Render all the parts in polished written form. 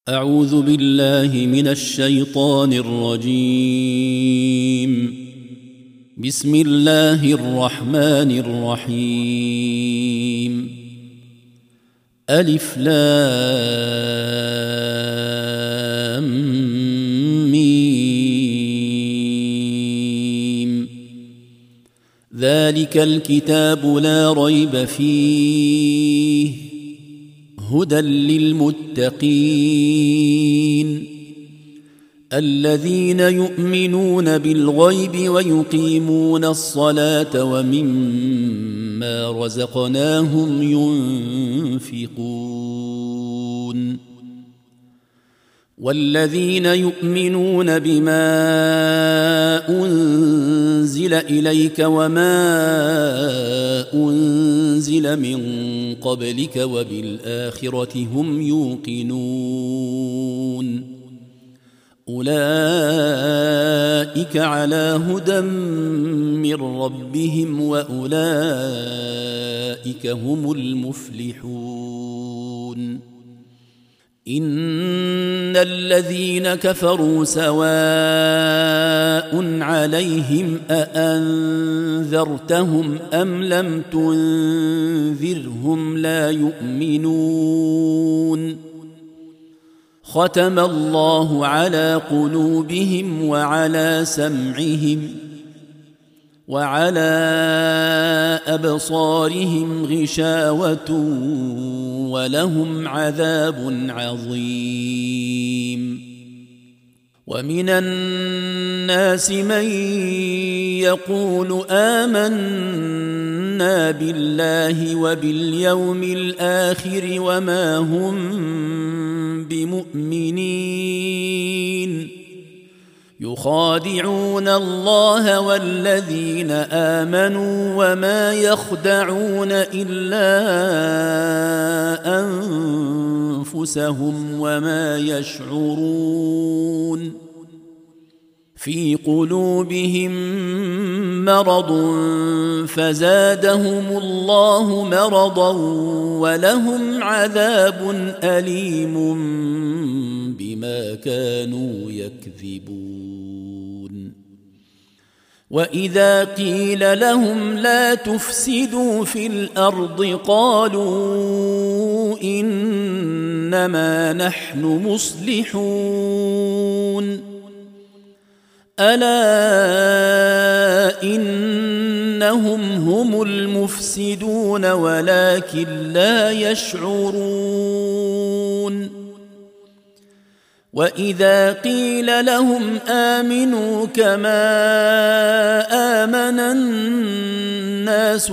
أعوذ بالله من الشيطان الرجيم. بسم الله الرحمن الرحيم. ألف لام ميم. ذلك الكتاب لا ريب فيه هدى للمتقين الذين يؤمنون بالغيب ويقيمون الصلاة ومما رزقناهم ينفقون والذين يؤمنون بما أنزل إليك وما أنزل من قبلك وبالآخرة هم يوقنون أولئك على هدى من ربهم وأولئك هم المفلحون. إن الذين كفروا سواء عليهم أأنذرتهم أم لم تنذرهم لا يؤمنون. ختم الله على قلوبهم وعلى سمعهم وعلى أبصارهم غشاوة ولهم عذاب عظيم. ومن الناس من يقول آمنا بالله وباليوم الآخر وما هم بمؤمنين يخادعون الله والذين آمنوا وما يخدعون إلا أنفسهم وما يشعرون. في قلوبهم مرض فزادهم الله مرضا ولهم عذاب أليم بما كانوا يكذبون. وإذا قيل لهم لا تفسدوا في الأرض قالوا إنما نحن مصلحون. ألا إنهم هم المفسدون ولكن لا يشعرون. وإذا قيل لهم آمنوا كما آمن الناس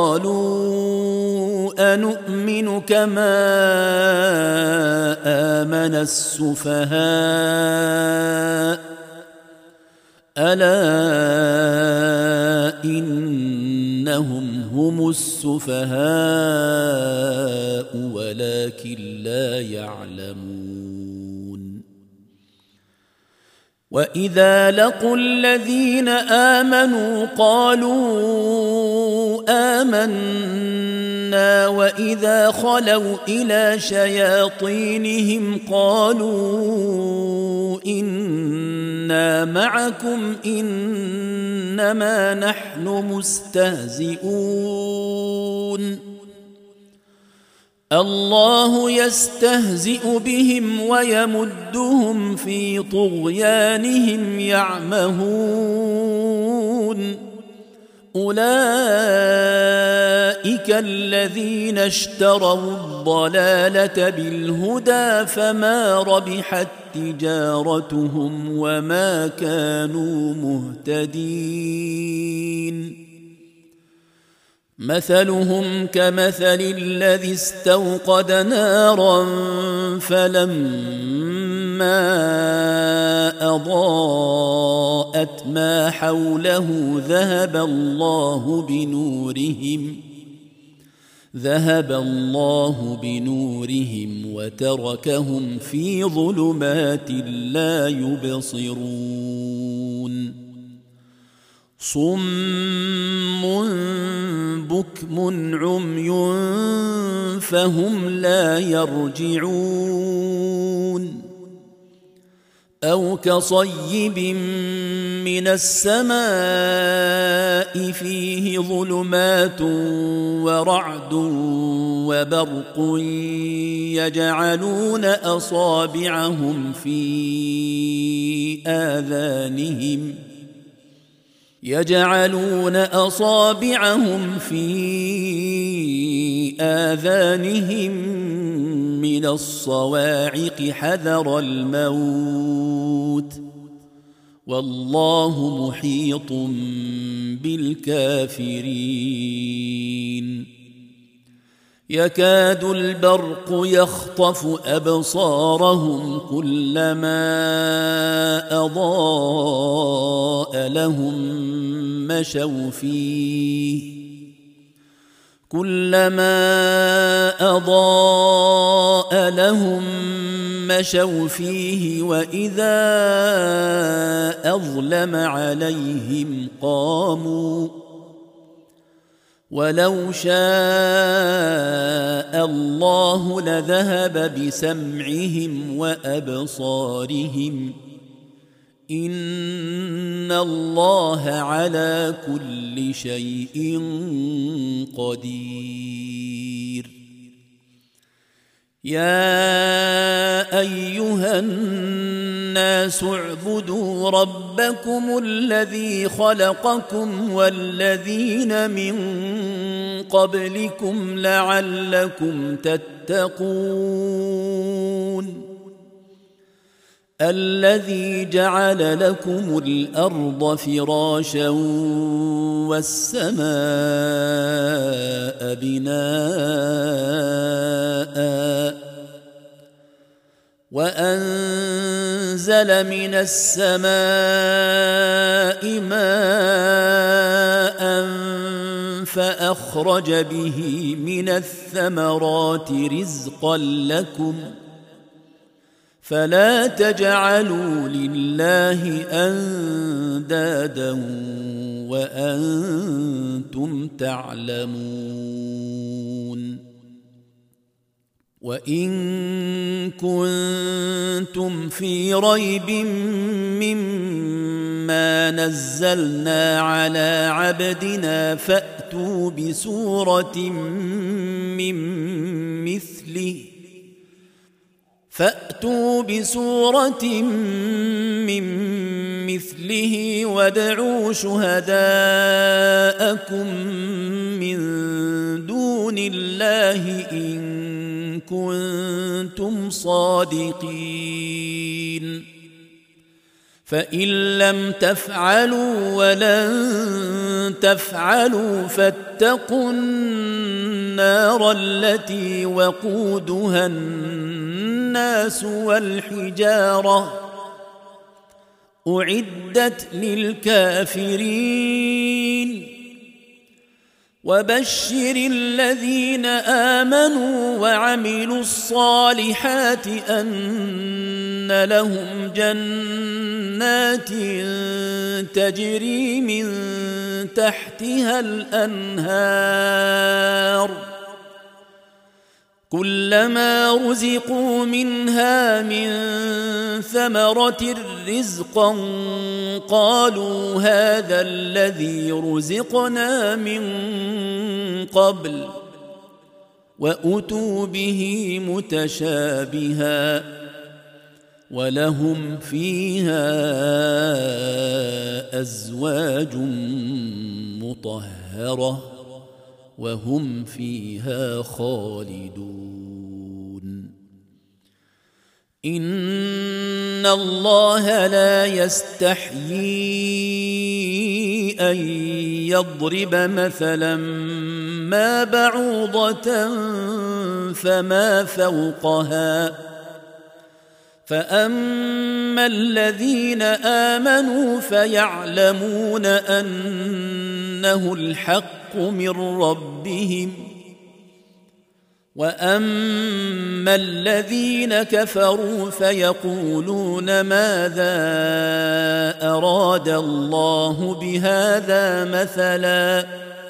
قالوا أنؤمن كما آمن السفهاء ألا إنهم هم السفهاء ولكن لا يعلمون. وإذا لقوا الذين آمنوا قالوا آمنا وإذا خلوا إلى شياطينهم قالوا إنا معكم إنما نحن مستهزئون. الله يستهزئ بهم ويمدهم في طغيانهم يعمهون. أولئك الذين اشتروا الضلالة بالهدى فما ربحت تجارتهم وما كانوا مهتدين. مثلهم كمثل الذي استوقد نارا فلما أضاءت ما حوله ذهب الله بنورهم وتركهم في ظلمات لا يبصرون. صم بكم عمي فهم لا يرجعون أو كصيب من السماء فيه ظلمات ورعد وبرق يجعلون أصابعهم في آذانهم من الصواعق حذر الموت والله محيط بالكافرين يكاد البرق يخطف أبصارهم كلما أضاء لهم مشوا فيه وإذا أظلم عليهم قاموا ولو شاء الله لذهب بسمعهم وأبصارهم إن الله على كل شيء قدير يا أيها الناس اعبدوا ربكم الذي خلقكم والذين من قبلكم لعلكم تتقون الذي جعل لكم الأرض فراشا والسماء بناء وأنزل من السماء ماء فأخرج به من الثمرات رزقا لكم فلا تجعلوا لله أندادا وأنتم تعلمون وإن كنتم في ريب مما نزلنا على عبدنا فأتوا بسورة من مثله وادعوا شهداءكم من دون الله إن كنتم صادقين فإن لم تفعلوا ولن تفعلوا فاتقوا النار التي وقودها الناس والحجارة أعدت للكافرين وبشر الذين آمنوا وعملوا الصالحات أن لهم جنات تجري من تحتها الأنهار كلما رزقوا منها من ثمرة رزقا قالوا هذا الذي رزقنا من قبل وأتوا به متشابها ولهم فيها أزواج مطهرة وهم فيها خالدون إن الله لا يستحيي أن يضرب مثلا ما بعوضة فما فوقها فأما الذين آمنوا فيعلمون أنه الحق من ربهم وأما الذين كفروا فيقولون ماذا أراد الله بهذا مثلا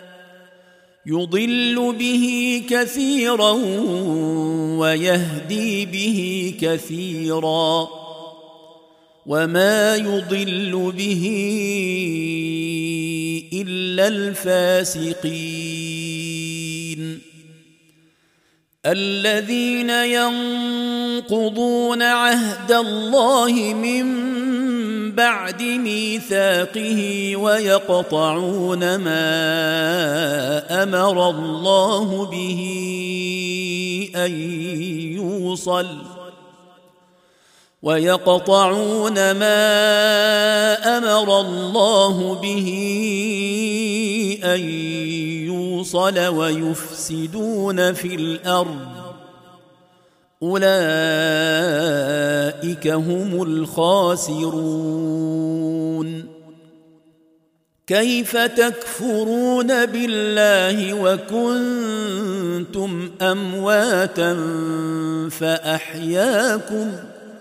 يضل به كثيرا ويهدي به كثيرا وما يضل به إلا الفاسقين الذين ينقضون عهد الله من بعد ميثاقه ويقطعون ما أمر الله به أن يوصل ويفسدون في الأرض أولئك هم الخاسرون كيف تكفرون بالله وكنتم أمواتا فأحياكم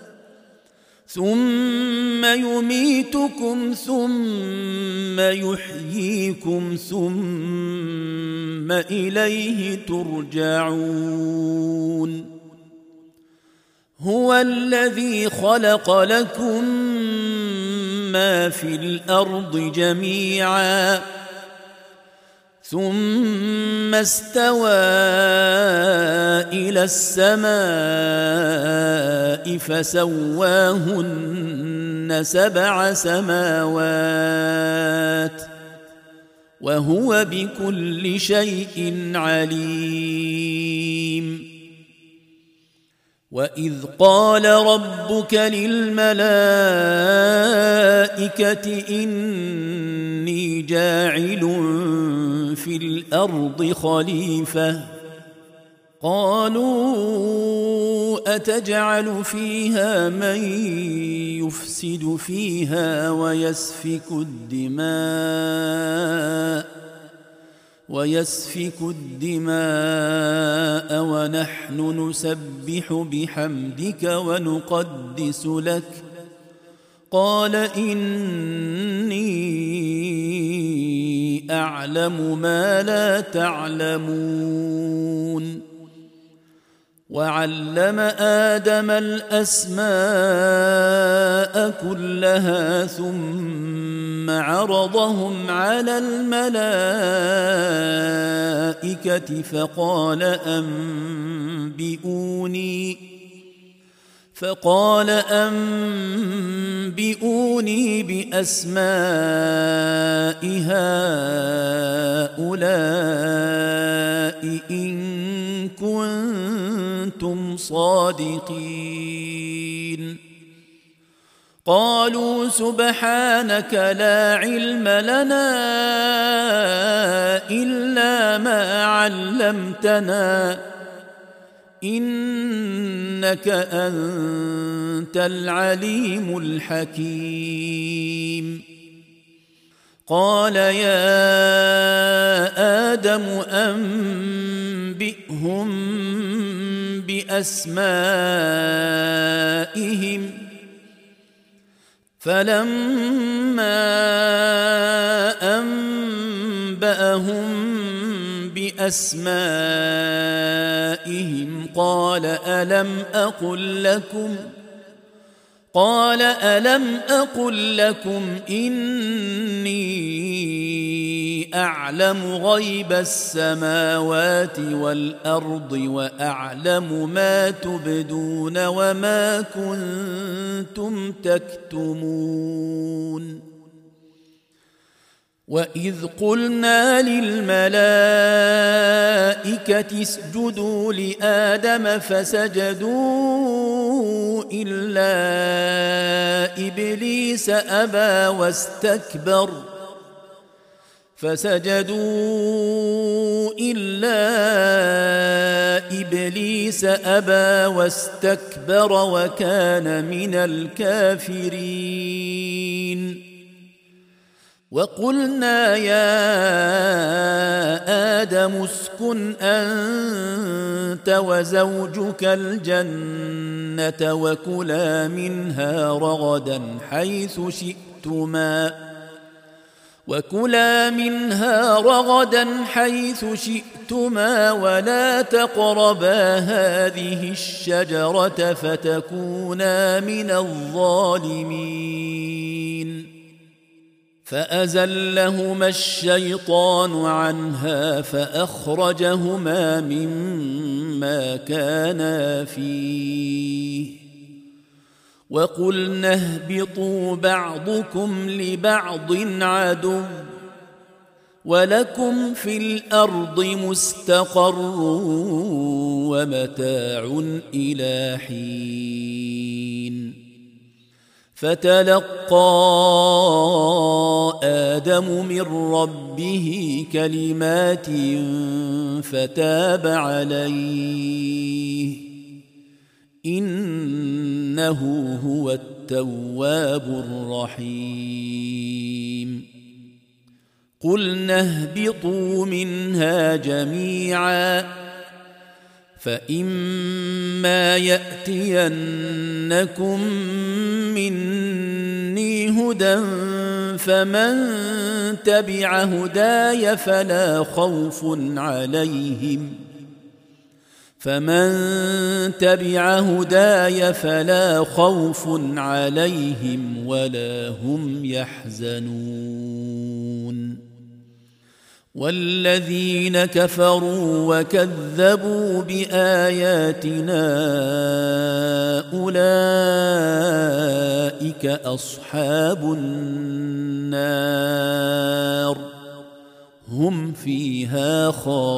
ثم يميتكم ثم يحييكم ثم إليه ترجعون هو الذي خلق لكم ما في الأرض جميعا ثم استوى إلى السماء فسواهن 7 سماوات وهو بكل شيء عليم وإذ قال ربك للملائكة إني جاعل في الأرض خليفة قالوا أتجعل فيها من يفسد فيها ويسفك الدماء ونحن نسبح بحمدك ونقدس لك قال إني أعلم ما لا تعلمون وعلم آدم الأسماء كلها ثم عرضهم على الملائكة فقال أنبئوني بأسماء هؤلاء إن كنتم صادقين قالوا سبحانك لا علم لنا إلا ما علمتنا إنك أنت العليم الحكيم قال يا آدم أنبئهم بأسمائهم فلما أنبأهم بأسمائهم قال ألم أقل لكم إني أعلم غيب السماوات والأرض وأعلم ما تبدون وما كنتم تكتمون وإذ قلنا للملائكة اسجدوا لآدم فسجدوا إلا إبليس أبى واستكبر وكان من الكافرين وقلنا يا آدم اسكن أنت وزوجك الجنة وكلا منها رغدا حيث شئتما وكلا منها رغدا حيث شئتما ولا تقربا هذه الشجرة فتكونا من الظالمين فأزلهما الشيطان عنها فأخرجهما مما كانا فيه وقلنا اهبطوا بعضكم لبعض عدو ولكم في الأرض مستقر ومتاع إلى حين فتلقى آدم من ربه كلمات فتاب عليه إنه هو التواب الرحيم قلنا اهبطوا منها جميعا فإما يأتينكم مني هدى فمن تبع هداي فلا خوف عليهم ولا هم يحزنون والذين كفروا وكذبوا بآياتنا أولئك أصحاب النار هم فيها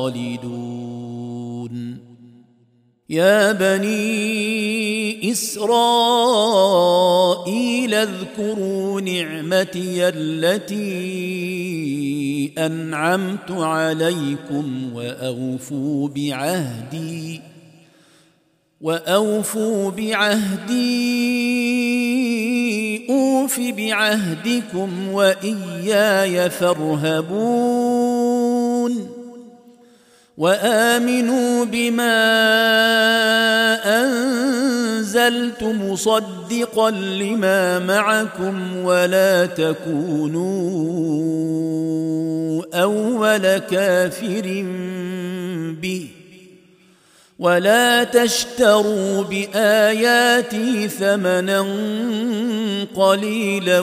خالدون يا بني إسرائيل اذكروا نعمتي التي أنعمت عليكم وأوفوا بعهدي أوف بعهدكم وإياي فارهبون وآمنوا بما أنزلت مصدقا لما معكم ولا تكونوا أول كافر به ولا تشتروا بآياتي ثمنا قليلا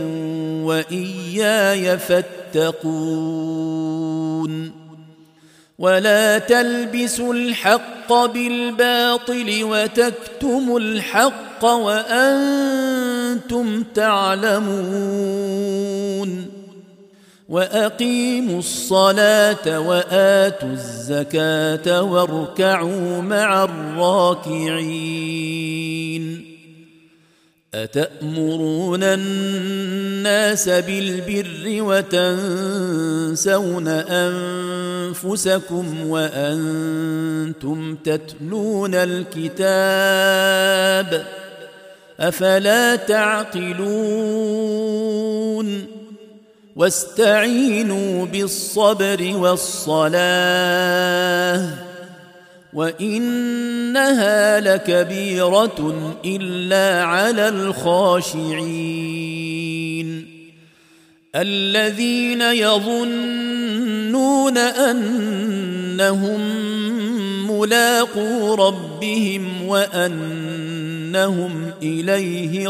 وإياي فاتقون ولا تلبسوا الحق بالباطل وتكتموا الحق وأنتم تعلمون وأقيموا الصلاة وآتوا الزكاة واركعوا مع الراكعين أتأمرون الناس بالبر وتنسون أنفسكم وأنتم تتلون الكتاب أفلا تعقلون واستعينوا بالصبر والصلاة وإنها لكبيرة إلا على الخاشعين الذين يظنون أنهم ملاقو ربهم وأنهم إليه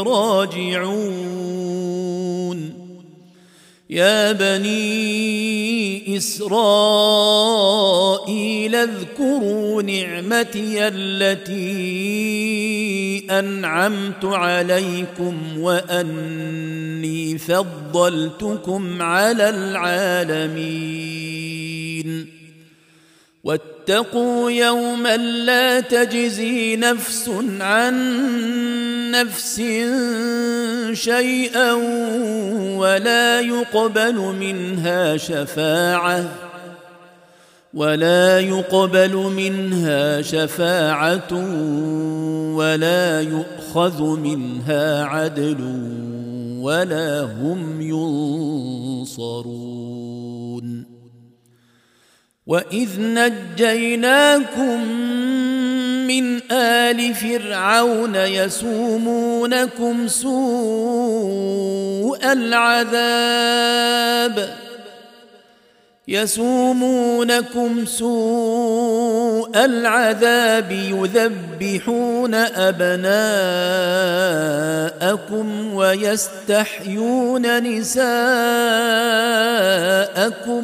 راجعون يا بني إسرائيل اذكروا نعمتي التي أنعمت عليكم وأني فضلتكم على العالمين واتقوا يوما لا تجزي نفس عن نفس شيئا ولا يقبل منها شفاعة ولا يؤخذ منها عدل ولا هم ينصرون وإذ نجيناكم من آل فرعون يسومونكم سوء العذاب يذبحون أبناءكم ويستحيون نساءكم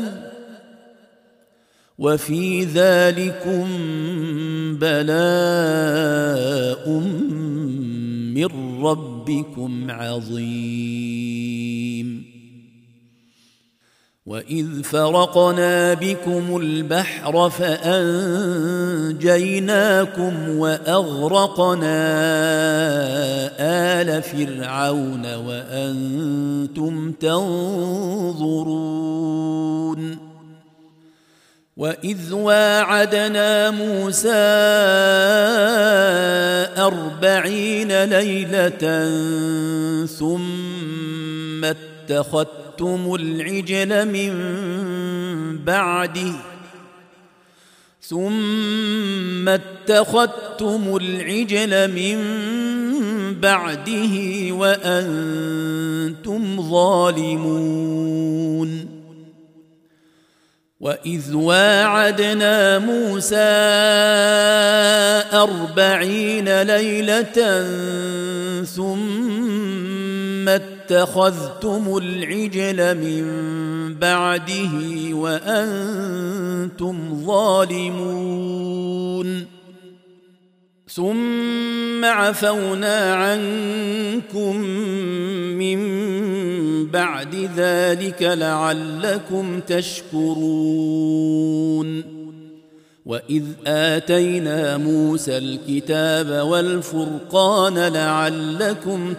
وفي ذلكم بلاء من ربكم عظيم. وإذ فرقنا بكم البحر فأنجيناكم وأغرقنا آل فرعون وأنتم تنظرون. وإذ واعدنا موسى 40 ليلة ثم اتخذتم العجل من بعده وأنتم ظالمون. وإذ واعدنا موسى 40 ليلة ثم اتخذتم العجل من بعده وأنتم ظالمون. ثم عفونا عنكم من بعد ذلك لعلكم تشكرون. وإذ آتينا موسى الكتاب والفرقان لعلكم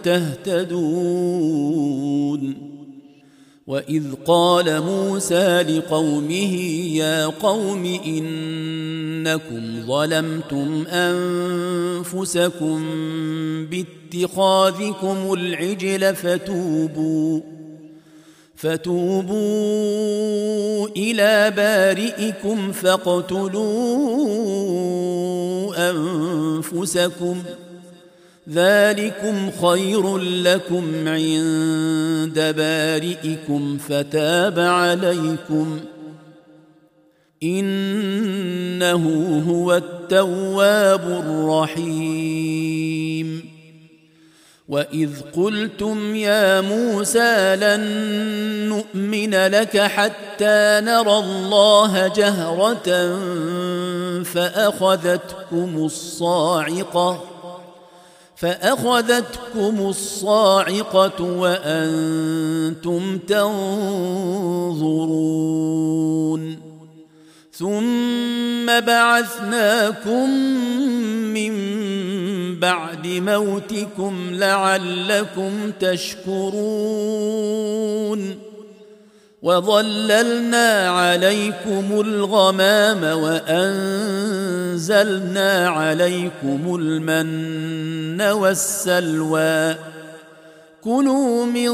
تهتدون. وإذ قال موسى لقومه يا قوم إنكم ظلمتم أنفسكم باتخاذكم العجل فتوبوا إلى بارئكم فاقتلوا أنفسكم ذلكم خير لكم عند بارئكم فتاب عليكم إنه هو التواب الرحيم. وإذ قلتم يا موسى لن نؤمن لك حتى نرى الله جهرة فأخذتكم الصاعقة وأنتم تنظرون. ثم بعثناكم من بعد موتكم لعلكم تشكرون. وظللنا عليكم الغمام وأنزلنا عليكم المن والسلوى كلوا من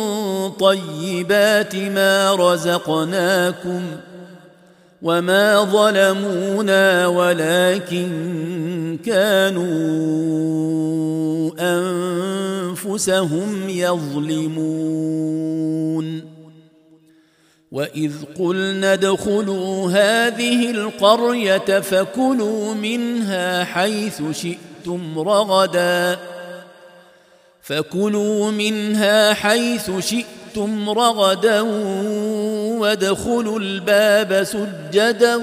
طيبات ما رزقناكم وما ظلمونا ولكن كانوا أنفسهم يظلمون. وإذ قلنا ادخلوا هذه القرية فكلوا منها حيث شئتم رغدا وادخلوا الباب سجدا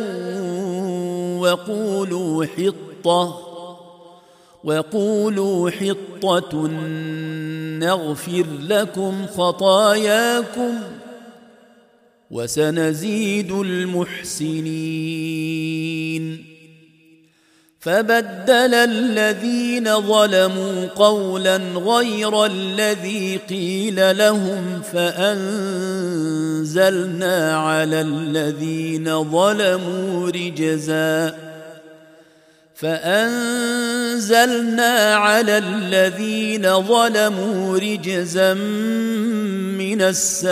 وقولوا حطة نغفر لكم خطاياكم وسنزيد المحسنين. فبدل الذين ظلموا قولا غير الذي قيل لهم فأنزلنا على الذين ظلموا رجزا من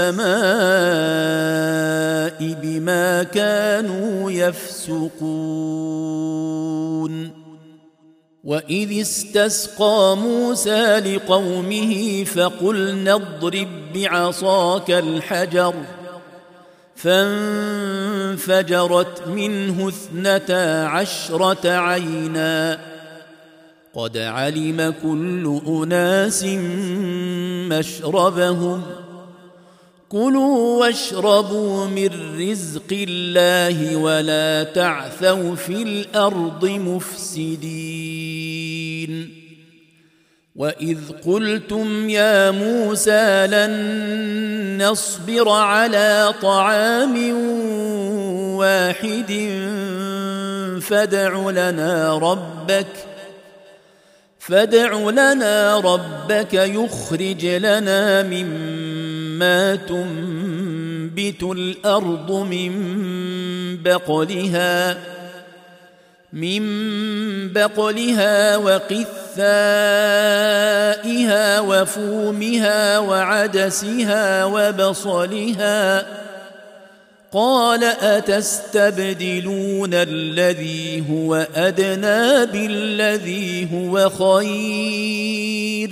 السماء بما كانوا يفسقون. وإذ استسقى موسى لقومه فقلنا اضرب بعصاك الحجر فانفجرت منه 12 عينا قد علم كل أناس مشربهم كلوا واشربوا من رزق الله ولا تعثوا في الأرض مفسدين وإذ قلتم يا موسى لن نصبر على طعام واحد فادع لنا ربك يخرج لنا مما تنبت الأرض من بقلها وقثائها وفومها وعدسها وبصلها قال أتستبدلون الذي هو أدنى بالذي هو خير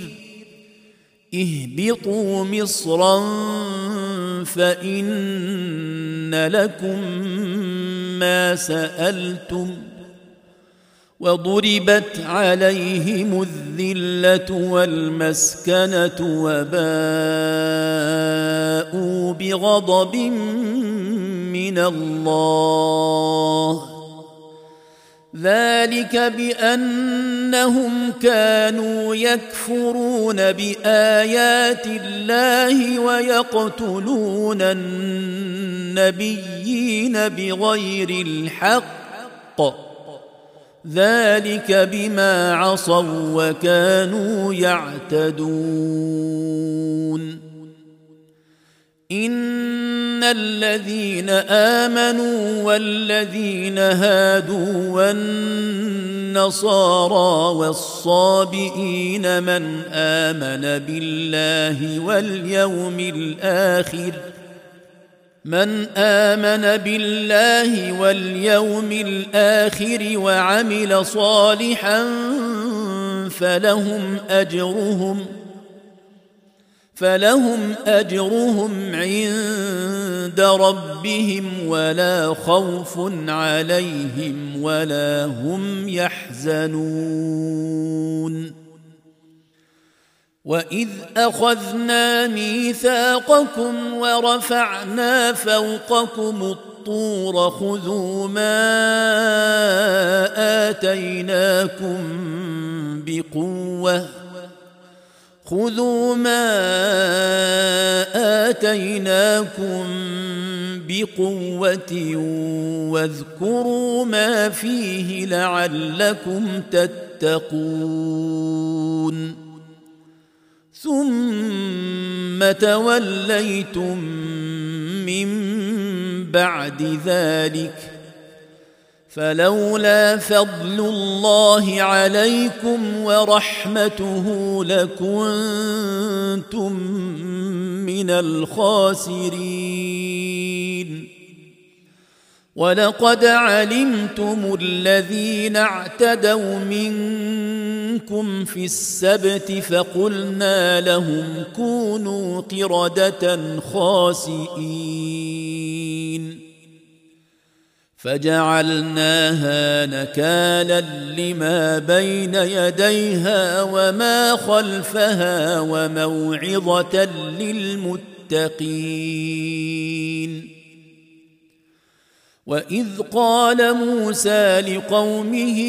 اهبطوا مصرا فإن لكم ما سألتم وضربت عليهم الذلة والمسكنة وباءوا بغضب من الله ذلك بأنهم كانوا يكفرون بآيات الله ويقتلون النبيين بغير الحق ذلك بما عصوا وكانوا يعتدون إن الذين آمنوا والذين هادوا والنصارى والصابئين من آمن بالله واليوم الآخر وعمل صالحا فلهم أجرهم عند ربهم ولا خوف عليهم ولا هم يحزنون وإذ أخذنا ميثاقكم ورفعنا فوقكم الطور خذوا ما آتيناكم بقوة واذكروا ما فيه لعلكم تتقون ثم توليتم من بعد ذلك فلولا فضل الله عليكم ورحمته لكنتم من الخاسرين ولقد علمتم الذين اعتدوا منكم في السبت فقلنا لهم كونوا قردة خاسئين فجعلناها نكالا لما بين يديها وما خلفها وموعظة للمتقين وإذ قال موسى لقومه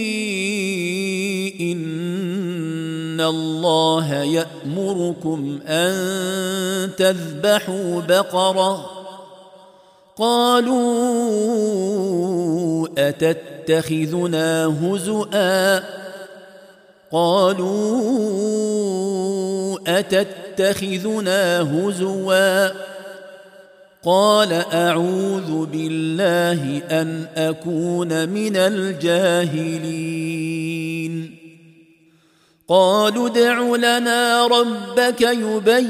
إن الله يأمركم أن تذبحوا بقرة قالوا أتتخذنا هزوا قال أعوذ بالله أن أكون من الجاهلين قالوا ادع لنا ربك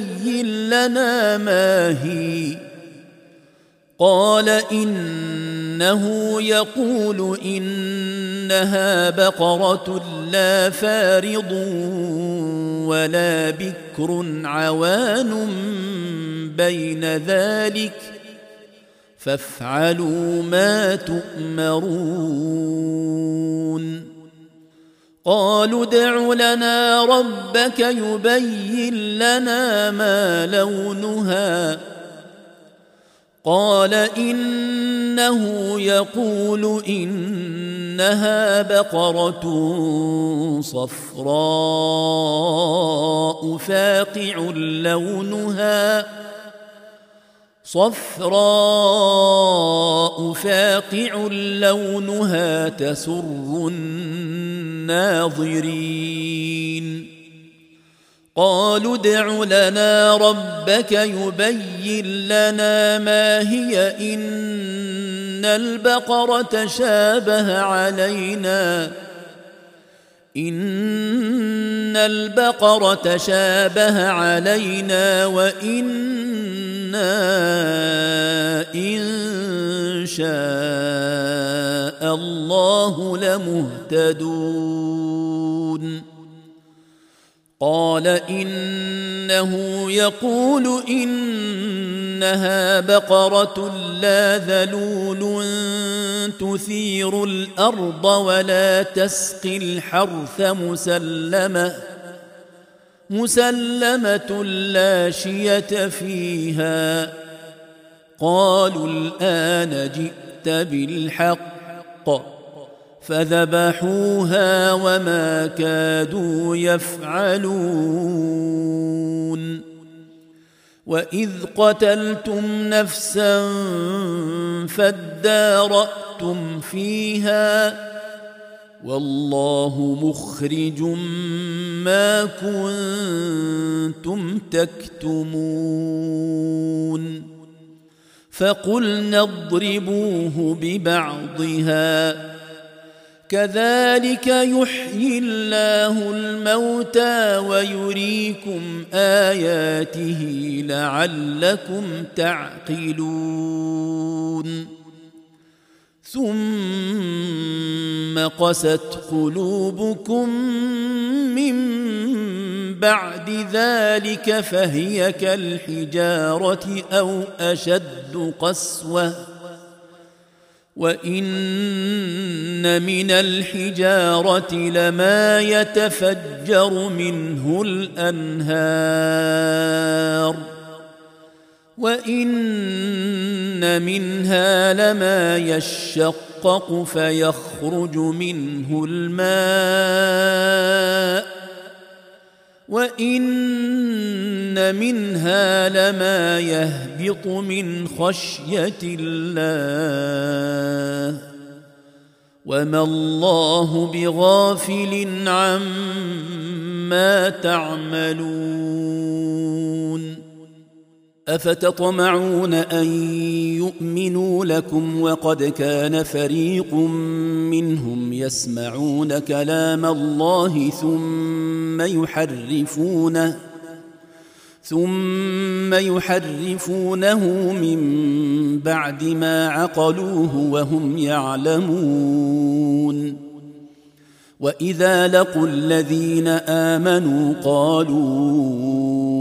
يبين لنا ما هي قال إن يقول إنها بقرة لا فارض ولا بكر عوان بين ذلك فافعلوا ما تؤمرون قالوا ادع لنا ربك يبين لنا ما لونها قال إنه يقول إنها بقرة صفراء فاقع لونها تسر الناظرين قالوا ادع لنا ربك يبين لنا ما هي إن البقرة شابه علينا وإنا إن شاء الله لمهتدون قال إنه يقول إنها بقرة لا ذلول تثير الأرض ولا تسقي الحرث مسلمة لا شية فيها قالوا الآن جئت بالحق فذبحوها وما كادوا يفعلون وإذ قتلتم نفسا فادارأتم فيها والله مخرج ما كنتم تكتمون فقلنا اضربوه ببعضها كذلك يحيي الله الموتى ويريكم آياته لعلكم تعقلون ثم قست قلوبكم من بعد ذلك فهي كالحجارة أو أشد قسوة وإن من الحجارة لما يتفجر منه الأنهار وإن منها لما يشقق فيخرج منه الماء وإن منها لما يهبط من خشية الله وما الله بغافل عما تعملون أفتطمعون أن يؤمنوا لكم وقد كان فريق منهم يسمعون كلام الله ثم يحرفونه من بعد ما عقلوه وهم يعلمون وإذا لقوا الذين آمنوا قالوا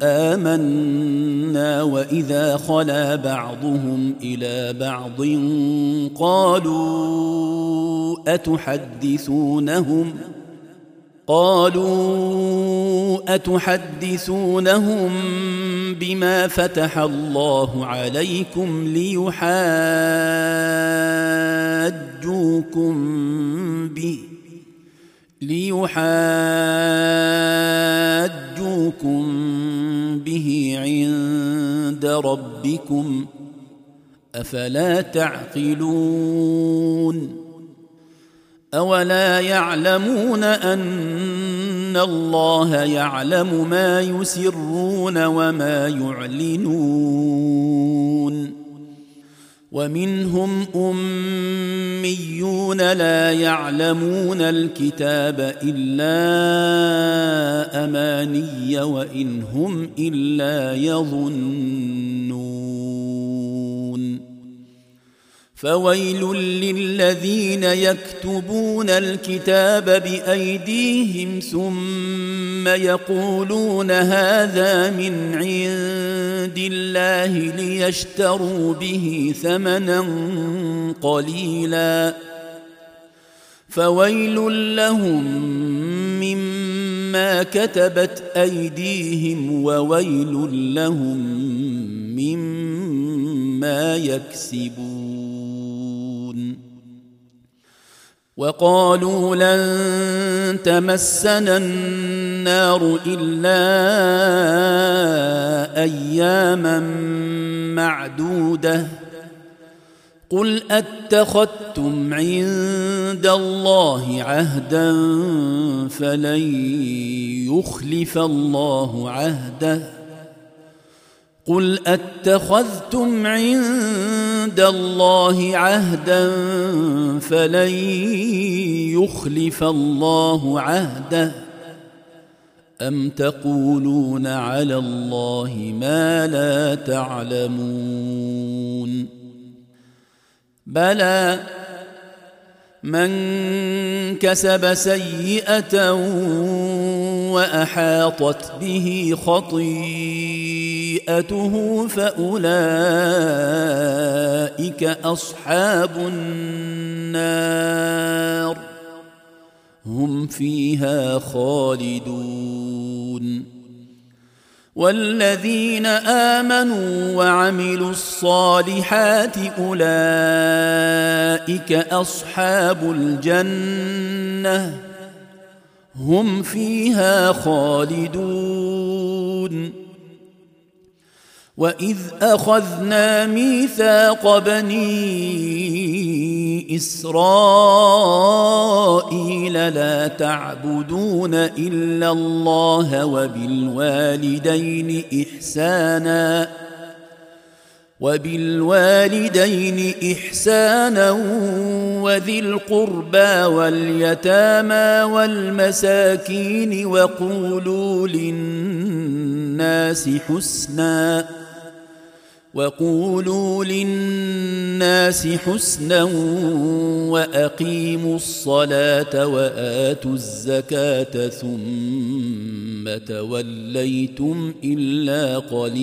آمنا وإذا خلا بعضهم إلى بعض قالوا أتحدثونهم بما فتح الله عليكم ليحاجوكم به عند ربكم أفلا تعقلون أولا يعلمون أن الله يعلم ما يسرون وما يعلنون ومنهم أميون لا يعلمون الكتاب إلا أماني وإن هم إلا يظنون فويل للذين يكتبون الكتاب بأيديهم ثم يقولون هذا من عند الله ليشتروا به ثمنا قليلا فويل لهم مما كتبت أيديهم وويل لهم مما يكسبون. وقالوا لن تمسنا النار إلا أياما معدودة قل أتخذتم عند الله عهدا فلن يخلف الله عهده قل أتخذتم عند الله عهدا فلن يخلف الله عهده أم تقولون على الله ما لا تعلمون بلى من كسب سيئة وأحاطت به خطيئته فأولئك أصحاب النار هم فيها خالدون. والذين آمنوا وعملوا الصالحات أولئك أصحاب الجنة هم فيها خالدون. وإذ أخذنا ميثاق بني إسرائيل لا تعبدون إلا الله وبالوالدين إحسانا وذي القربى واليتامى والمساكين وقولوا للناس حسنا وأقيموا الصلاة وآتوا الزكاة ثم توليتم إلا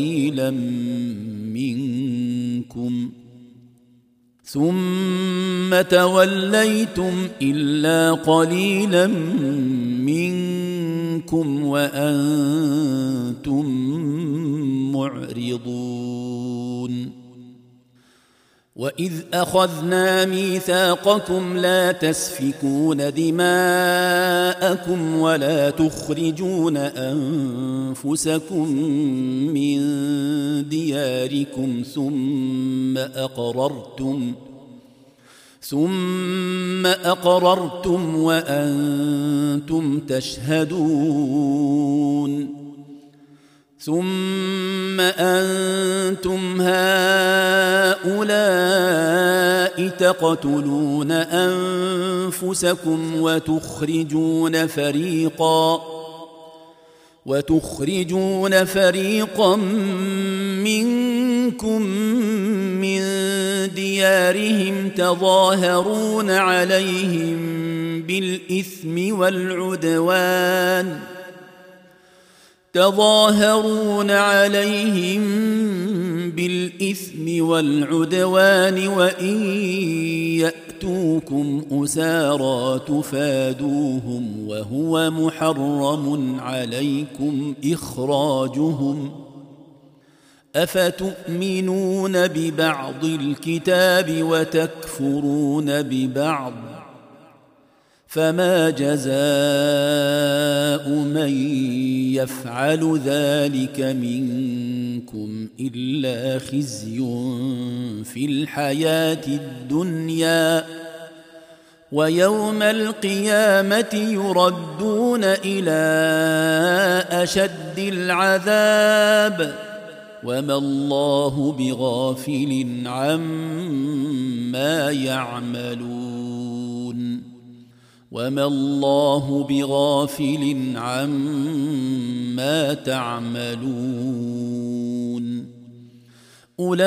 قليلا منكم وأنتم معرضون. وإذ أخذنا ميثاقكم لا تسفكون دماءكم ولا تخرجون أنفسكم من دياركم ثم أقررتم وأنتم تشهدون. ثم أنتم هؤلاء تقتلون أنفسكم وتخرجون فريقا منكم من ديارهم تظاهرون عليهم بالإثم والعدوان وإن يأتوكم أسارى تفادوهم وهو محرم عليكم إخراجهم أفتؤمنون ببعض الكتاب وتكفرون ببعض فما جزاء من يفعل ذلك منكم إلا خزي في الحياة الدنيا ويوم القيامة يردون إلى أشد العذاب وما الله بغافل عما تعملون أولئك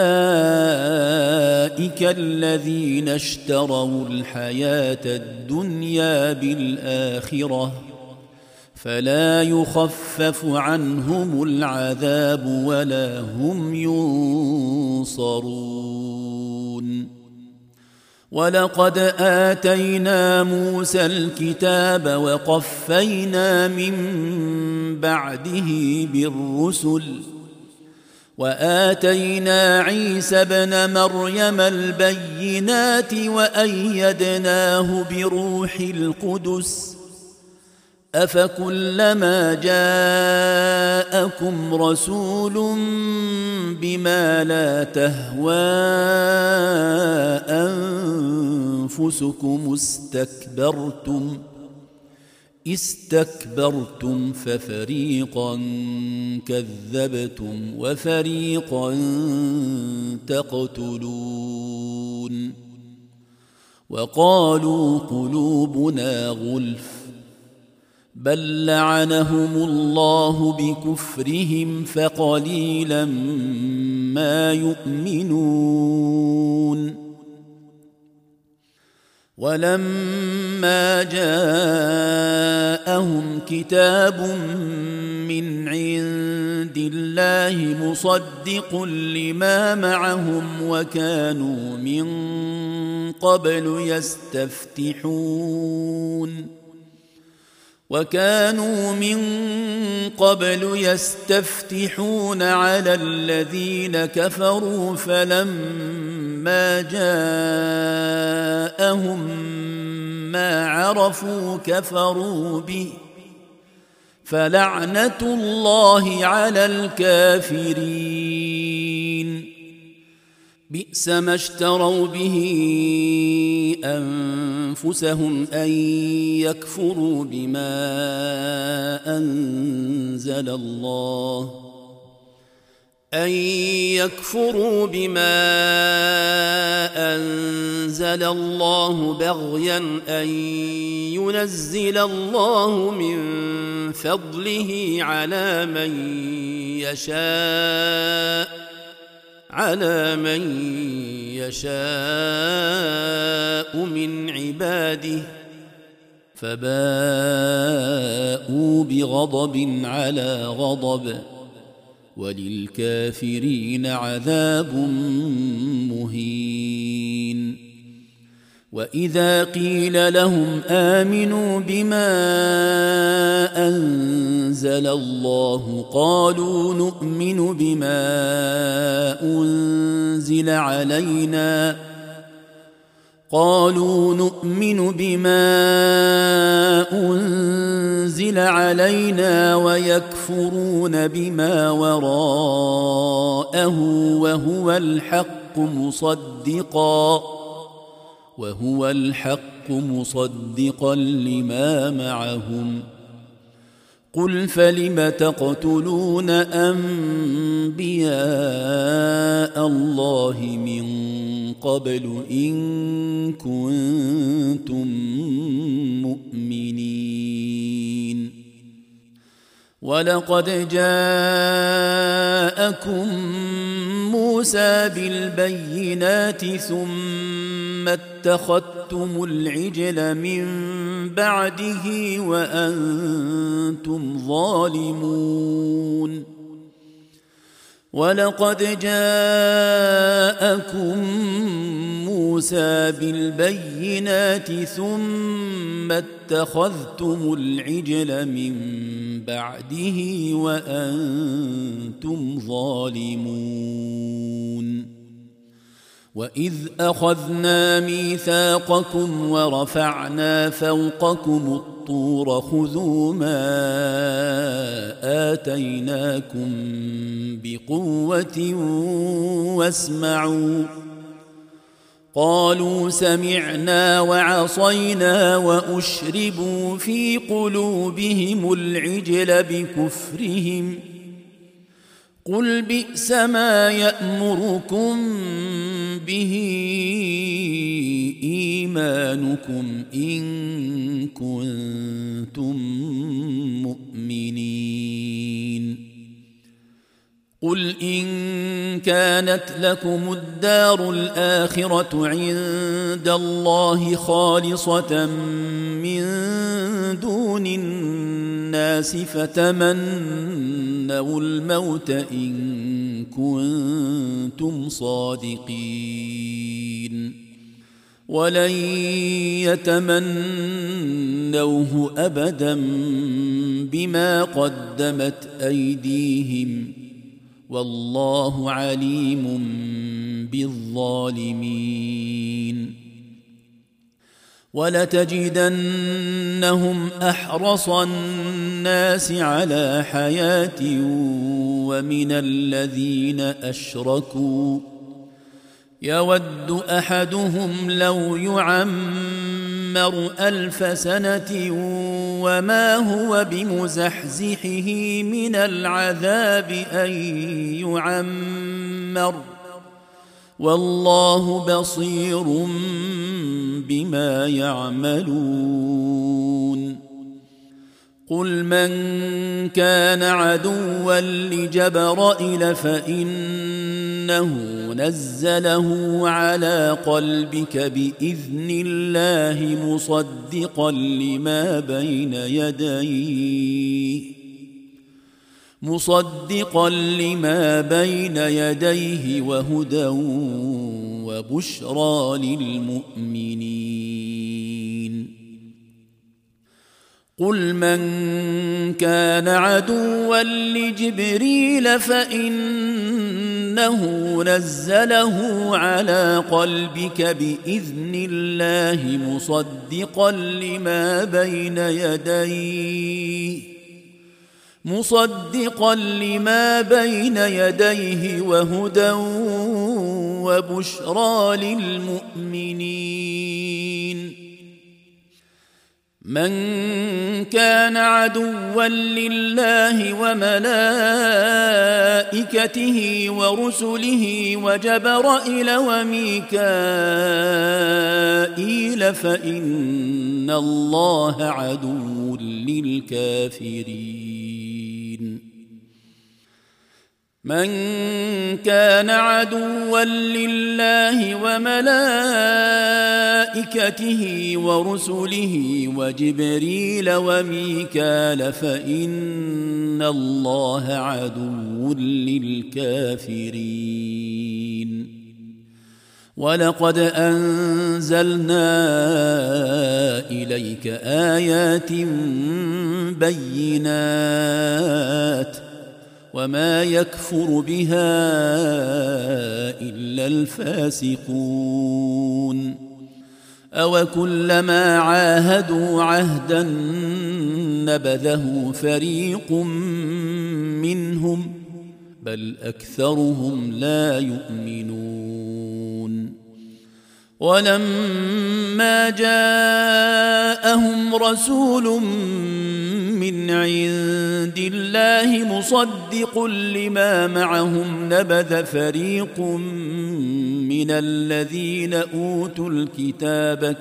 الذين اشتروا الحياة الدنيا بالآخرة فلا يخفف عنهم العذاب ولا هم ينصرون. ولقد آتينا موسى الكتاب وقفينا من بعده بالرسل وآتينا عيسى ابن مريم البينات وأيدناه بروح القدس أفكلما جاءكم رسول بما لا تهوى أنفسكم استكبرتم ففريقا كذبتم وفريقا تقتلون. وقالوا قلوبنا غلف بل لعنهم الله بكفرهم فقليلا ما يؤمنون. ولما جاءهم كتاب من عند الله مصدق لما معهم وكانوا من قبل يستفتحون على الذين كفروا فلما جاءهم ما عرفوا كفروا به فلعنة الله على الكافرين. بئس ما اشتروا به أنفسهم أن يكفروا بما أنزل الله بغيا أن ينزل الله من فضله على من يشاء من عباده فباءوا بغضب على غضب وللكافرين عذاب مهين. وإذا قيل لهم آمنوا بما أنزل الله قالوا نؤمن بما أنزل علينا ويكفرون بما وراءه وهو الحق مصدقا لما معهم. قل فلم تقتلون أنبياء الله من قبل إن كنتم مؤمنين. ولقد جاءكم موسى بالبينات ثم اتخذتم العجل من بعده وأنتم ظالمون. ولقد جاءكم موسى بالبينات ثم اتخذتم العجل من بعده وأنتم ظالمون. وإذ أخذنا ميثاقكم ورفعنا فوقكم الطور خذوا ما آتيناكم بقوة واسمعوا قالوا سمعنا وعصينا وأشربوا في قلوبهم العجل بكفرهم قل بئس ما يأمركم به إيمانكم إن كنتم مؤمنين. قل إن كانت لكم الدار الآخرة عند الله خالصة من دون الناس فتمنوا الموت إن كنتم صادقين ولن يتمنوه أبدا بما قدمت أيديهم والله عليم بالظالمين ولتجدنهم أحرص الناس على حياة ومن الذين أشركوا يود أحدهم لو يعمر 1000 سنة وما هو بمزحزحه من العذاب أن يعمر والله بصير بما يعملون قل من كان عدوا لجبرائيل فإنه نزله على قلبك بإذن الله مصدقا لما بين يديه وهدى وبشرى للمؤمنين قل من كان عدوا لجبريل فإنه نزله على قلبك بإذن الله مصدقا لما بين يديه وهدى وبشرى للمؤمنين من كان عدوا لله وملائكته ورسله وجبرائيل وميكائيل فإن الله عدو للكافرين من كان عدوا لله وملائكته ورسله وجبريل وميكال فإن الله عدو للكافرين ولقد أنزلنا إليك آيات بينات وما يكفر بها إلا الفاسقون أوكلما عاهدوا عهدا نبذه فريق منهم بل أكثرهم لا يؤمنون ولما جاءهم رسول من عند الله مصدق لما معهم نبذ فريق من الذين أوتوا الكتاب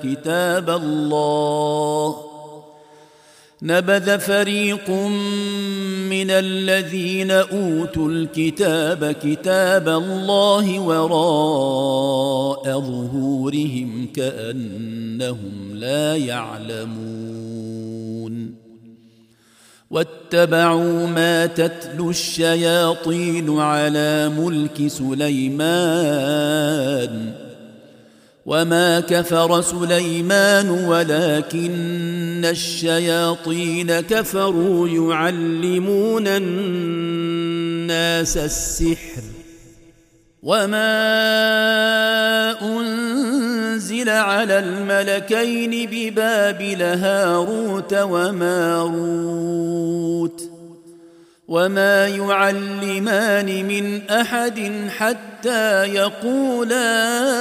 كتاب الله وراء ظهورهم كأنهم لا يعلمون واتبعوا ما تتلو الشياطين على ملك سليمان وما كفر سليمان ولكن الشياطين كفروا يعلمون الناس السحر وما أنزل على الملكين ببابل هاروت وماروت وما يعلمان من أحد حتى يقولا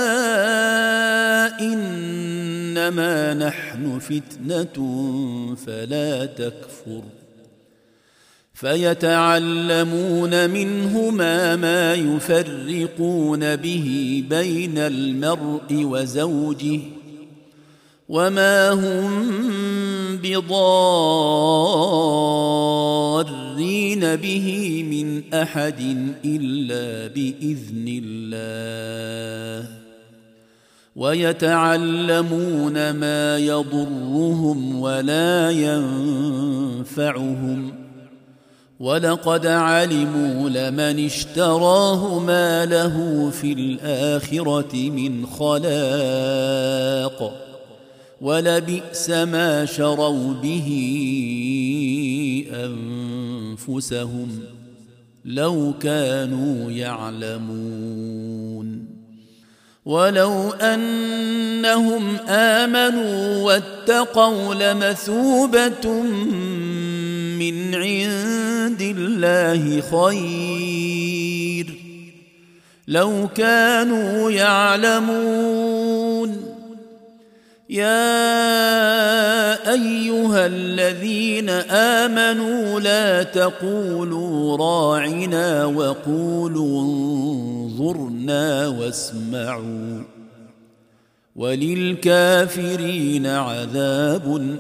إنما نحن فتنة فلا تكفر فيتعلمون منهما ما يفرقون به بين المرء وزوجه وما هم بضار ضارين به من أحد إلا بإذن الله ويتعلمون ما يضرهم ولا ينفعهم ولقد علموا لمن اشتراه ما له في الآخرة من خلاق ولبئس ما شروا به أنفسهم لو كانوا يعلمون ولو أنهم آمنوا واتقوا لمثوبة من عند الله خير لو كانوا يعلمون يا أيها الذين آمنوا لا تقولوا راعنا وقولوا انظرنا واسمعوا وللكافرين عذاب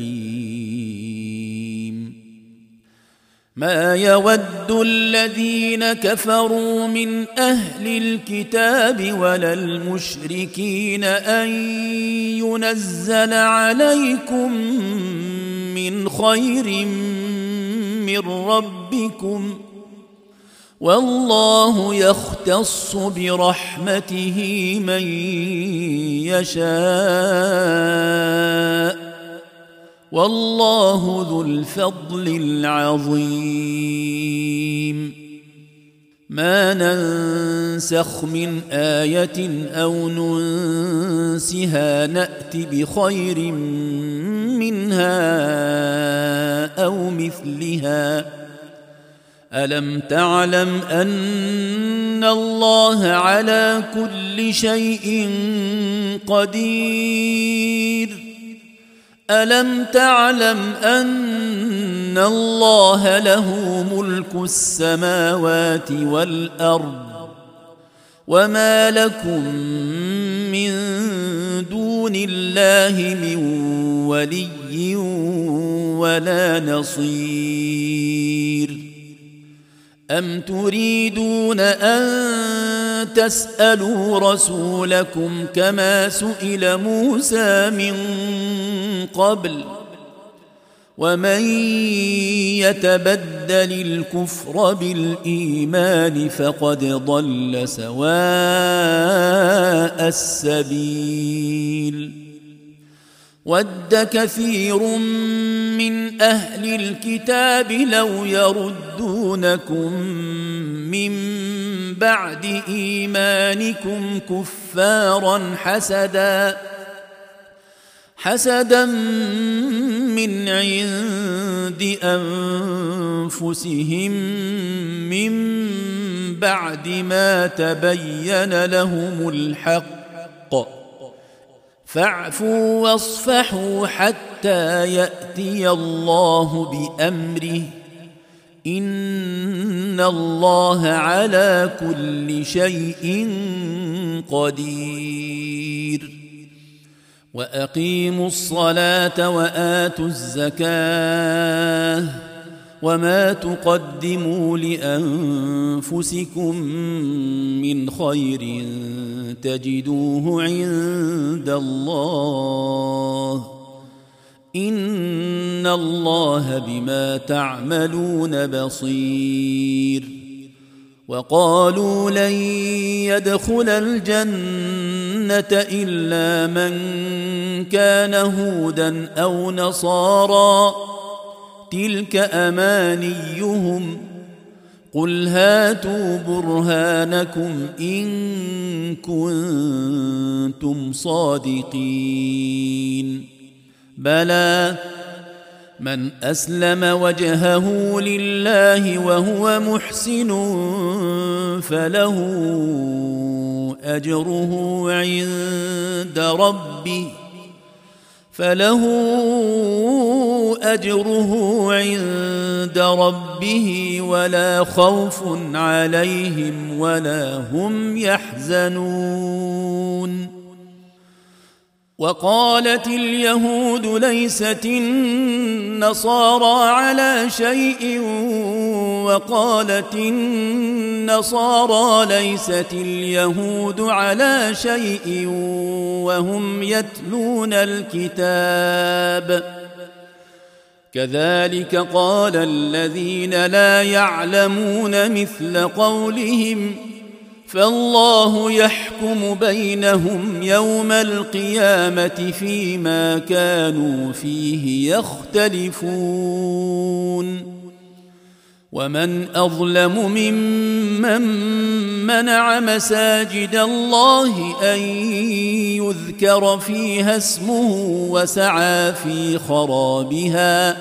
أليم ما يود الذين كفروا من أهل الكتاب ولا المشركين أن ينزل عليكم من خير من ربكم والله يختص برحمته من يشاء والله ذو الفضل العظيم ما ننسخ من آية أو ننسها نأت بخير منها أو مثلها ألم تعلم أن الله على كل شيء قدير ألم تعلم أن الله له ملك السماوات والأرض وما لكم من دون الله من ولي ولا نصير أم تريدون أن تسألوا رسولكم كما سئل موسى من قبل ومن يتبدل الكفر بالإيمان فقد ضل سواء السبيل ود كثير من أهل الكتاب لو يردونكم من بعد إيمانكم كفارا حسدا من عند أنفسهم من بعد ما تبين لهم الحق فاعفوا واصفحوا حتى يأتي الله بأمره إن الله على كل شيء قدير وأقيموا الصلاة وآتوا الزكاة وما تقدموا لأنفسكم من خير تجدوه عند الله إن الله بما تعملون بصير وقالوا لن يدخل الجنة إلا من كان هودا أو نصارى تلك أمانيهم قل هاتوا برهانكم إن كنتم صادقين بلى من أسلم وجهه لله وهو محسن فله أجره عند ربه ولا خوف عليهم ولا هم يحزنون وقالت اليهود ليست النصارى على شيء وقالت النصارى ليست اليهود على شيء وهم يتلون الكتاب كذلك قال الذين لا يعلمون مثل قولهم فالله يحكم بينهم يوم القيامة فيما كانوا فيه يختلفون ومن أظلم ممن منع مساجد الله أن يذكر فيها اسمه وسعى في خرابها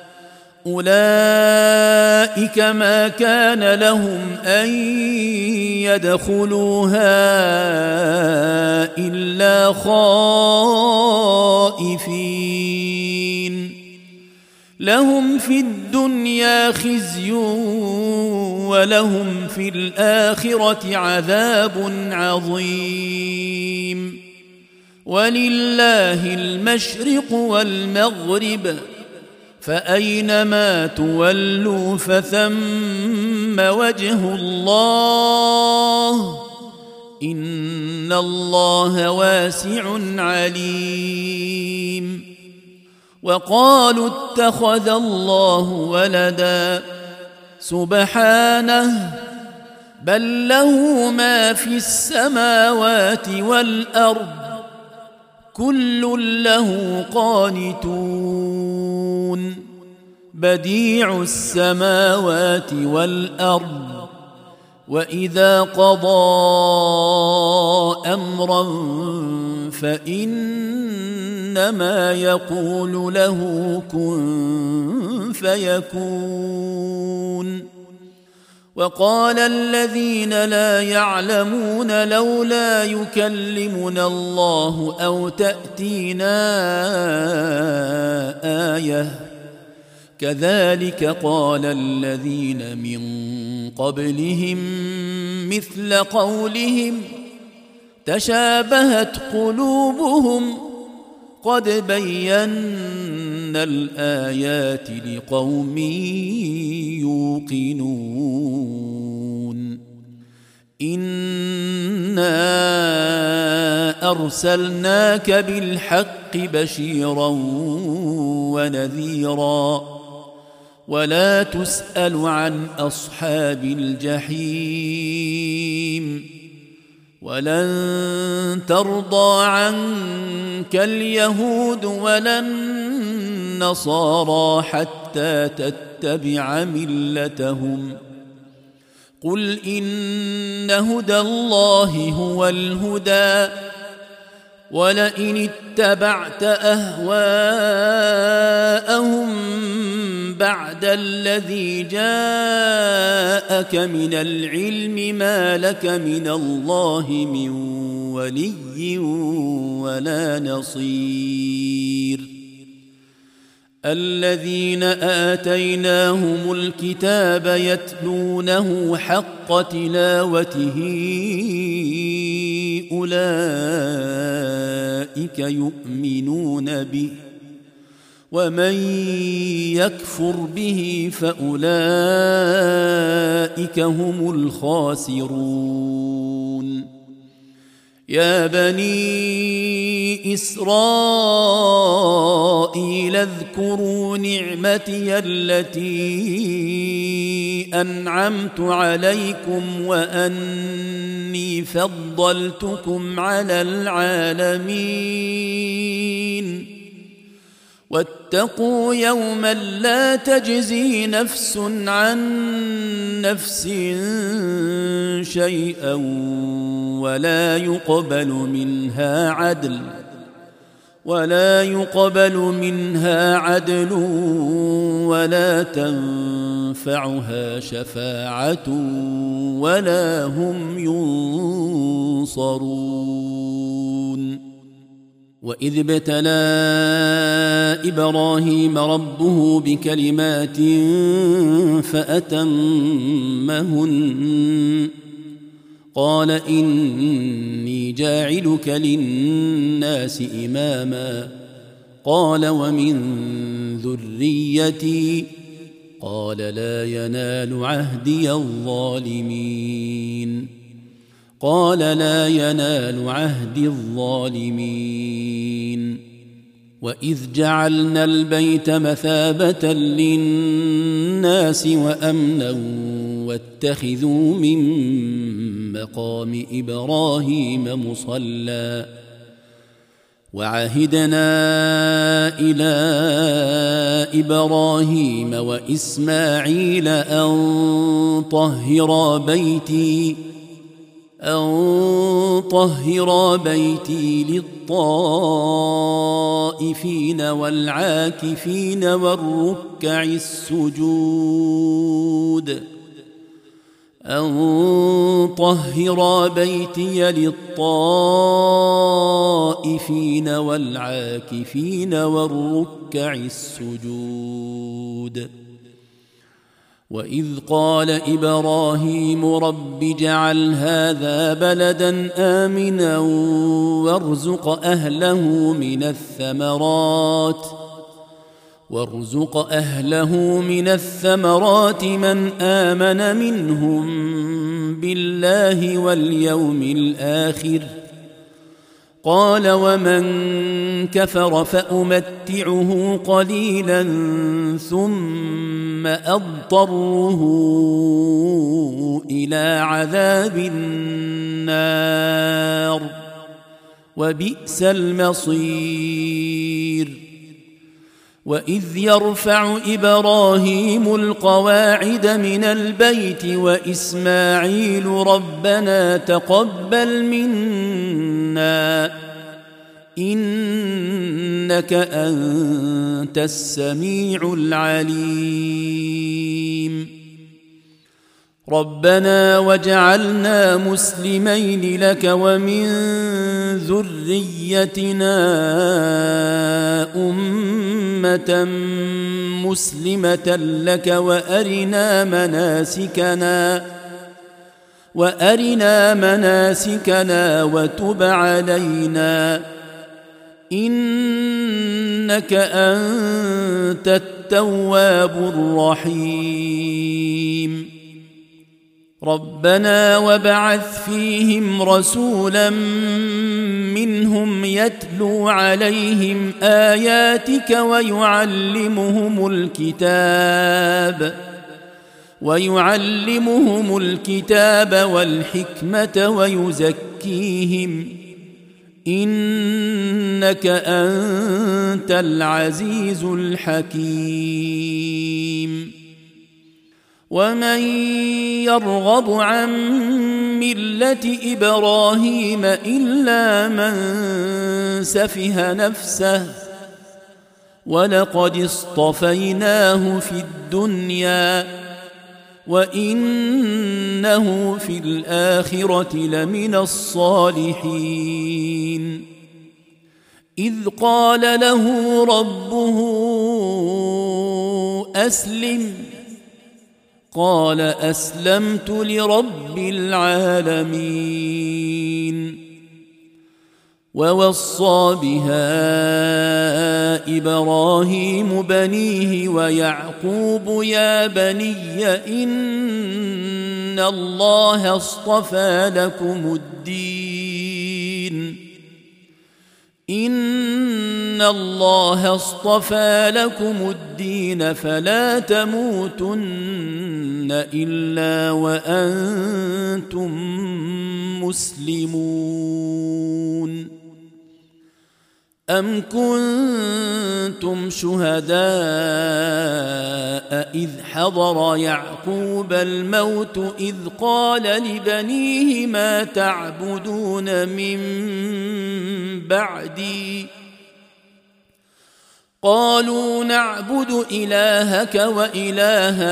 أولئك ما كان لهم أن يدخلوها إلا خائفين لهم في الدنيا خزي ولهم في الآخرة عذاب عظيم ولله المشرق والمغرب فأينما تولوا فثم وجه الله إن الله واسع عليم وقالوا اتخذ الله ولدا سبحانه بل له ما في السماوات والأرض كل له قانتون بديع السماوات والأرض وإذا قضى أمرا فإنما يقول له كن فيكون وقال الذين لا يعلمون لولا يكلمنا الله أو تأتينا آية كذلك قال الذين من قبلهم مثل قولهم تشابهت قلوبهم قد بينا الآيات لقوم يوقنون إنا أرسلناك بالحق بشيرا ونذيرا ولا تسأل عن أصحاب الجحيم ولن ترضى عنك اليهود ولا النصارى حتى تتبع ملتهم قل إن هدى الله هو الهدى ولئن اتبعت أهواءهم بعد الذي جاءك من العلم ما لك من الله من ولي ولا نصير الذين آتيناهم الكتاب يتلونه حق تلاوته أولئك يؤمنون به ومن يكفر به فأولئك هم الخاسرون يا بني إسرائيل اذكروا نعمتي التي أنعمت عليكم وأني فضلتكم على العالمين واتقوا يوما لا تجزي نفس عن نفس شيئا ولا يقبل منها عدل ولا تنفعها شفاعة ولا هم ينصرون وإذ ابتلى إبراهيم ربه بكلمات فأتمهن قال إني جاعلك للناس إماما قال ومن ذريتي قال لا ينال عهدي الظالمين قال لا ينال عهدي الظالمين وإذ جعلنا البيت مثابة للناس وأمنا واتخذوا من مقام إبراهيم مصلى وعهدنا إلى إبراهيم وإسماعيل أن طهرا بيتي للطائفين والعاكفين والركع السجود أن طهرا بيتي للطائفين والعاكفين والركع السجود وإذ قال إبراهيم رب اجعل هذا بلدا آمنا وارزق أهله من الثمرات من آمن منهم بالله واليوم الآخر قال ومن كفر فأمتعه قليلا ثم أضطره إلى عذاب النار وبئس المصير وإذ يرفع إبراهيم القواعد من البيت وإسماعيل ربنا تقبل منا إنك أنت السميع العليم ربنا واجعلنا مسلمين لك ومن ذريتنا أمة مسلمة لك وأرنا مناسكنا وتب علينا إنك أنت التواب الرحيم ربنا وابعث فيهم رسولا منهم يتلو عليهم آياتك ويعلمهم الكتاب والحكمة ويزكيهم إنك أنت العزيز الحكيم ومن يرغب عن ملة إبراهيم إلا من سفه نفسه ولقد اصطفيناه في الدنيا وإنه في الآخرة لمن الصالحين إذ قال له ربه أسلم قال أسلمت لرب العالمين ووصى بها إبراهيم بنيه ويعقوب يا بني إن الله اصطفى لكم الدين فلا تموتن إلا وأنتم مسلمون أم كنتم شهداء إذ حضر يعقوب الموت إذ قال لبنيه ما تعبدون من بعدي قالوا نعبد إلهك وإله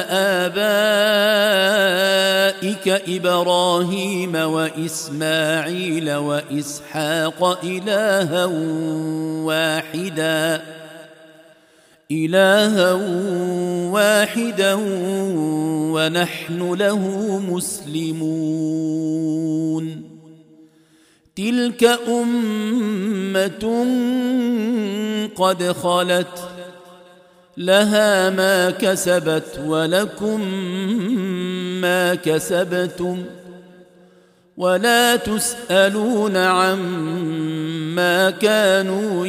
آبائك إبراهيم وإسماعيل وإسحاق إلها واحدا ونحن له مسلمون تلك أمة قد خلت لها ما كسبت ولكم ما كسبتم ولا تسألون عما كانوا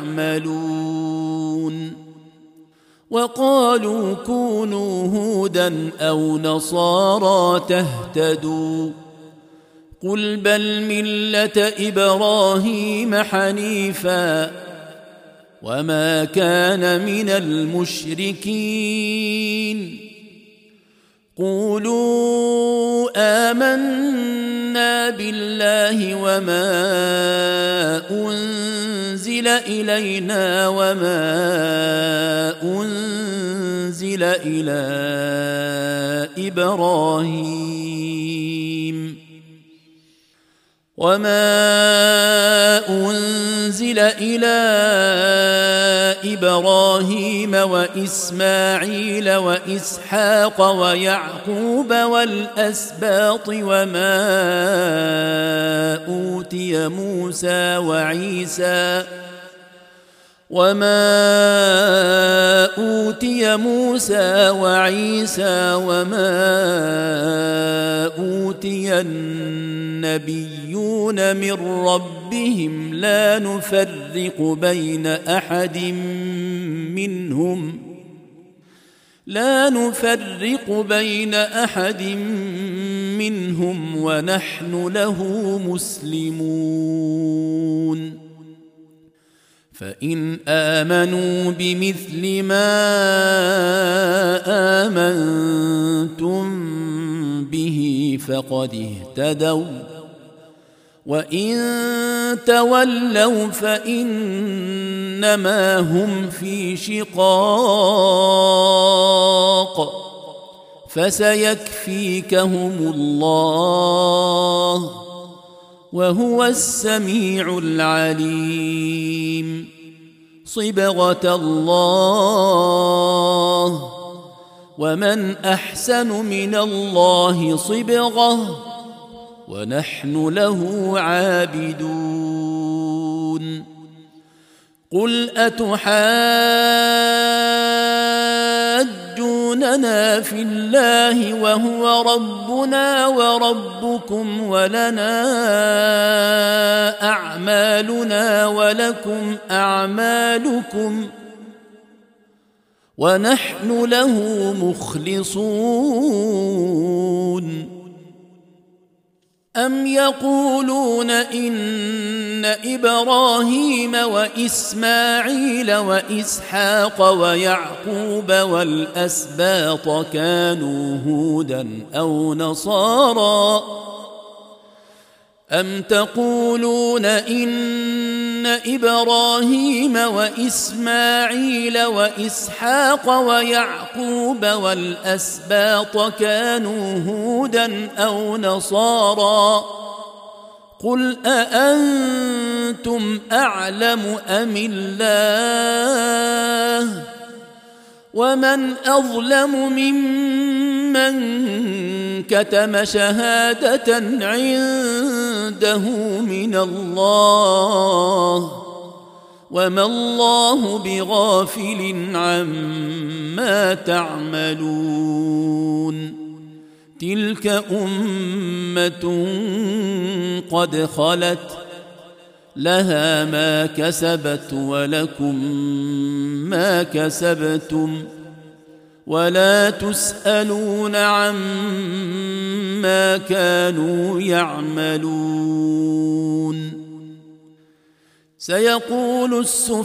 يعملون وقالوا كونوا هودا أو نصارى تهتدوا قل بل ملة إبراهيم حنيفا وما كان من المشركين قولوا آمنا بالله وما أنزل إلينا وما أنزل إلى إبراهيم وإسماعيل وإسحاق ويعقوب والأسباط وما أوتي موسى وعيسى وما أوتي النبيون من ربهم لا نفرق بين أحد منهم ونحن له مسلمون فإن آمنوا بمثل ما آمنتم به فقد اهتدوا وإن تولوا فإنما هم في شقاق فسيكفيكهم الله وهو السميع العليم صبغة الله ومن أحسن من الله صبغة ونحن له عابدون قل أتحاجوننا في الله وهو ربنا وربكم ولنا أعمالنا ولكم أعمالكم ونحن له مخلصون أم يقولون إن إبراهيم وإسماعيل وإسحاق ويعقوب والأسباط كانوا هودا أو نصارى أم تقولون إن إبراهيم وإسماعيل وإسحاق ويعقوب والأسباط كانوا هودا أو نصارى قل أأنتم أعلم أم الله ومن أظلم ممن كتم شهادة عنده من الله وما الله بغافل عما تعملون تلك أمة قد خلت لها ما كسبت ولكم ما كسبتم ولا تسألون عما كانوا يعملون سيقول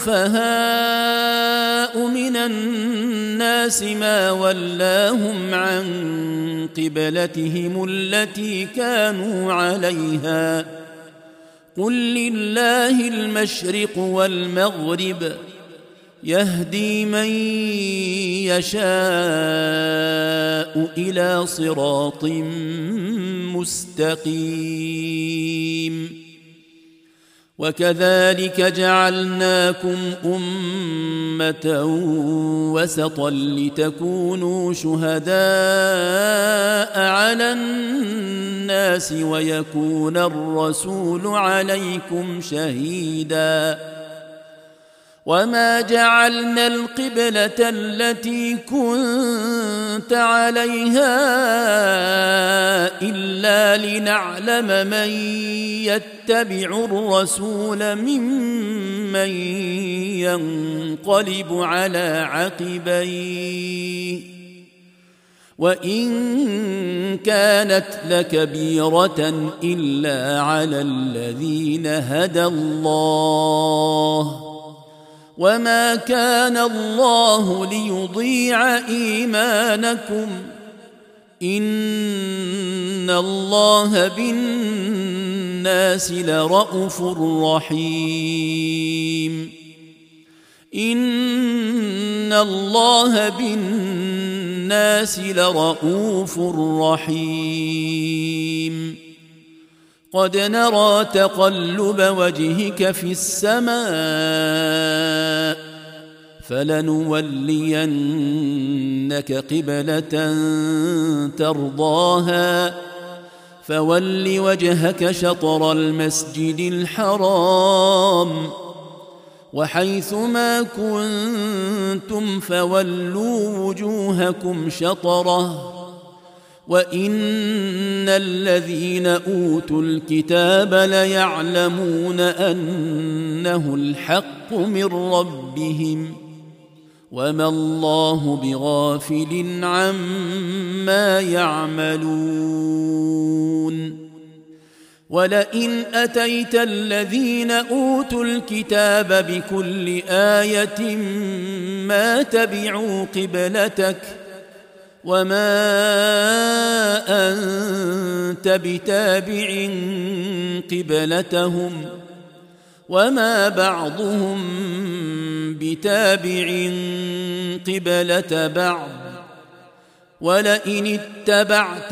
السفهاء من الناس ما ولاهم عن قبلتهم التي كانوا عليها قل لله المشرق والمغرب يهدي من يشاء إلى صراط مستقيم وكذلك جعلناكم أمة وسطا لتكونوا شهداء على الناس ويكون الرسول عليكم شهيدا وما جعلنا القبلة التي كنت عليها إلا لنعلم من يتبع الرسول ممن ينقلب على عقبيه وإن كانت لكبيرة إلا على الذين هدى الله وما كان الله ليضيع إيمانكم إن الله بالناس لرءوف رحيم إن الله بالناس لرءوف رحيم قد نرى تقلب وجهك في السماء فلنولينك قبلة ترضاها فول وجهك شطر المسجد الحرام وحيث ما كنتم فولوا وجوهكم شطره وإن الذين أوتوا الكتاب ليعلمون أنه الحق من ربهم وما الله بغافل عما يعملون ولئن أتيت الذين أوتوا الكتاب بكل آية ما تبعوا قبلتك وما أنت بتابع قبلتهم وما بعضهم بتابع قبلة بعض ولئن اتبعت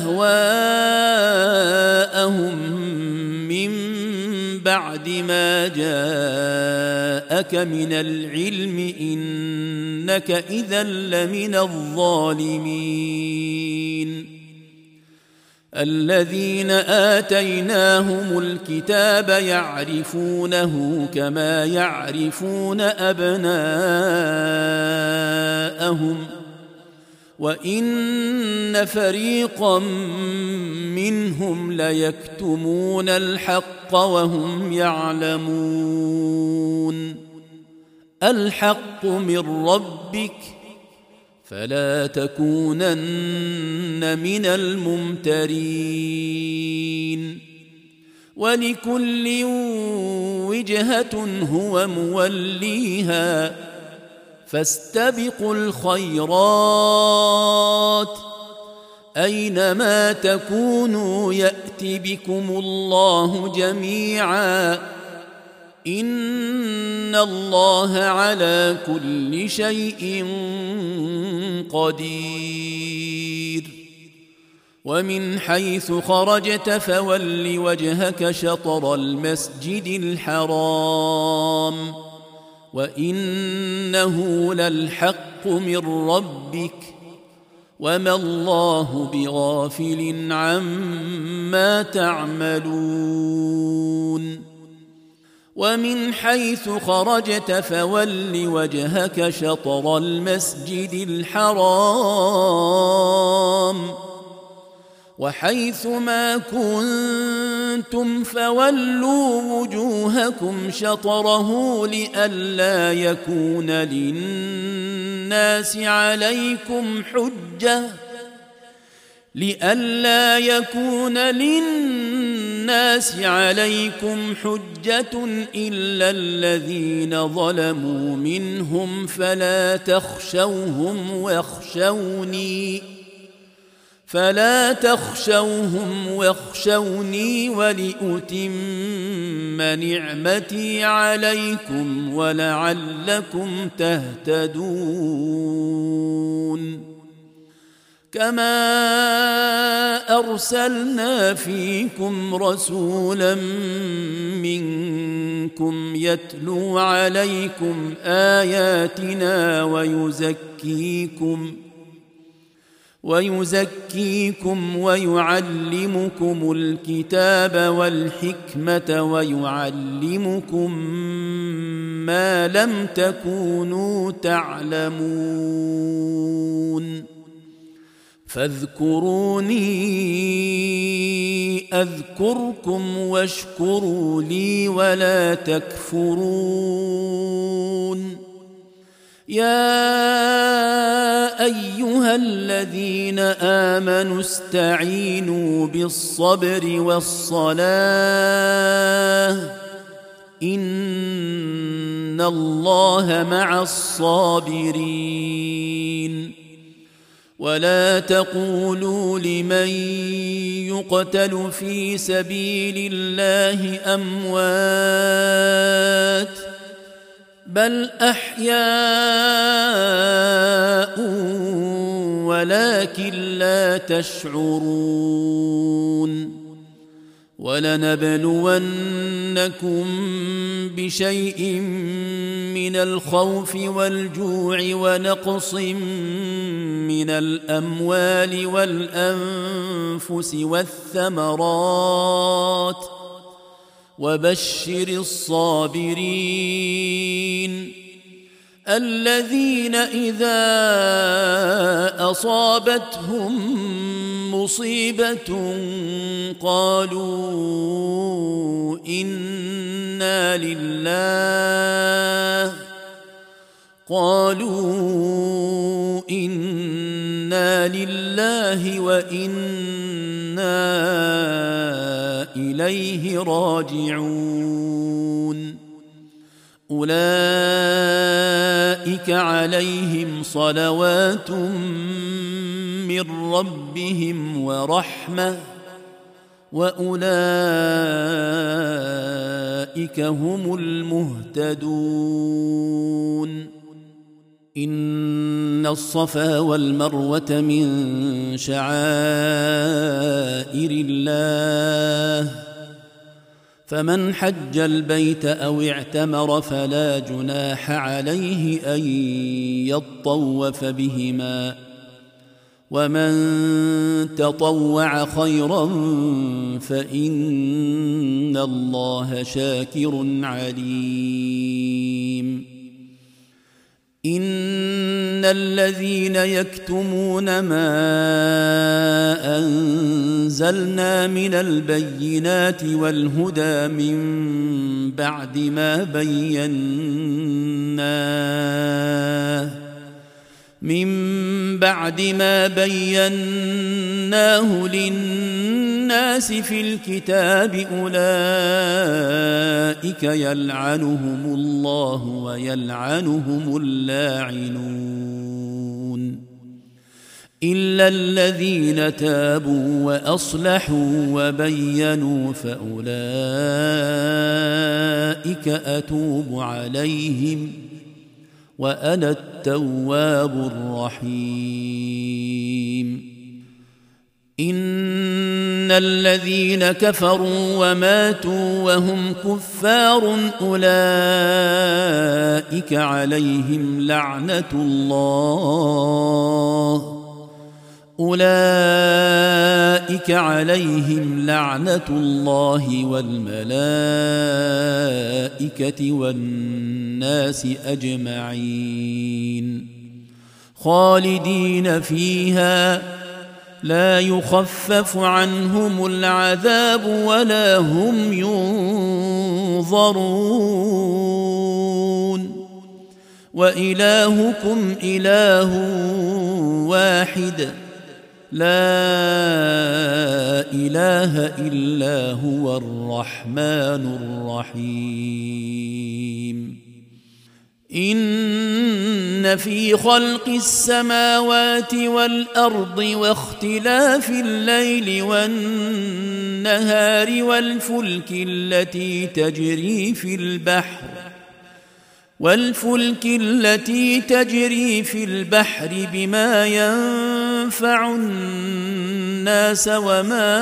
أهواءهم من بعد ما جاءك من العلم إنك إذا لمن الظالمين الذين آتيناهم الكتاب يعرفونه كما يعرفون أبناءهم وإن فريقا منهم ليكتمون الحق وهم يعلمون الحق من ربك فلا تكونن من الممترين ولكل وجهة هو موليها فاستبقوا الخيرات أينما تكونوا يأت بكم الله جميعا إن الله على كل شيء قدير ومن حيث خرجت فول وجهك شطر المسجد الحرام وإنه للحق من ربك وما الله بغافل عما تعملون ومن حيث خرجت فول وجهك شطر المسجد الحرام وحيث ما كنتم فولوا وجوهكم شطره لئلا يكون للناس عليكم حجة إلا الذين ظلموا منهم فلا تخشوهم واخشوني ولأتم نعمتي عليكم ولعلكم تهتدون كما أرسلنا فيكم رسولا منكم يتلو عليكم آياتنا ويزكيكم ويعلمكم الكتاب والحكمة ويعلمكم ما لم تكونوا تعلمون فاذكروني أذكركم واشكروا لي ولا تكفرون يا أيها الذين آمنوا استعينوا بالصبر والصلاة إن الله مع الصابرين ولا تقولوا لمن يقتل في سبيل الله أموات بل أحياء ولكن لا تشعرون ولنبلونكم بشيء من الخوف والجوع ونقص من الأموال والأنفس والثمرات وبشر الصابرين الذين إذا أصابتهم مصيبة قالوا إنا لله وإنا إليه راجعون أولئك عليهم صلوات من ربهم ورحمة وأولئك هم المهتدون إن الصفا والمروة من شعائر الله فمن حج البيت أو اعتمر فلا جناح عليه أن يطوف بهما ومن تطوع خيرا فإن الله شاكر عليم إن الذين يكتمون ما أنزلنا من البينات والهدى من بعد ما بيناه للناس في الكتاب أولئك يلعنهم الله ويلعنهم اللاعنون إلا الذين تابوا وأصلحوا وبينوا فأولئك أتوب عليهم وأنا التواب الرحيم إن الذين كفروا وماتوا وهم كفار أولئك عليهم لعنة الله والملائكة والناس أجمعين خالدين فيها لا يخفف عنهم العذاب ولا هم ينظرون وإلهكم إله واحد لا إله إلا هو الرحمن الرحيم إن في خلق السماوات والأرض واختلاف الليل والنهار والفلك التي تجري في البحر بما ينفع ينفع الناس وما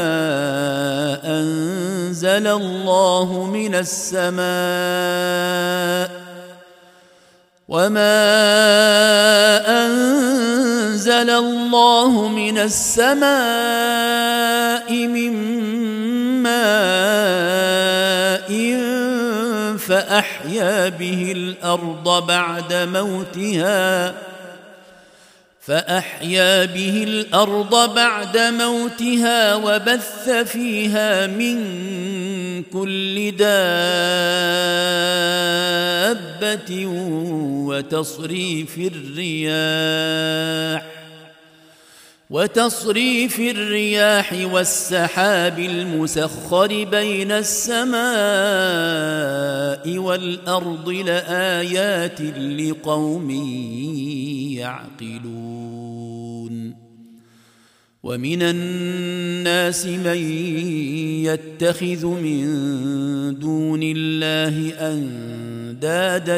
أنزل الله من السماء من ماء فأحيا به الأرض بعد موتها وبث فيها من كل دابة وتصريف الرياح والسحاب المسخر بين السماء والأرض لآيات لقوم يعقلون ومن الناس من يتخذ من دون الله أندادا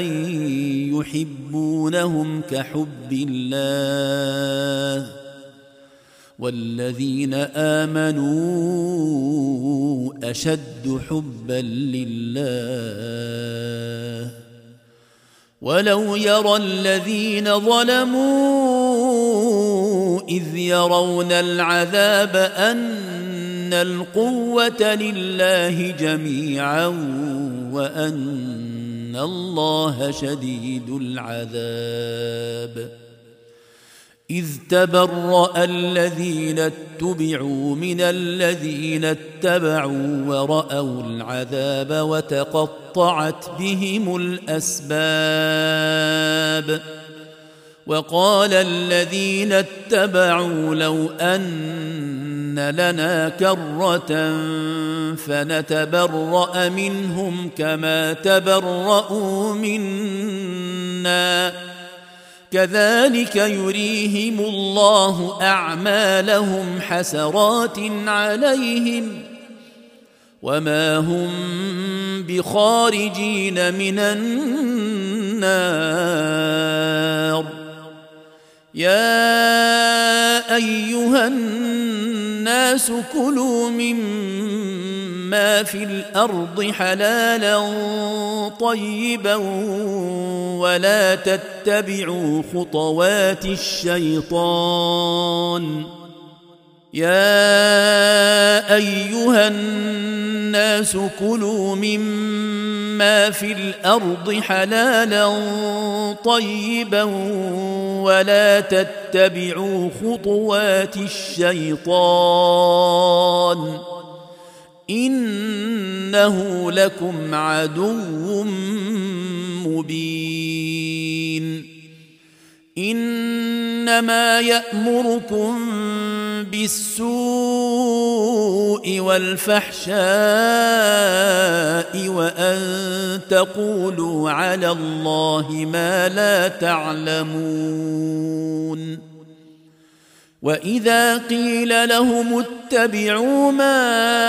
يحبونهم كحب الله والذين آمنوا أشد حبا لله ولو يرى الذين ظلموا إذ يرون العذاب أن القوة لله جميعا وأن الله شديد العذاب إذ تبرأ الذين اتبعوا من الذين اتبعوا ورأوا العذاب وتقطعت بهم الأسباب وقال الذين اتبعوا لو أن لنا كرة فنتبرأ منهم كما تبرأوا منا كذلك يريهم الله أعمالهم حسرات عليهم وما هم بخارجين من النار يا أيها الناس كلوا مما في الأرض حلالا طيبا ولا تتبعوا خطوات الشيطان يا أيها الناس كلوا مما في الأرض حلالا طيبا ولا تتبعوا خطوات الشيطان إنه لكم عدو مبين إنما يأمركم بالسوء والفحشاء وأن تقولوا على الله ما لا تعلمون وإذا قيل لهم اتبعوا ما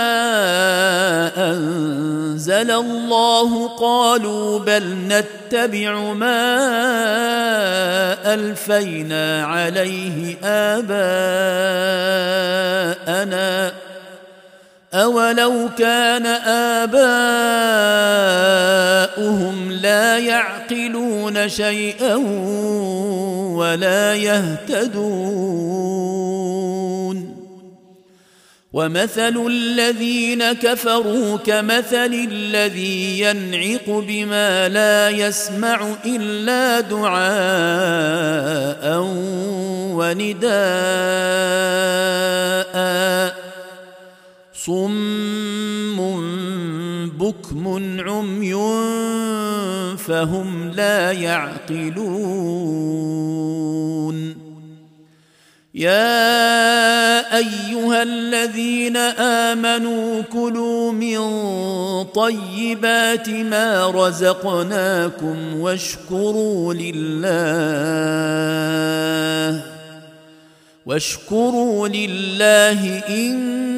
أنزل الله قالوا بل نتبع ما ألفينا عليه آباءنا أولو كان آباؤهم لا يعقلون شيئا ولا يهتدون ومثل الذين كفروا كمثل الذي ينعق بما لا يسمع إلا دعاء ونداء صم بكم عمي فهم لا يعقلون يا أيها الذين آمنوا كلوا من طيبات ما رزقناكم واشكروا لله إن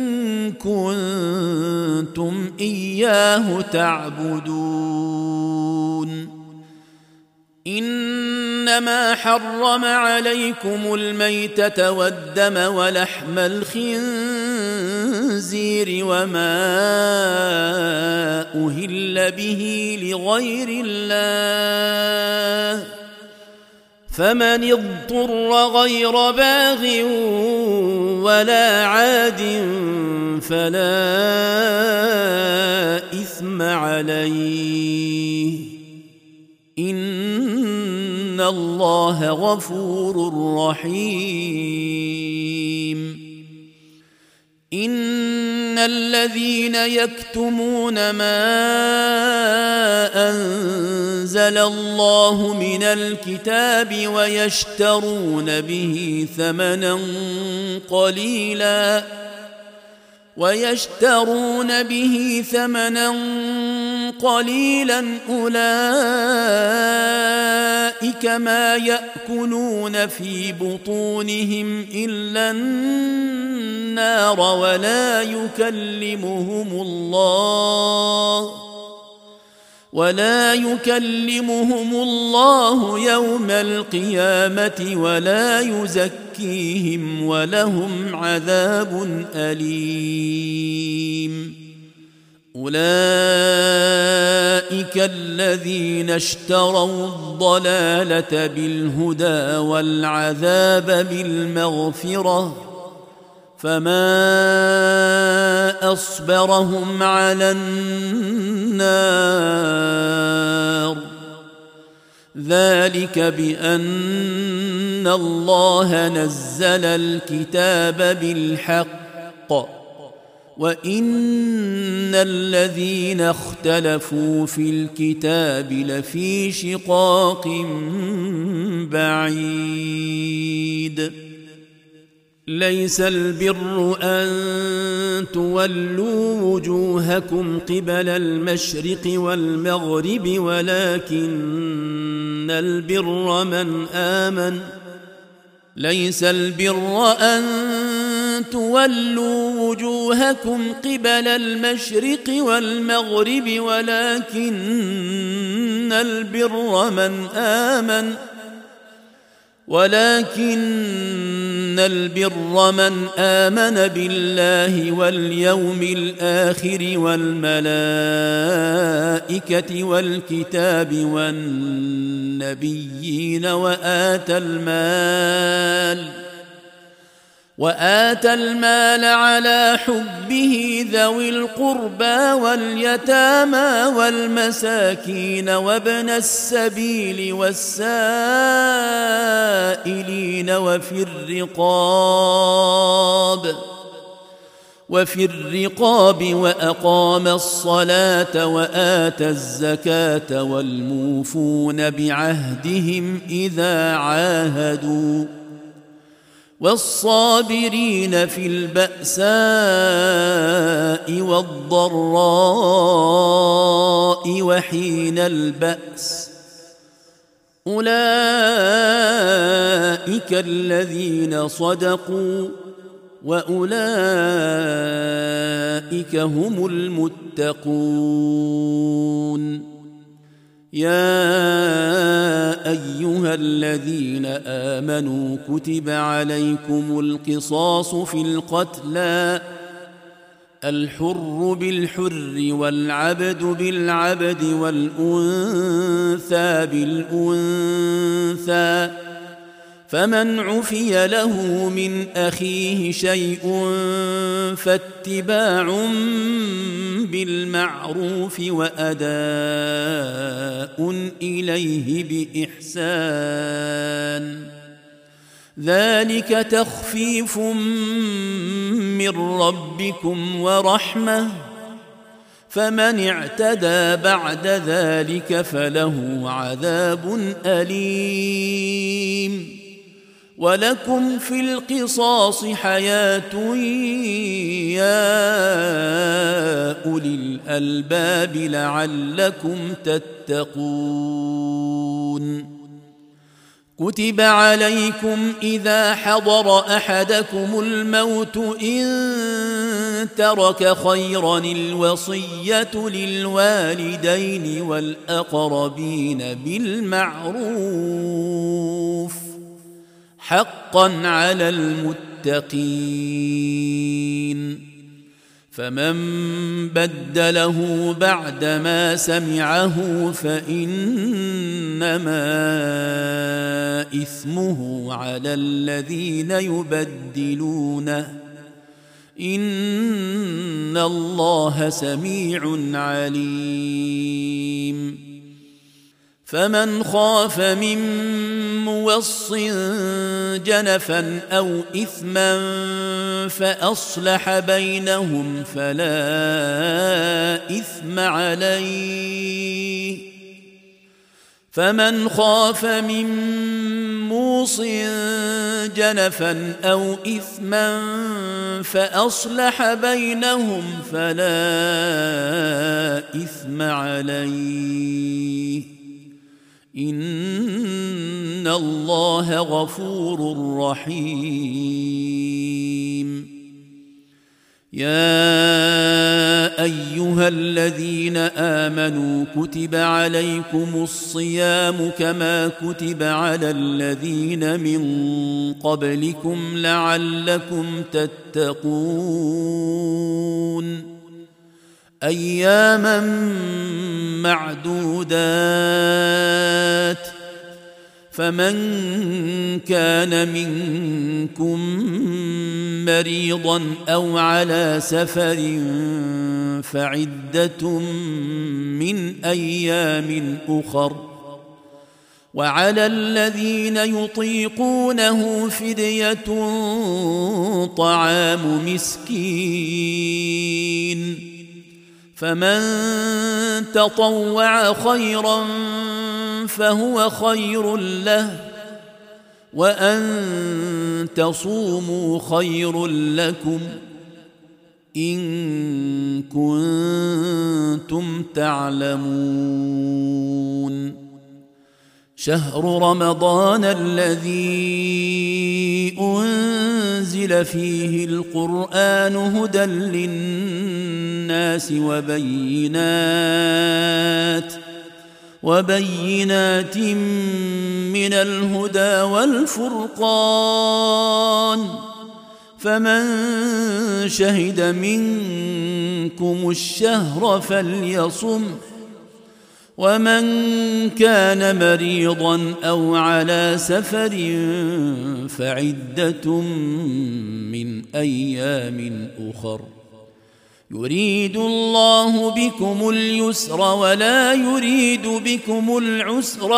كنتم إياه تعبدون إنما حرم عليكم الميتة والدم ولحم الخنزير وما أهل به لغير الله فمن اضطر غير باغ ولا عاد فلا إثم عليه إن الله غفور رحيم إن الذين يكتمون ما أنزل الله من الكتاب ويشترون به ثمنا قليلا أولئك ما يأكلون في بطونهم إلا النار ولا يكلمهم الله يوم القيامة ولا يزكيهم ولهم عذاب أليم أولئك الذين اشتروا الضلالة بالهدى والعذاب بالمغفرة فما أصبرهم على النار ذلك بأن الله نزل الكتاب بالحق وإن الذين اختلفوا في الكتاب لفي شقاق بعيد ليس البر أن تولوا وجوهكم قبل المشرق والمغرب ولكن البر من آمن ليس البر أن تولوا وجوهكم قبل المشرق والمغرب ولكن البر من آمن بالله واليوم الآخر والملائكة والكتاب والنبيين وآتى المال على حبه ذوي القربى واليتامى والمساكين وابن السبيل والسائلين وفي الرقاب وأقام الصلاة وآتى الزكاة والموفون بعهدهم إذا عاهدوا والصابرين في البأساء والضراء وحين البأس أولئك الذين صدقوا وأولئك هم المتقون يا أيها الذين آمنوا كتب عليكم القصاص في القتلى الحر بالحر والعبد بالعبد والأنثى بالأنثى فمن عفي له من أخيه شيء فاتباع بالمعروف وأداء إليه بإحسان ذلك تخفيف من ربكم ورحمة فمن اعتدى بعد ذلك فله عذاب أليم ولكم في القصاص حياة يا أولي الألباب لعلكم تتقون كتب عليكم إذا حضر أحدكم الموت إن ترك خيرا الوصية للوالدين والأقربين بالمعروف حقا على المتقين. فمن بدله بعدما سمعه فإنما إثمه على الذين يبدلونه إن الله سميع عليم. فمن خاف من موص جنفا أو إثما فأصلح بينهم فلا إثم عليه. فمن خاف من موص جنفا أو إثما فأصلح بينهم فلا إثم عليه إن الله غفور رحيم. يا أيها الذين آمنوا كتب عليكم الصيام كما كتب على الذين من قبلكم لعلكم تتقون. أياما معدودات. فمن كان منكم مريضا أو على سفر فعدة من أيام أخر. وعلى الذين يطيقونه فدية طعام مسكين. فمن تطوع خيرا فهو خير له وأن تصوموا خير لكم إن كنتم تعلمون. شهر رمضان الذي أنزل فيه القرآن هدى للناس وبينات من الهدى والفرقان. فمن شهد منكم الشهر فليصم. ومن كان مريضا أو على سفر فعدة من أيام أخر. يريد الله بكم اليسر ولا يريد بكم العسر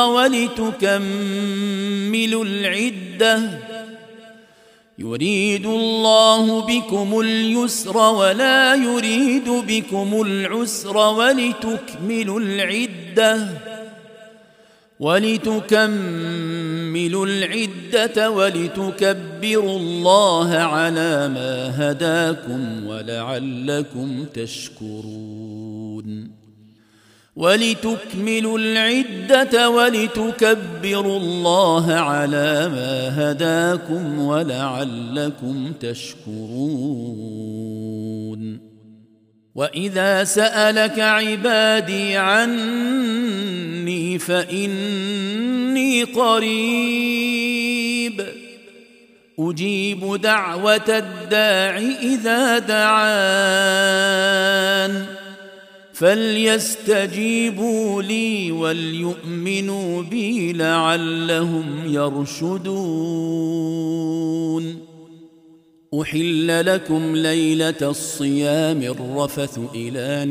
ولتكملوا العدة. يريد الله بكم اليسر ولا يريد بكم العسر ولتكملوا العدة ولتكبروا الله على ما هداكم ولعلكم تشكرون. ولتكملوا العدة ولتكبروا الله على ما هداكم ولعلكم تشكرون. وإذا سألك عبادي عني فإني قريب أجيب دعوة الداع إذا دعان فليستجيبوا لي وليؤمنوا بي لعلهم يرشدون. أحل لكم ليلة الصيام الرفث إلى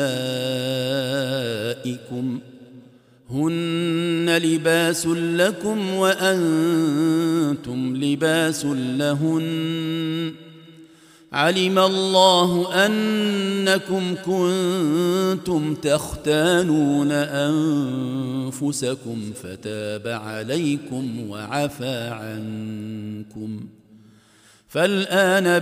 نسائكم هن لباس لكم وأنتم لباس لهن. علم الله أنكم كنتم تختانون أنفسكم فتاب عليكم وعفى عنكم فالآن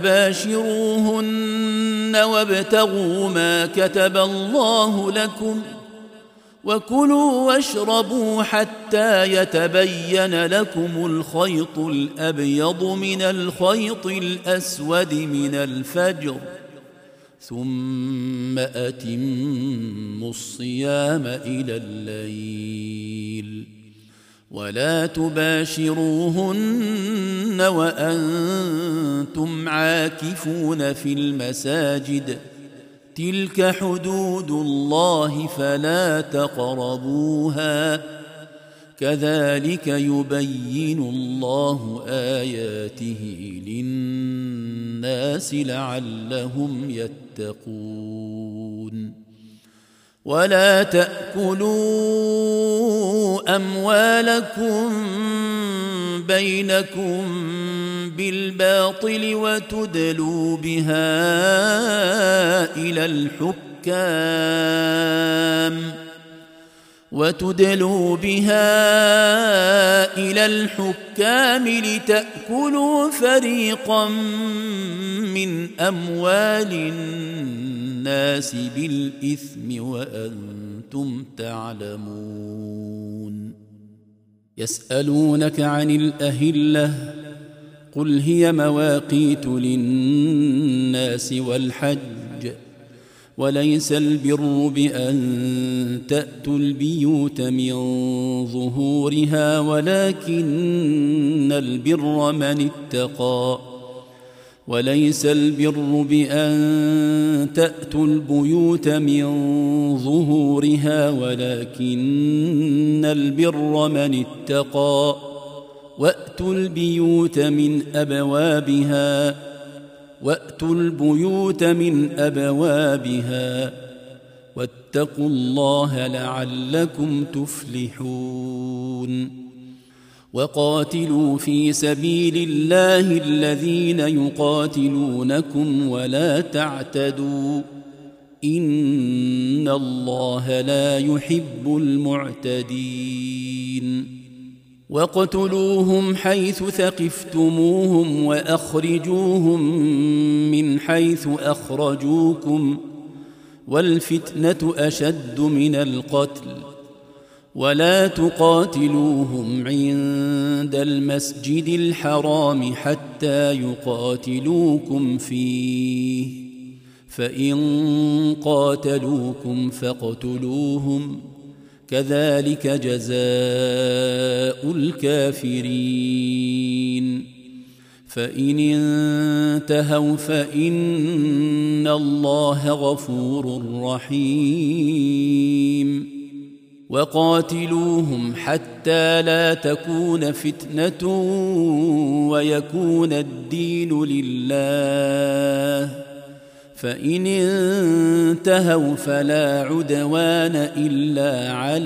باشروهن وابتغوا ما كتب الله لكم وكلوا واشربوا حتى يتبين لكم الخيط الأبيض من الخيط الأسود من الفجر ثم أتموا الصيام إلى الليل ولا تباشروهن وأنتم عاكفون في المساجد تلك حدود الله فلا تقربوها كذلك يبين الله آياته للناس لعلهم يتقون ولا تأكلوا أموالكم بينكم بالباطل وتدلوا بها إلى الحكام لتأكلوا فريقا من أموال الناس بالإثم وأنتم تعلمون يسألونك عن الأهلة قل هي مواقيت للناس والحج وليس البر بأن تأتوا البيوت من ظهورها ولكن البر من اتقى وليس البر بأن تأتوا البيوت من ظهورها ولكن البر من اتقى وأتوا البيوت من أبوابها واتقوا الله لعلكم تفلحون وقاتلوا في سبيل الله الذين يقاتلونكم ولا تعتدوا إن الله لا يحب المعتدين واقتلوهم حيث ثقفتموهم وأخرجوهم من حيث أخرجوكم والفتنة أشد من القتل ولا تقاتلوهم عند المسجد الحرام حتى يقاتلوكم فيه فإن قاتلوكم فاقتلوهم كذلك جزاء الكافرين فإن انتهوا فإن الله غفور رحيم وقاتلوهم حتى لا تكون فتنة ويكون الدين لله فإن انتهوا فلا عدوان إلا على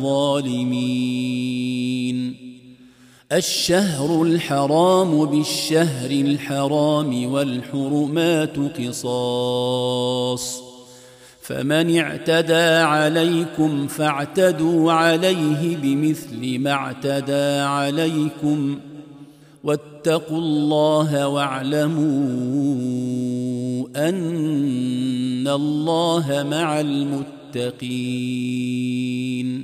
الظالمين الشهر الحرام بالشهر الحرام والحرمات قصاص فمن اعتدى عليكم فاعتدوا عليه بمثل ما اعتدى عليكم واتقوا الله واعلموا أن الله مع المتقين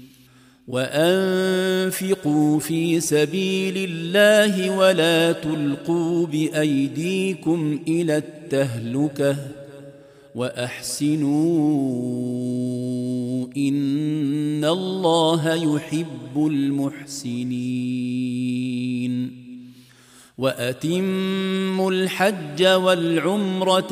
وأنفقوا في سبيل الله ولا تلقوا بأيديكم إلى التهلكة وأحسنوا إن الله يحب المحسنين وأتموا الحج والعمرة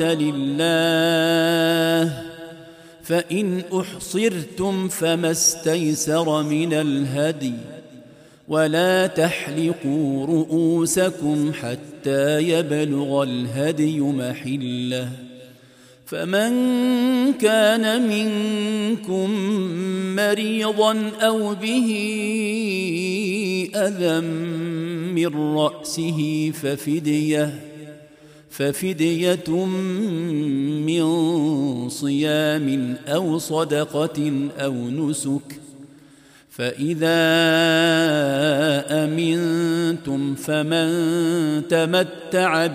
لله فإن أحصرتم فما استيسر من الهدي ولا تحلقوا رؤوسكم حتى يبلغ الهدي محله فمن كان منكم مريضا أو به أذى من رأسه ففدية من صيام أو صدقة أو نسك فإذا أمنتم فمن تمتع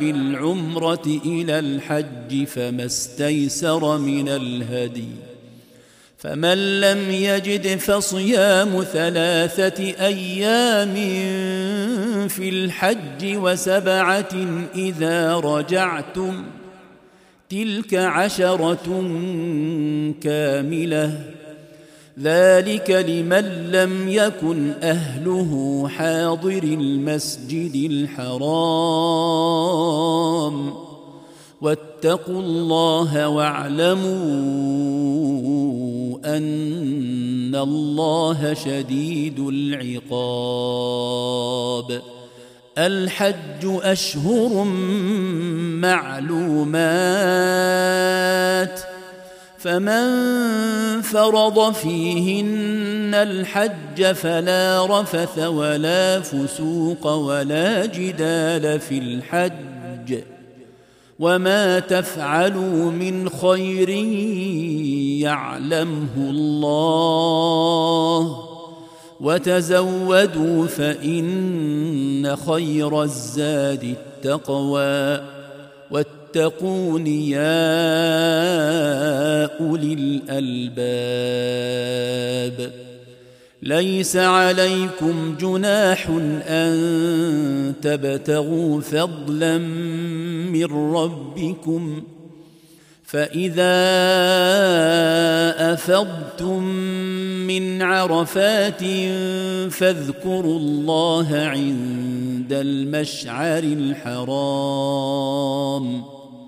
بالعمرة إلى الحج فما استيسر من الهدي فمن لم يجد فصيام 3 أيام في الحج و7 إذا رجعتم تلك 10 كاملة ذلك لمن لم يكن أهله حاضر المسجد الحرام واتقوا الله واعلموا أن الله شديد العقاب. الحج أشهر معلومات فمن فرض فيهن الحج فلا رفث ولا فسوق ولا جدال في الحج وما تفعلوا من خير يعلمه الله وتزودوا فإن خير الزاد التقوى واتقون يا أولي الألباب. ليس عليكم جناح أن تبتغوا فضلا من ربكم فإذا أفضتم من عرفات فاذكروا الله عند المشعر الحرام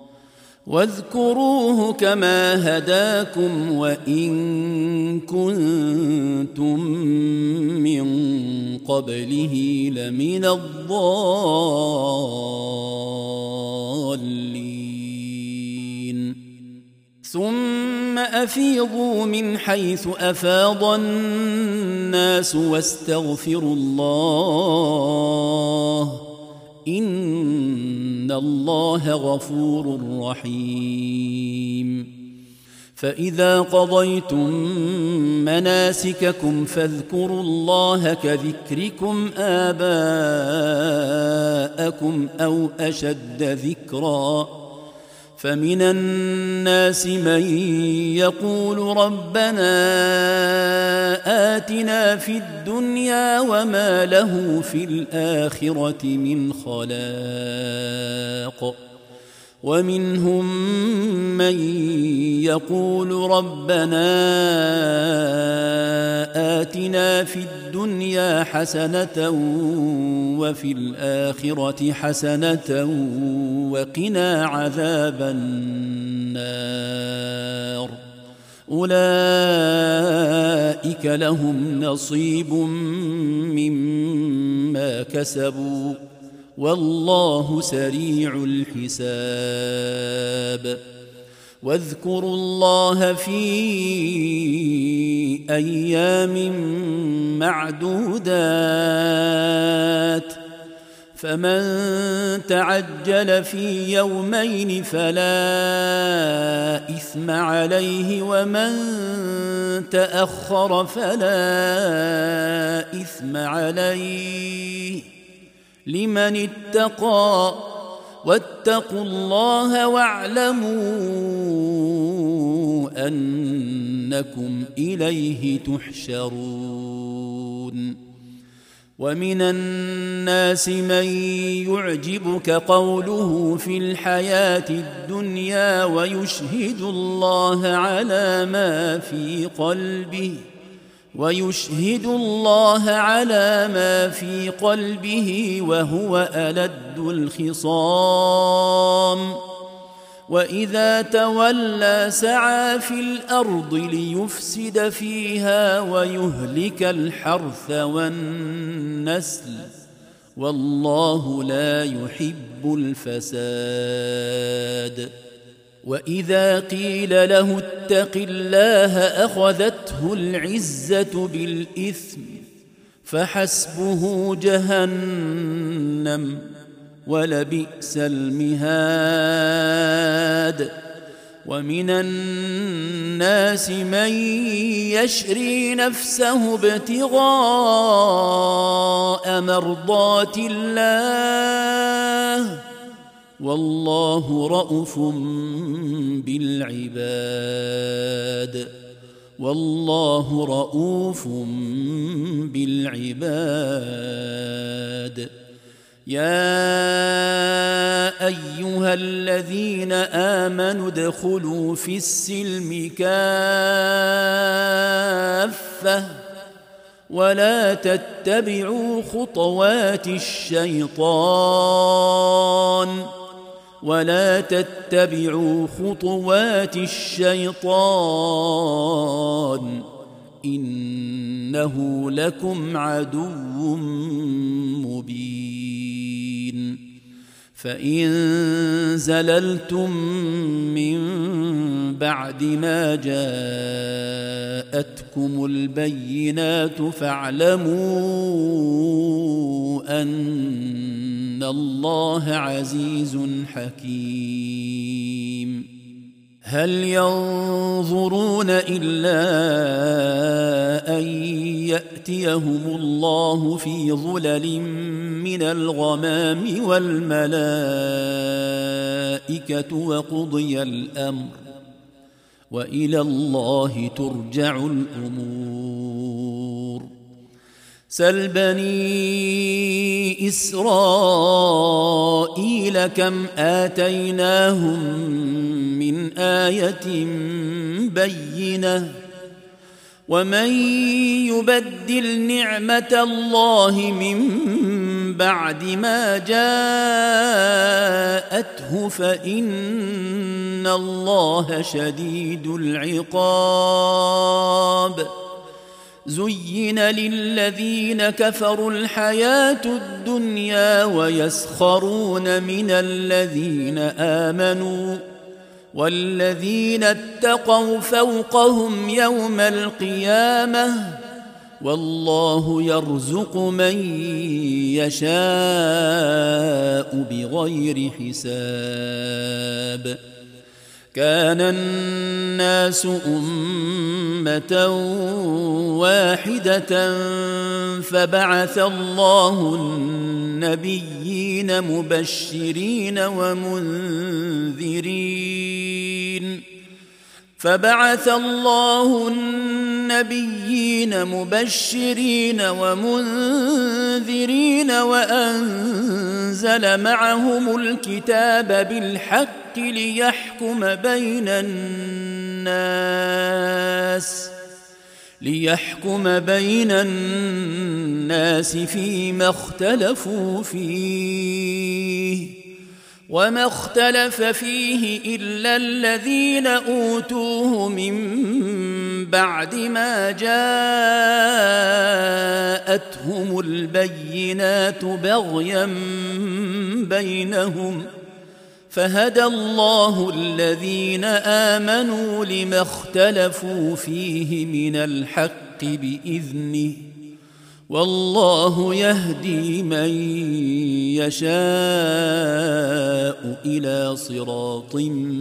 واذكروه كما هداكم وإن كنتم من قبله لمن الضالين. ثم أفيضوا من حيث أفاض الناس واستغفروا الله إن الله غفور رحيم. فإذا قضيتم مناسككم فاذكروا الله كذكركم آباءكم أو أشد ذكرًا فمن الناس من يقول ربنا آتنا في الدنيا وما له في الآخرة من خلاق ومنهم من يقول ربنا آتنا في الدنيا حسنة وفي الآخرة حسنة وقنا عذاب النار. أولئك لهم نصيب مما كسبوا والله سريع الحساب. واذكروا الله في أيام معدودات فمن تعجل في يومين فلا إثم عليه ومن تأخر فلا إثم عليه لمن اتقى واتقوا الله واعلموا أنكم إليه تحشرون. ومن الناس من يعجبك قوله في الحياة الدنيا ويشهد الله على ما في قلبه وهو ألد الخصام وإذا تولى سعى في الأرض ليفسد فيها ويهلك الحرث والنسل والله لا يحب الفساد. وإذا قيل له اتق الله أخذته العزة بالإثم فحسبه جهنم ولبئس المهاد. ومن الناس من يشري نفسه ابتغاء مرضات الله والله رءوف بالعباد. والله رؤوف بالعباد. يا أيها الذين آمنوا ادخلوا في السلم كافة ولا تتبعوا خطوات الشيطان إنه لكم عدو مبين. فإن زللتم من بعد ما جاءتكم البينات فاعلموا أن الله عزيز حكيم. هل ينظرون إلا أن يأتيهم الله في ظلل من الغمام والملائكة وقضي الأمر وإلى الله ترجع الأمور. سل بني إسرائيل كم آتيناهم من آية بينة ومن يبدل نعمة الله من بعد ما جاءته فإن الله شديد العقاب. زين للذين كفروا الحياة الدنيا ويسخرون من الذين آمنوا والذين اتقوا فوقهم يوم القيامة والله يرزق من يشاء بغير حساب. كان الناس أمة واحدة فبعث الله النبيين مبشرين ومنذرين وأنزل معهم الكتاب بالحق ليحكم بين الناس فيما اختلفوا فيه وما اختلف فيه إلا الذين أوتوه من بعد ما جاءتهم البينات بغيا بينهم فهدى الله الذين آمنوا لما اختلفوا فيه من الحق بإذنه والله يهدي من يشاء إلى صراط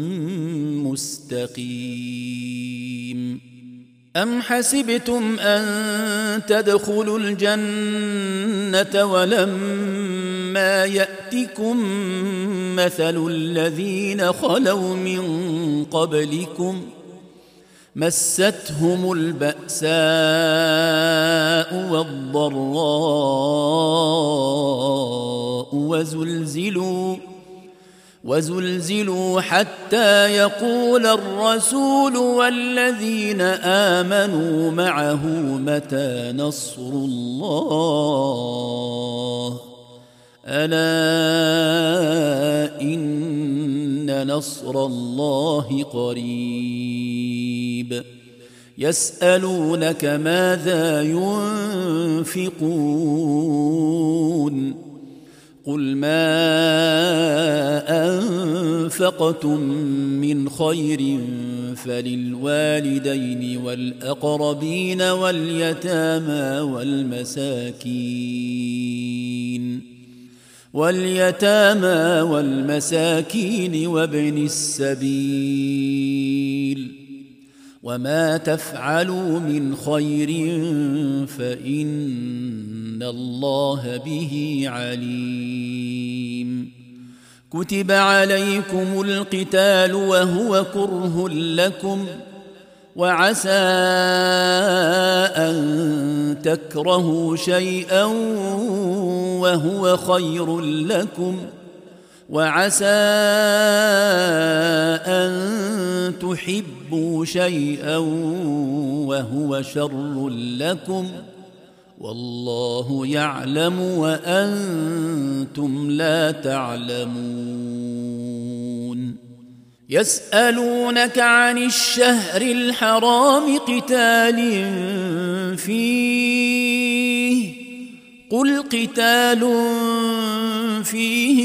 مستقيم. أم حسبتم أن تدخلوا الجنة ولما يأتكم مثل الذين خلوا من قبلكم مستهم البأساء والضراء وزلزلوا حتى يقول الرسول والذين آمنوا معه متى نصر الله ألا إن نصر الله قريب. يسألونك ماذا ينفقون قل ما أنفقتم من خير فللوالدين والأقربين واليتامى والمساكين وابن السبيل وما تفعلوا من خير فإن الله به عليم. كتب عليكم القتال وهو كره لكم وعسى أن تكرهوا شيئا وهو خير لكم، وعسى أن تحبوا شيئا وهو شر لكم، والله يعلم وأنتم لا تعلمون. يسألونك عن الشهر الحرام قتال فيه، قل قتال فيه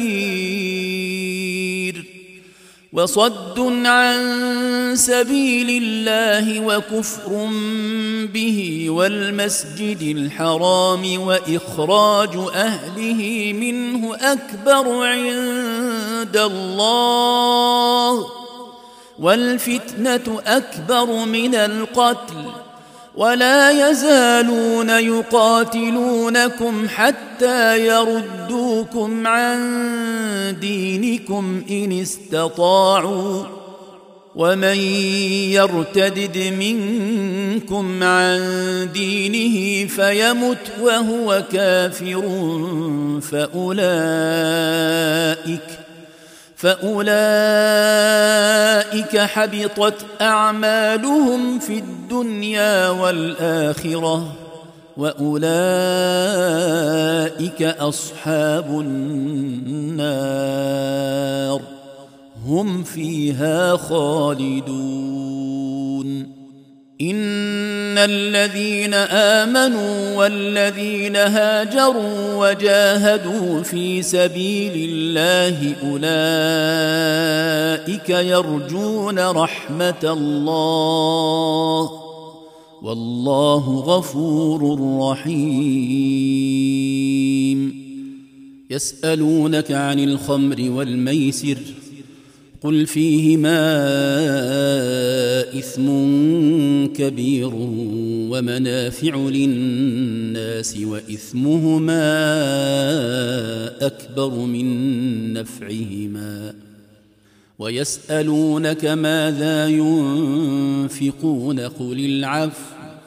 كبير، وصد عن سبيل الله وكفر به والمسجد الحرام وإخراج أهله منه أكبر عند الله، والفتنة أكبر من القتل، ولا يزالون يقاتلونكم حتى يردوكم عن دينكم إن استطاعوا، ومن يرتدد منكم عن دينه فيمت وهو كافر فأولئك حبطت أعمالهم في الدنيا والآخرة، وأولئك أصحاب النار هم فيها خالدون. إن الذين آمنوا والذين هاجروا وجاهدوا في سبيل الله أولئك يرجون رحمة الله، والله غفور رحيم. يسألونك عن الخمر والميسر، قل فيهما إثم كبير ومنافع للناس وإثمهما أكبر من نفعهما، ويسألونك ماذا ينفقون قل العفو،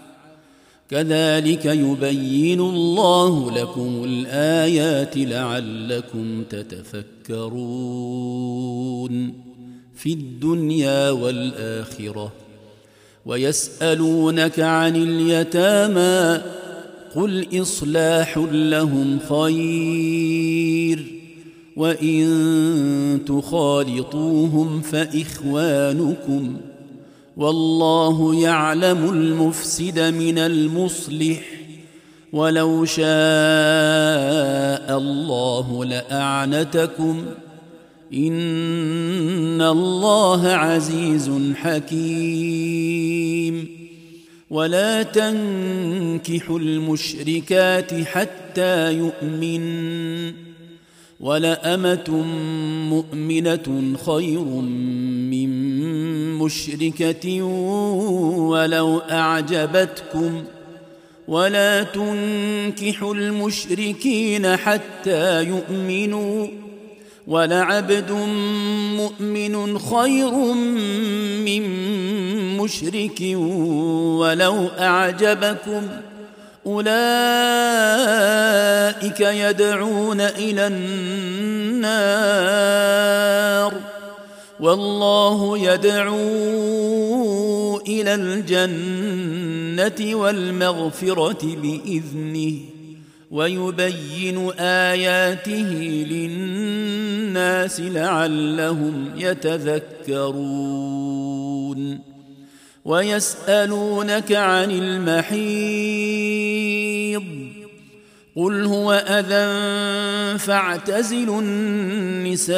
كذلك يبين الله لكم الآيات لعلكم تتفكرون في الدنيا والآخرة. ويسألونك عن اليتامى، قل إصلاح لهم خير، وإن تخالطوهم فإخوانكم، والله يعلم المفسد من المصلح، ولو شاء الله لأعنتكم، إن الله عزيز حكيم. ولا تنكحوا المشركات حتى يؤمنن، ولأمة مؤمنة خير من مشركة ولو أعجبتكم، ولا تنكحوا المشركين حتى يؤمنوا، ولعبد مؤمن خير من مشرك ولو أعجبكم، أولئك يدعون إلى النار، والله يدعو إلى الجنة والمغفرة بإذنه، ويبين آياته للناس لعلهم يتذكرون. ويسألونك عن المحيض، قل هو أذى فاعتزلوا النساء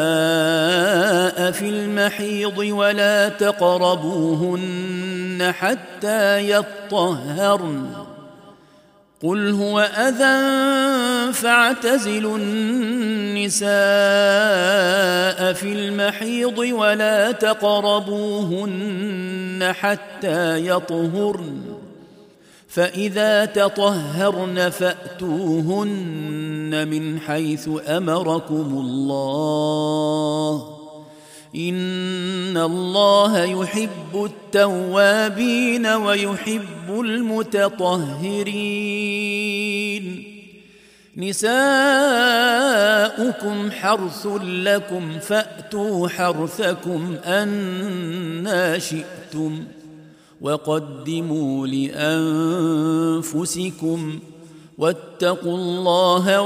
في المحيض ولا تقربوهن حتى يطهرن، قل هو أذى فاعتزلوا النساء في المحيض ولا تقربوهن حتى يطهرن، فإذا تطهرن فأتوهن من حيث أمركم الله، إن الله يحب التوابين ويحب المتطهرين. نساؤكم حرث لكم فأتوا حرثكم أنى شئتم وقدموا لأنفسكم واتقوا الله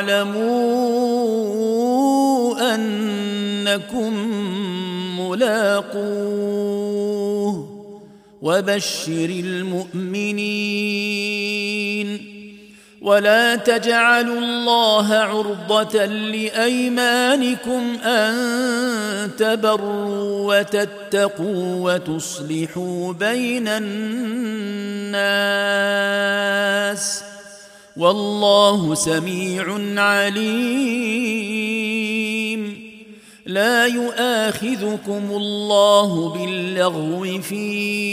واعلموا أنكم ملاقوه وبشر المؤمنين. ولا تجعلوا الله عرضة لأيمانكم أن تبروا وتتقوا وتصلحوا بين الناس والله سميع عليم. لا يؤاخذكم الله باللغو في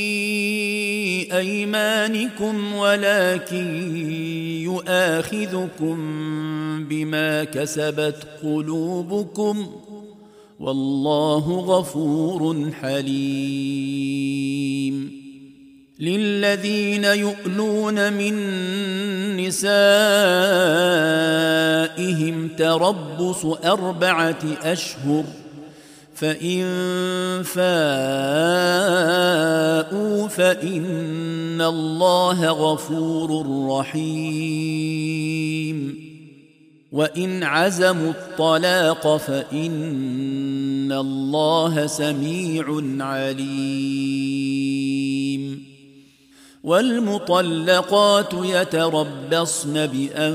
أيمانكم ولكن يؤاخذكم بما كسبت قلوبكم والله غفور حليم. للذين يؤلون من نسائهم تربص 4 أشهر فإن فاءوا فإن الله غفور رحيم. وإن عزموا الطلاق فإن الله سميع عليم. والمطلقات يتربصن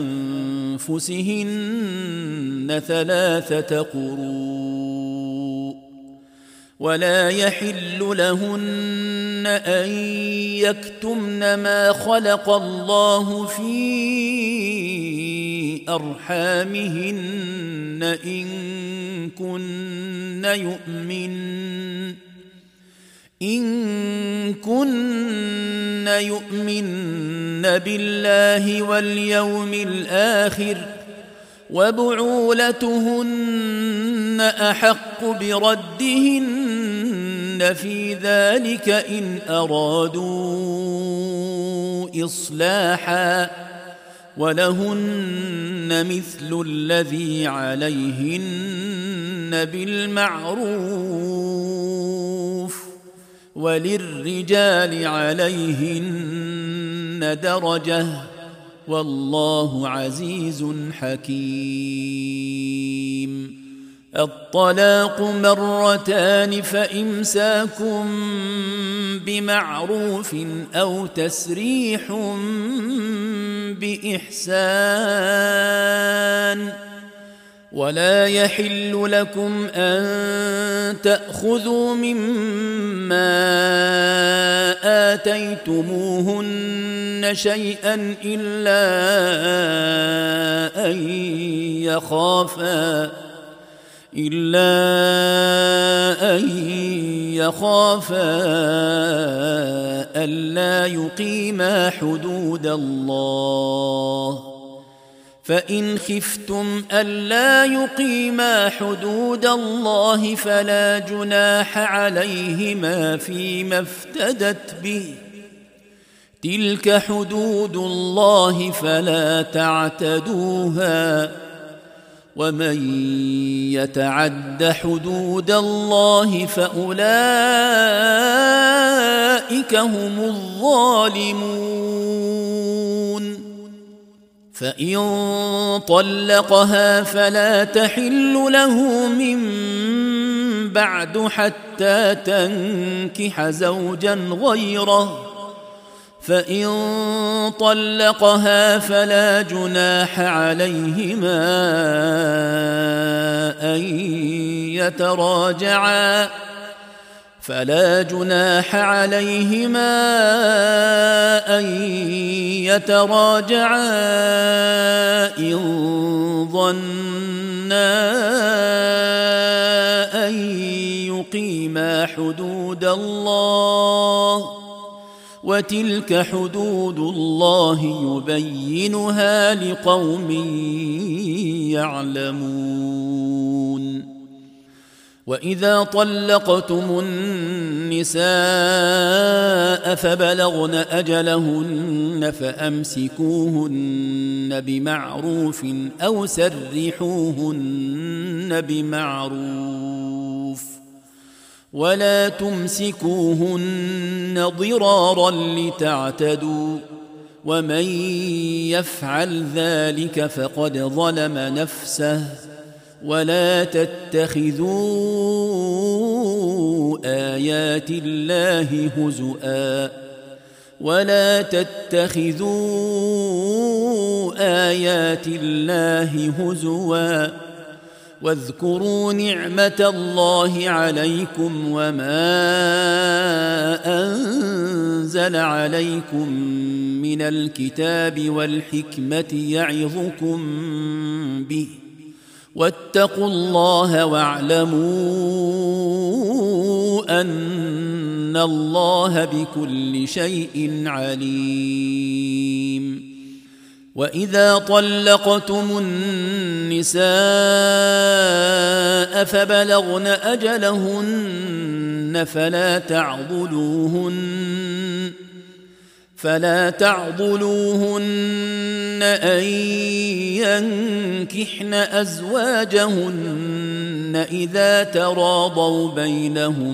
بأنفسهن 3 قروء ولا يحل لهن أن يكتمن ما خلق الله في أرحامهن إن كن يؤمن بالله واليوم الآخر وبعولتهن أحق بردهن في ذلك إن أرادوا إصلاحا ولهن مثل الذي عليهن بالمعروف وللرجال عليهن درجة والله عزيز حكيم. الطلاق 2 فإمساك بمعروف أو تسريح بإحسان. ولا يحل لكم أن تأخذوا مما آتيتموهن شيئا إلا أن يخافا ألا يقيما حدود الله. فإن خفتم ألا يقيما حدود الله فلا جناح عليهما فيما افتدت به. تلك حدود الله فلا تعتدوها ومن يتعد حدود الله فأولئك هم الظالمون. فإن طلقها فلا تحل له من بعد حتى تنكح زوجا غيره. فإن طلقها فلا جناح عليهما أن يتراجعا إن ظنا أن يقيما حدود الله وتلك حدود الله يبينها لقوم يعلمون. وإذا طلقتم النساء فبلغن أجلهن فأمسكوهن بمعروف أو سرحوهن بمعروف ولا تمسكوهن ضرارا لتعتدوا ومن يفعل ذلك فقد ظلم نفسه ولا تتخذوا آيات الله هزوا واذكروا نعمة الله عليكم وما أنزل عليكم من الكتاب والحكمة يعظكم به واتقوا الله واعلموا أن الله بكل شيء عليم. وإذا طلقتم النساء فبلغن أجلهن فلا تعضلوهن أن ينكحن أزواجهن إذا تراضوا بينهم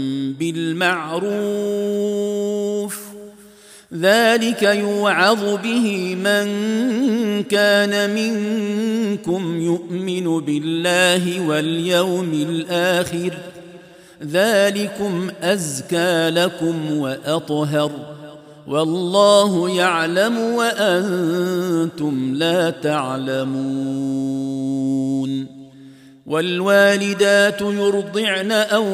بالمعروف ذلك يوعظ به من كان منكم يؤمن بالله واليوم الآخر ذلكم أزكى لكم وأطهر والله يعلم وأنتم لا تعلمون. والوالدات يرضعن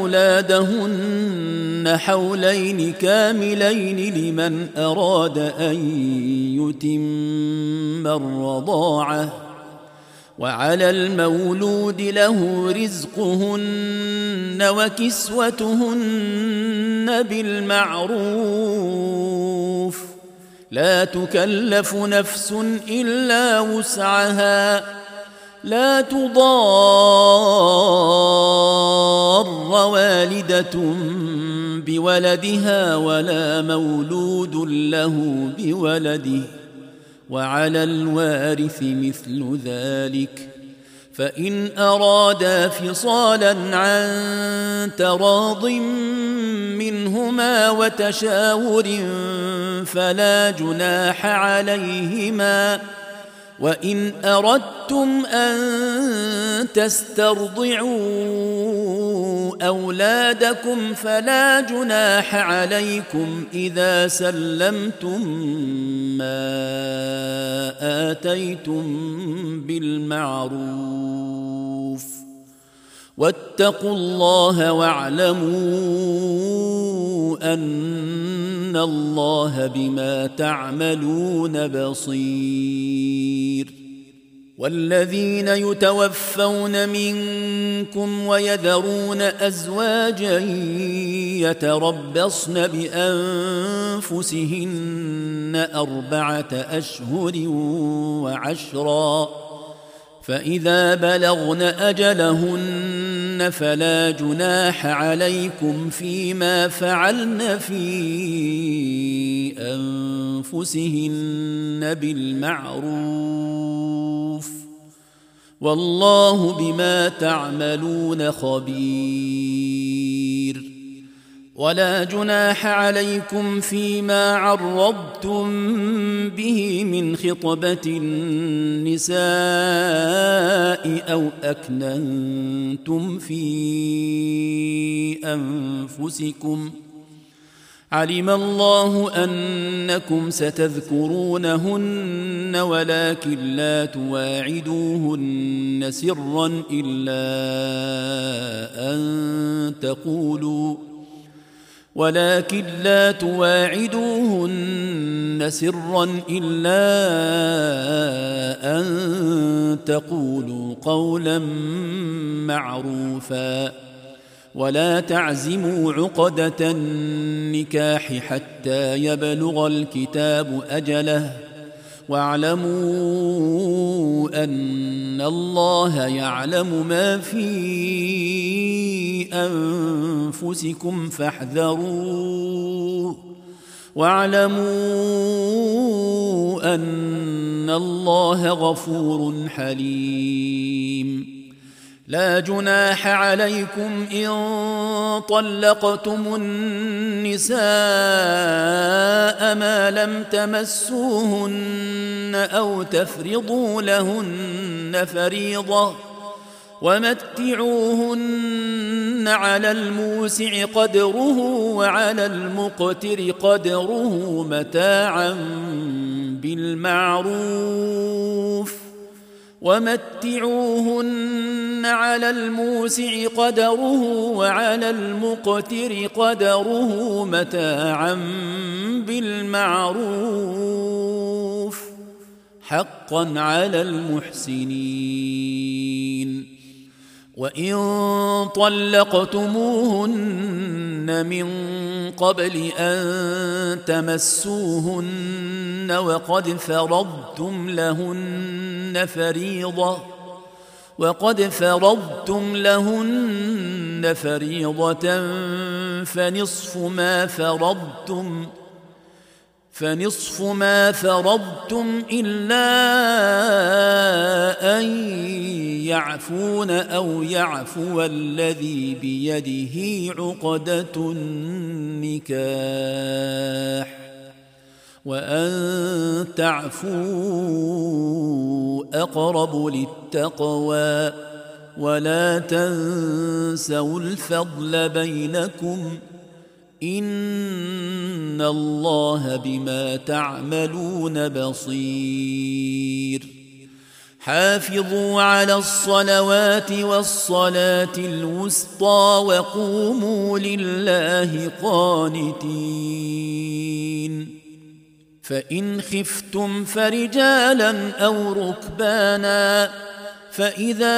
أولادهن حولين كاملين لمن أراد أن يتم الرضاعة وعلى المولود له رزقهن وكسوتهن بالمعروف لا تكلف نفس إلا وسعها لا تضار والدة بولدها ولا مولود له بولده وعلى الوارث مثل ذلك فإن أرادا فصالا عن تراض منهما وتشاور فلا جناح عليهما وإن أردتم أن تسترضعوا أولادكم فلا جناح عليكم إذا سلمتم ما آتيتم بالمعروف واتقوا الله واعلموا أن الله بما تعملون بصير. والذين يتوفون منكم ويذرون أزواجا يتربصن بأنفسهن 4 أشهر وعشرا فإذا بلغن أجلهن فلا جناح عليكم فيما فعلن في أنفسهن بالمعروف والله بما تعملون خبير. ولا جناح عليكم فيما عرضتم به من خطبة النساء أو أكننتم في أنفسكم علم الله أنكم ستذكرونهن ولكن لا تواعدوهن سرا إلا أن تقولوا قولا معروفا ولا تعزموا عقدة النكاح حتى يبلغ الكتاب أجله واعلموا أن الله يعلم ما في أنفسكم فاحذروه واعلموا أن الله غفور حليم لا جناح عليكم إن طلقتم النساء ما لم تمسوهن أو تفرضوا لهن فريضة ومتعوهن على الموسع قدره وعلى المقتر قدره متاعا بالمعروف ومتعوهن على الموسع قدره وعلى المقتر قدره متاعا بالمعروف حقا على المحسنين وإن طلقتموهن من قبل أن تمسوهن وقد فرضتم لهن فريضة فنصف ما فرضتم إلا أن يعفون أو يعفو الذي بيده عقدة النكاح وأن تعفوا أقرب للتقوى ولا تنسوا الفضل بينكم إن الله بما تعملون بصير حافظوا على الصلوات والصلاة الوسطى وقوموا لله قانتين فإن خفتم فرجالا أو ركبانا فإذا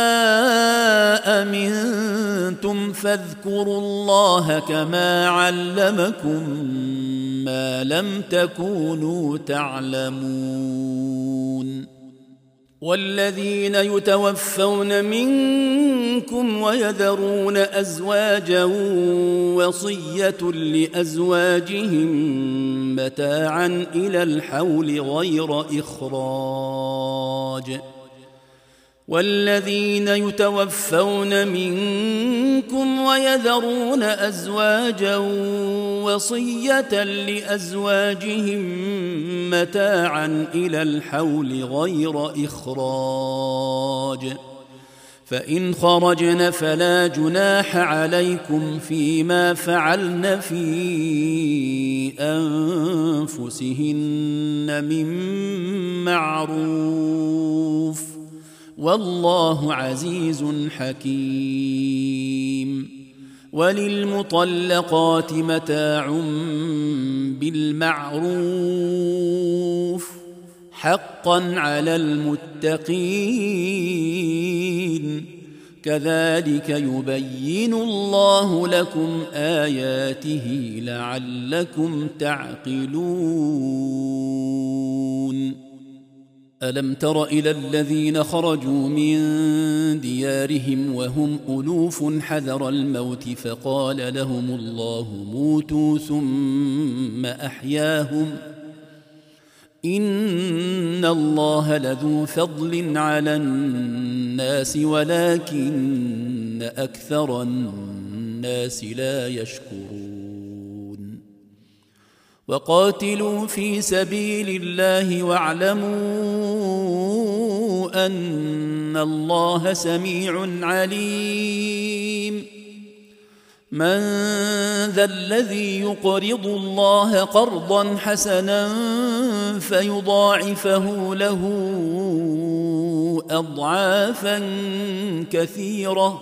أمنتم فاذكروا الله كما علمكم ما لم تكونوا تعلمون والذين يتوفون منكم ويذرون أزواجا وصية لأزواجهم متاعا إلى الحول غير إخراج والذين يتوفون منكم ويذرون أزواجا وصية لأزواجهم متاعا إلى الحول غير إخراج فإن خرجن فلا جناح عليكم فيما فعلن في أنفسهن من معروف والله عزيز حكيم وللمطلقات متاع بالمعروف حقا على المتقين كذلك يبين الله لكم آياته لعلكم تعقلون ألم تر إلى الذين خرجوا من ديارهم وهم ألوف حذر الموت فقال لهم الله موتوا ثم أحياهم إن الله لذو فضل على الناس ولكن أكثر الناس لا يشكرون وقاتلوا في سبيل الله واعلموا أن الله سميع عليم من ذا الذي يقرض الله قرضا حسنا فيضاعفه له أضعافا كثيرة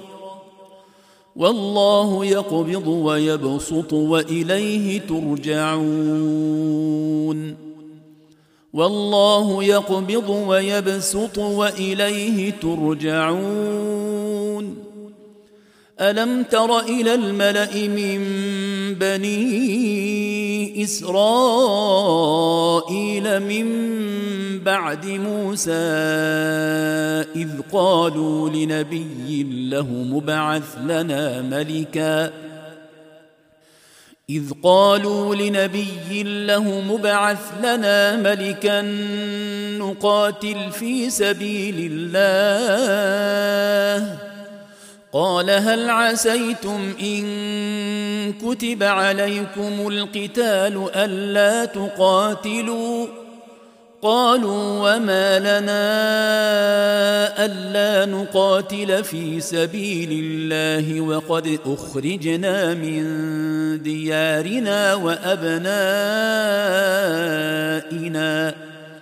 والله يقبض ويبسط وإليه ترجعون والله يقبض ويبسط وإليه ترجعون ألم تر إلى الملأ من بني إسرائيل من بعد موسى إذ قالوا لنبي له مبعث لنا ملكا نقاتل في سبيل الله قال هل عسيتم إن كتب عليكم القتال ألا تقاتلوا قالوا وما لنا ألا نقاتل في سبيل الله وقد أخرجنا من ديارنا وأبنائنا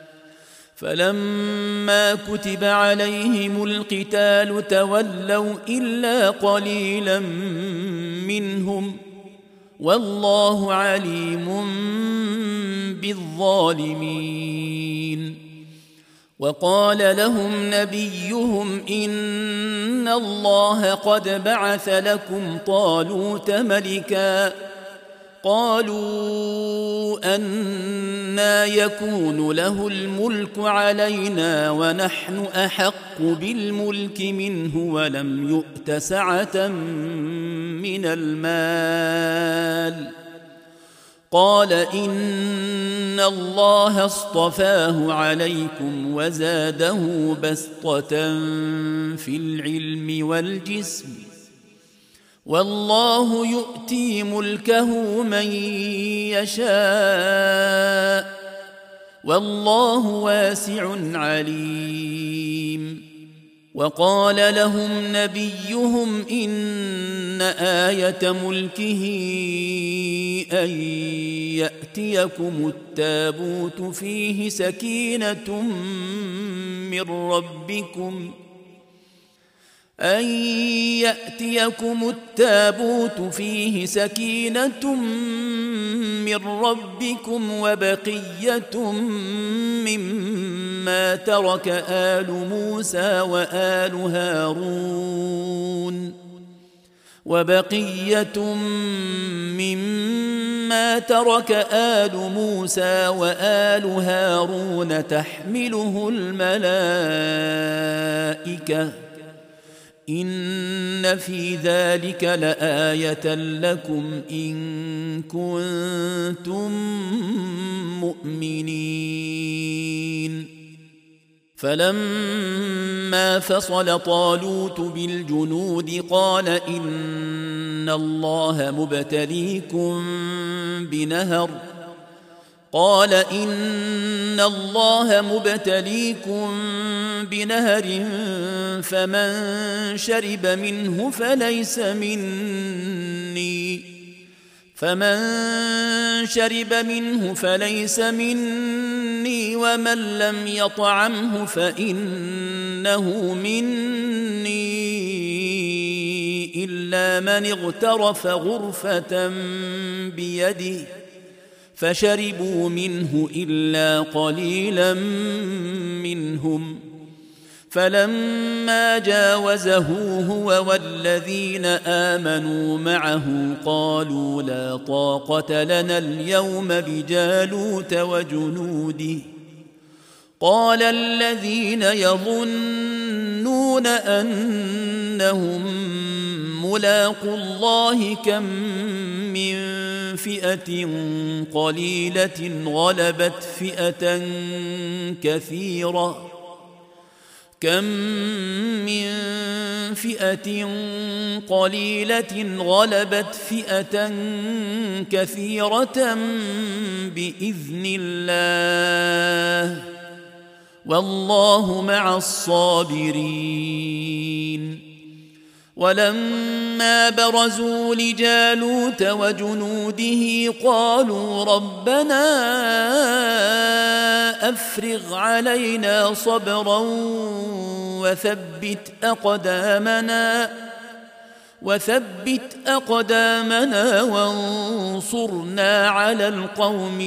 فلما كتب عليهم القتال تولوا إلا قليلا منهم والله عليم بالظالمين وقال لهم نبيهم إن الله قد بعث لكم طالوت ملكا قالوا أنى يكون له الملك علينا ونحن أحق بالملك منه ولم يؤت سعة من المال قال إن الله اصطفاه عليكم وزاده بسطة في العلم والجسم والله يؤتي ملكه من يشاء والله واسع عليم وقال لهم نبيهم إن آية ملكه أن يأتيكم التابوت فيه سكينة من ربكم وبقية مما ترك آل موسى وآل هارون تحمله الملائكة إن في ذلك لآية لكم إن كنتم مؤمنين فلما فصل طالوت بالجنود قال إن الله مبتليكم بنهر فمن شرب منه فليس مني ومن لم يطعمه فإنه مني إلا من اغترف غرفة بيده فشربوا منه إلا قليلا منهم فلما جاوزه هو والذين آمنوا معه قالوا لا طاقة لنا اليوم بجالوت وجنوده قال الذين يظنون أنهم ملاقو الله كم من فئة قليلة غلبت فئة كثيرة بإذن الله والله مع الصابرين ولما برزوا لجالوت وجنوده قالوا ربنا أفرغ علينا صبرا وثبت أقدامنا وانصرنا على القوم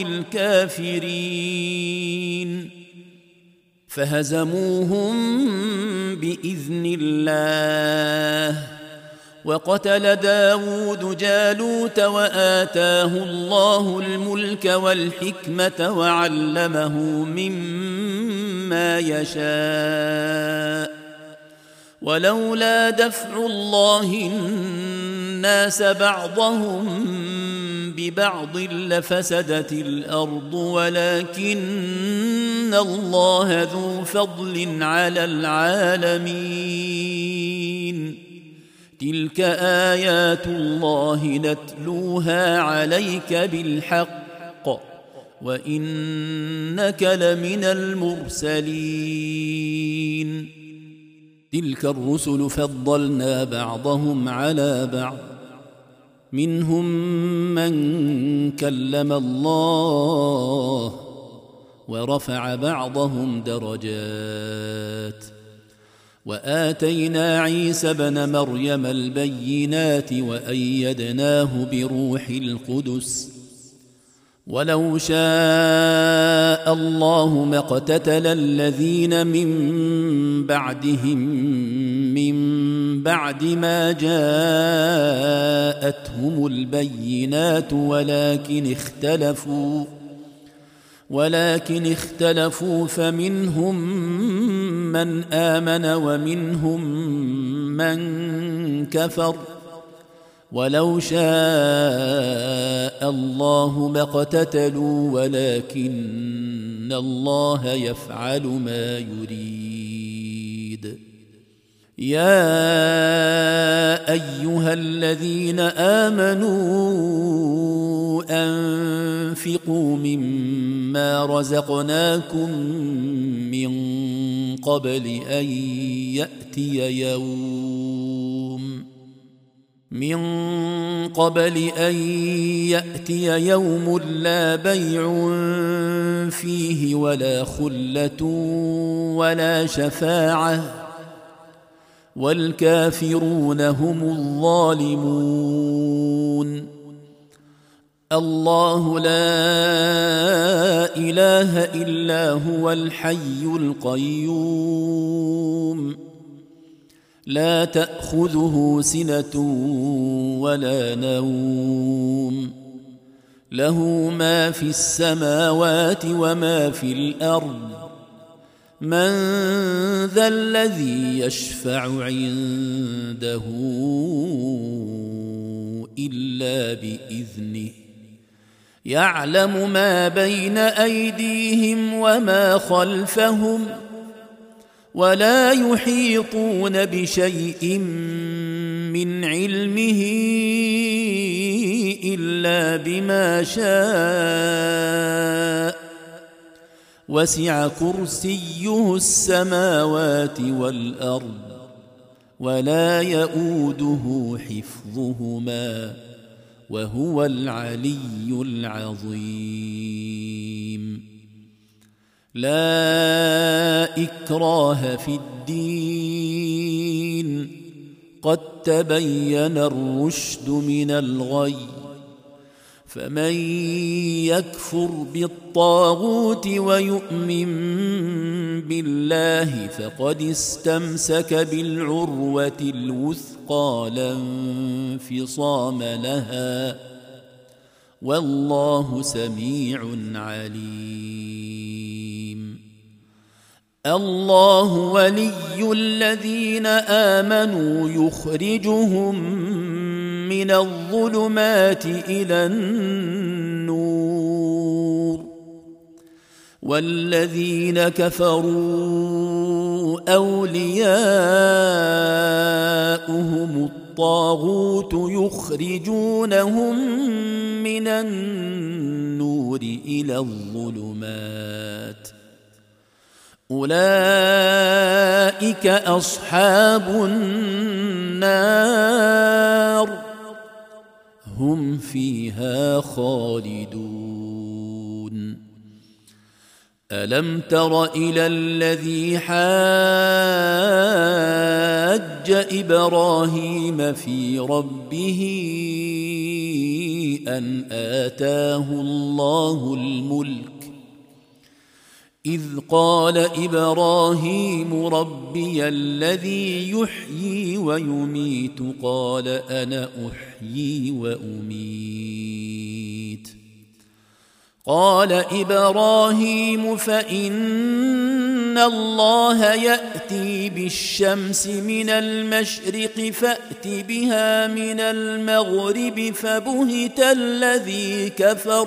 الكافرين فهزموهم بإذن الله وقتل داود جالوت وآتاه الله الملك والحكمة وعلمه مما يشاء ولولا دفع الله الناس بعضهم ببعض لفسدت الأرض ولكن الله ذو فضل على العالمين تلك آيات الله نتلوها عليك بالحق وإنك لمن المرسلين تلك الرسل فضلنا بعضهم على بعض منهم من كلم الله ورفع بعضهم درجات وآتينا عيسى ابن مريم البينات وأيدناه بروح القدس ولو شاء الله ما اقتتل الذين من بعدهم من بعد ما جاءتهم البينات ولكن اختلفوا فمنهم من آمن ومنهم من كفر ولو شاء الله ما اقتتلوا ولكن الله يفعل ما يريد يا أيها الذين آمنوا أنفقوا مما رزقناكم من قبل أن يأتي يوم لا بيع فيه ولا خلة ولا شفاعة والكافرون هم الظالمون الله لا إله إلا هو الحي القيوم لا تأخذه سنة ولا نوم له ما في السماوات وما في الأرض من ذا الذي يشفع عنده إلا بإذنه يعلم ما بين أيديهم وما خلفهم ولا يحيطون بشيء من علمه إلا بما شاء وسع كرسيه السماوات والأرض ولا يؤوده حفظهما وهو العلي العظيم لا إكراه في الدين قد تبين الرشد من الغي فمن يكفر بالطاغوت ويؤمن بالله فقد استمسك بالعروة الوثقى لا انفصام لها والله سميع عليم الله ولي الذين آمنوا يخرجهم من الظلمات إلى النور والذين كفروا أولياؤهم الطاغوت يخرجونهم من النور إلى الظلمات أولئك أصحاب النار هم فيها خالدون ألم تر إلى الذي حاج إبراهيم في ربه أن آتاه الله الملك إذ قال إبراهيم ربي الذي يحيي ويميت قال أنا أحيي وأميت قال إبراهيم فإن الله يأتي بالشمس من المشرق فأت بها من المغرب فبهت الذي كفر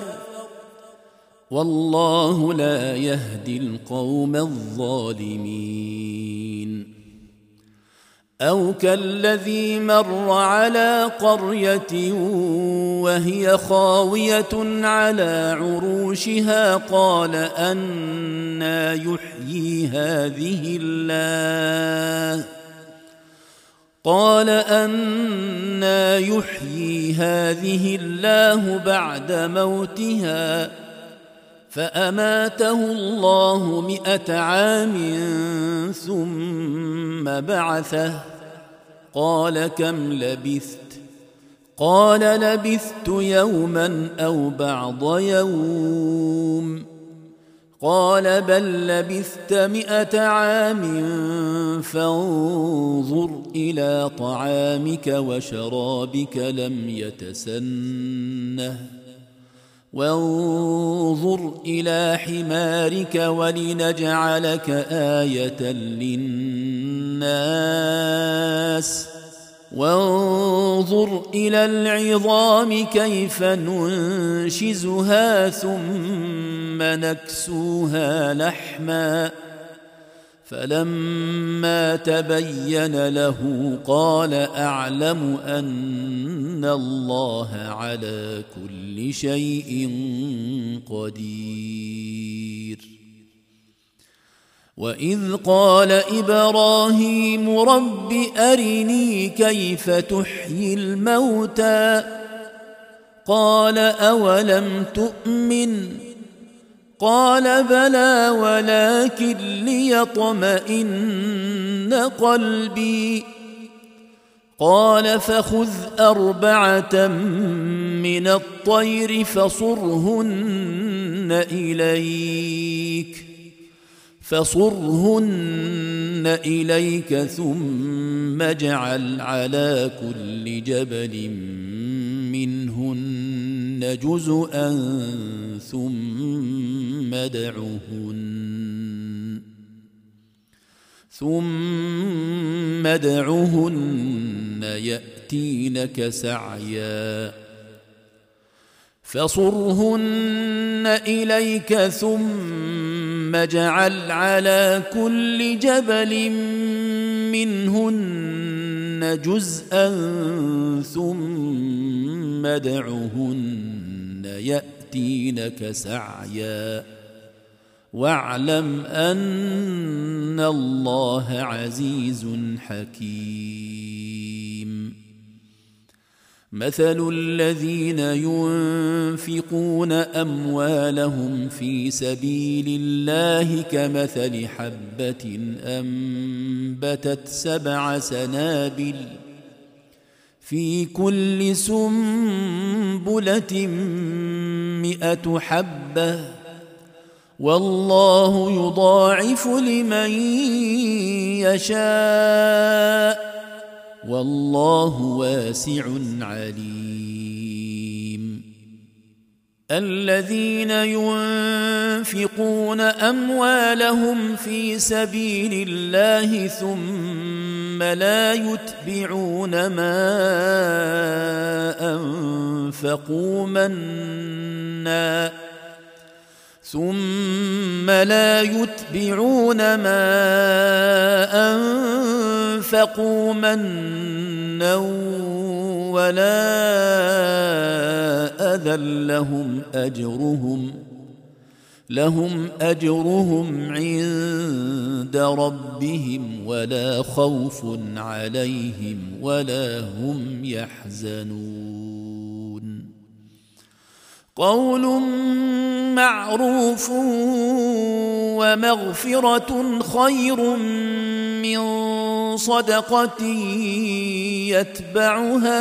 والله لا يهدي القوم الظالمين أو كالذي مر على قرية وهي خاوية على عروشها قال أنى يحيي هذه الله بعد موتها فأماته الله 100 عام ثم بعثه قال كم لبثت قال لبثت يوما أو بعض يوم قال بل لبثت 100 عام فانظر إلى طعامك وشرابك لم يتسنه وانظر إلى حمارك ولنجعلك آية للناس وانظر إلى العظام كيف ننشزها ثم نكسوها لحما فلما تبين له قال أعلم أن الله على كل شيء قدير وإذ قال إبراهيم رب أرني كيف تحيي الموتى قال أولم تؤمن قال بلى ولكن ليطمئن قلبي قال فخذ 4 من الطير فصرهن إليك ثم اجعل على كل جبل منهن جزءا ثم ادعهن يأتينك سعيا فصرهن إليك ثم اجعل على كل جبل منهن جزءا ثم ادعهن يأتينك سعيا واعلم أن الله عزيز حكيم مثل الذين ينفقون أموالهم في سبيل الله كمثل حبة أنبتت 7 سنابل في كل سنبلة 100 حبة والله يضاعف لمن يشاء والله واسع عليم الذين ينفقون أموالهم في سبيل الله ثم لا يتبعون ما أنفقوا منا ولا أذى لهم أجرهم عند ربهم ولا خوف عليهم ولا هم يحزنون قول معروف ومغفرة خير من صدقة يتبعها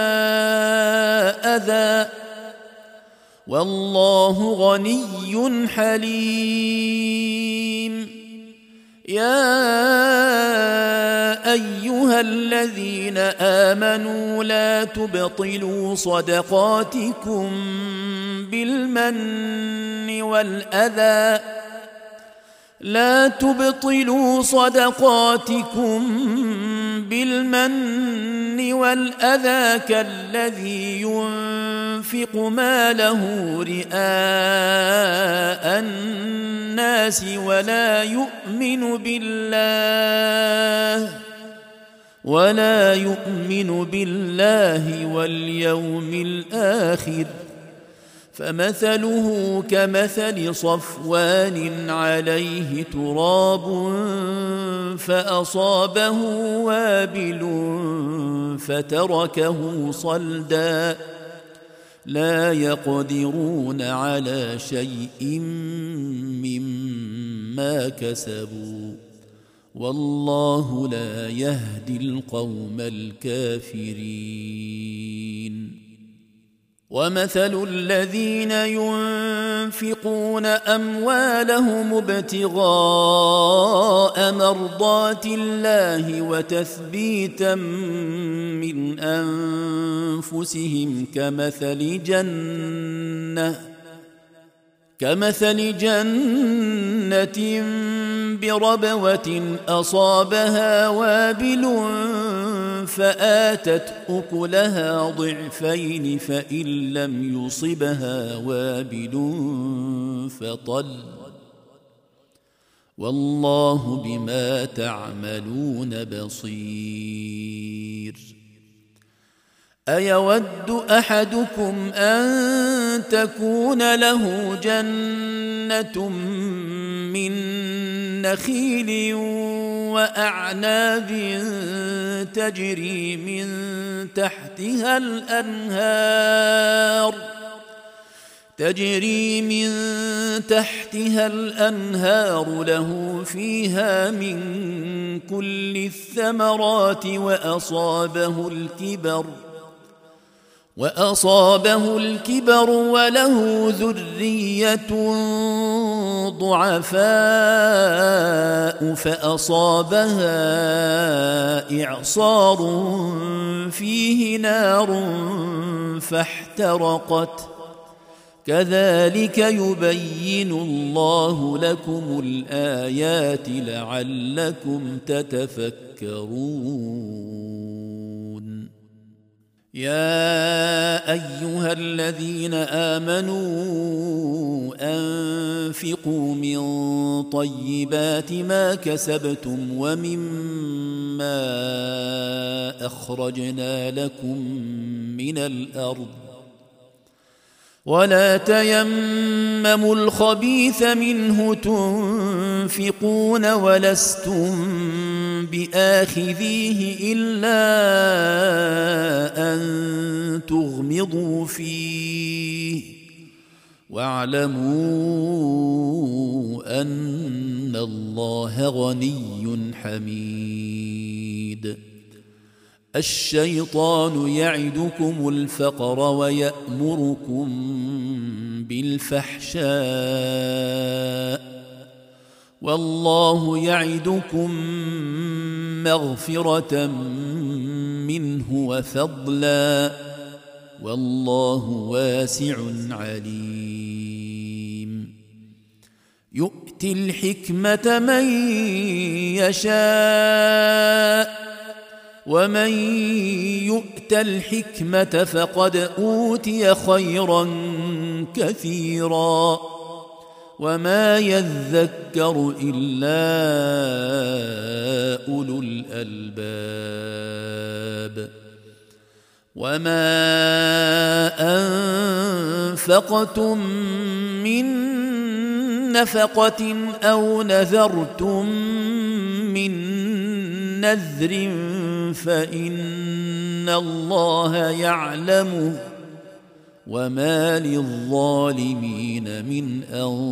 أذى والله غني حليم يا أيها الذين آمنوا لا تبطلوا صدقاتكم بالمن والأذى كالذي ينفق ماله رئاء الناس ولا يؤمن بالله واليوم الآخر، فمثله كمثل صفوان عليه تراب فأصابه وابل فتركه صلدا، لا يقدرون على شيء مما كسبوا، والله لا يهدي القوم الكافرين. ومثل الذين ينفقون أموالهم ابتغاء مرضات الله وتثبيتا من أنفسهم كمثل جنة بربوة أصابها وابل فآتت أكلها ضعفين فإن لم يصبها وابل فطل، والله بما تعملون بصير. أيود أحدكم أن تكون له جنة من نخيل وأعناب تجري من تحتها الأنهار له فيها من كل الثمرات وأصابه الكبر وله ذرية ضعفاء فأصابها إعصار فيه نار فاحترقت، كذلك يبين الله لكم الآيات لعلكم تتفكرون. يا أيها الذين آمنوا أنفقوا من طيبات ما كسبتم ومما أخرجنا لكم من الأرض، ولا تيمموا الخبيث منه تنفقون ولستم بآخذيه إلا أن تغمضوا فيه، واعلموا أن الله غني حميد. الشيطان يعدكم الفقر ويأمركم بالفحشاء، والله يعدكم مغفرة منه وفضلا، والله واسع عليم. يؤتي الحكمة من يشاء، ومن يؤت الحكمة فقد أوتي خيرا كثيرا، وما يذكر إلا أولو الألباب. وما أنفقتم من نفقة أو نذرتم من نذر فإن الله يعلمه، وما للظالمين من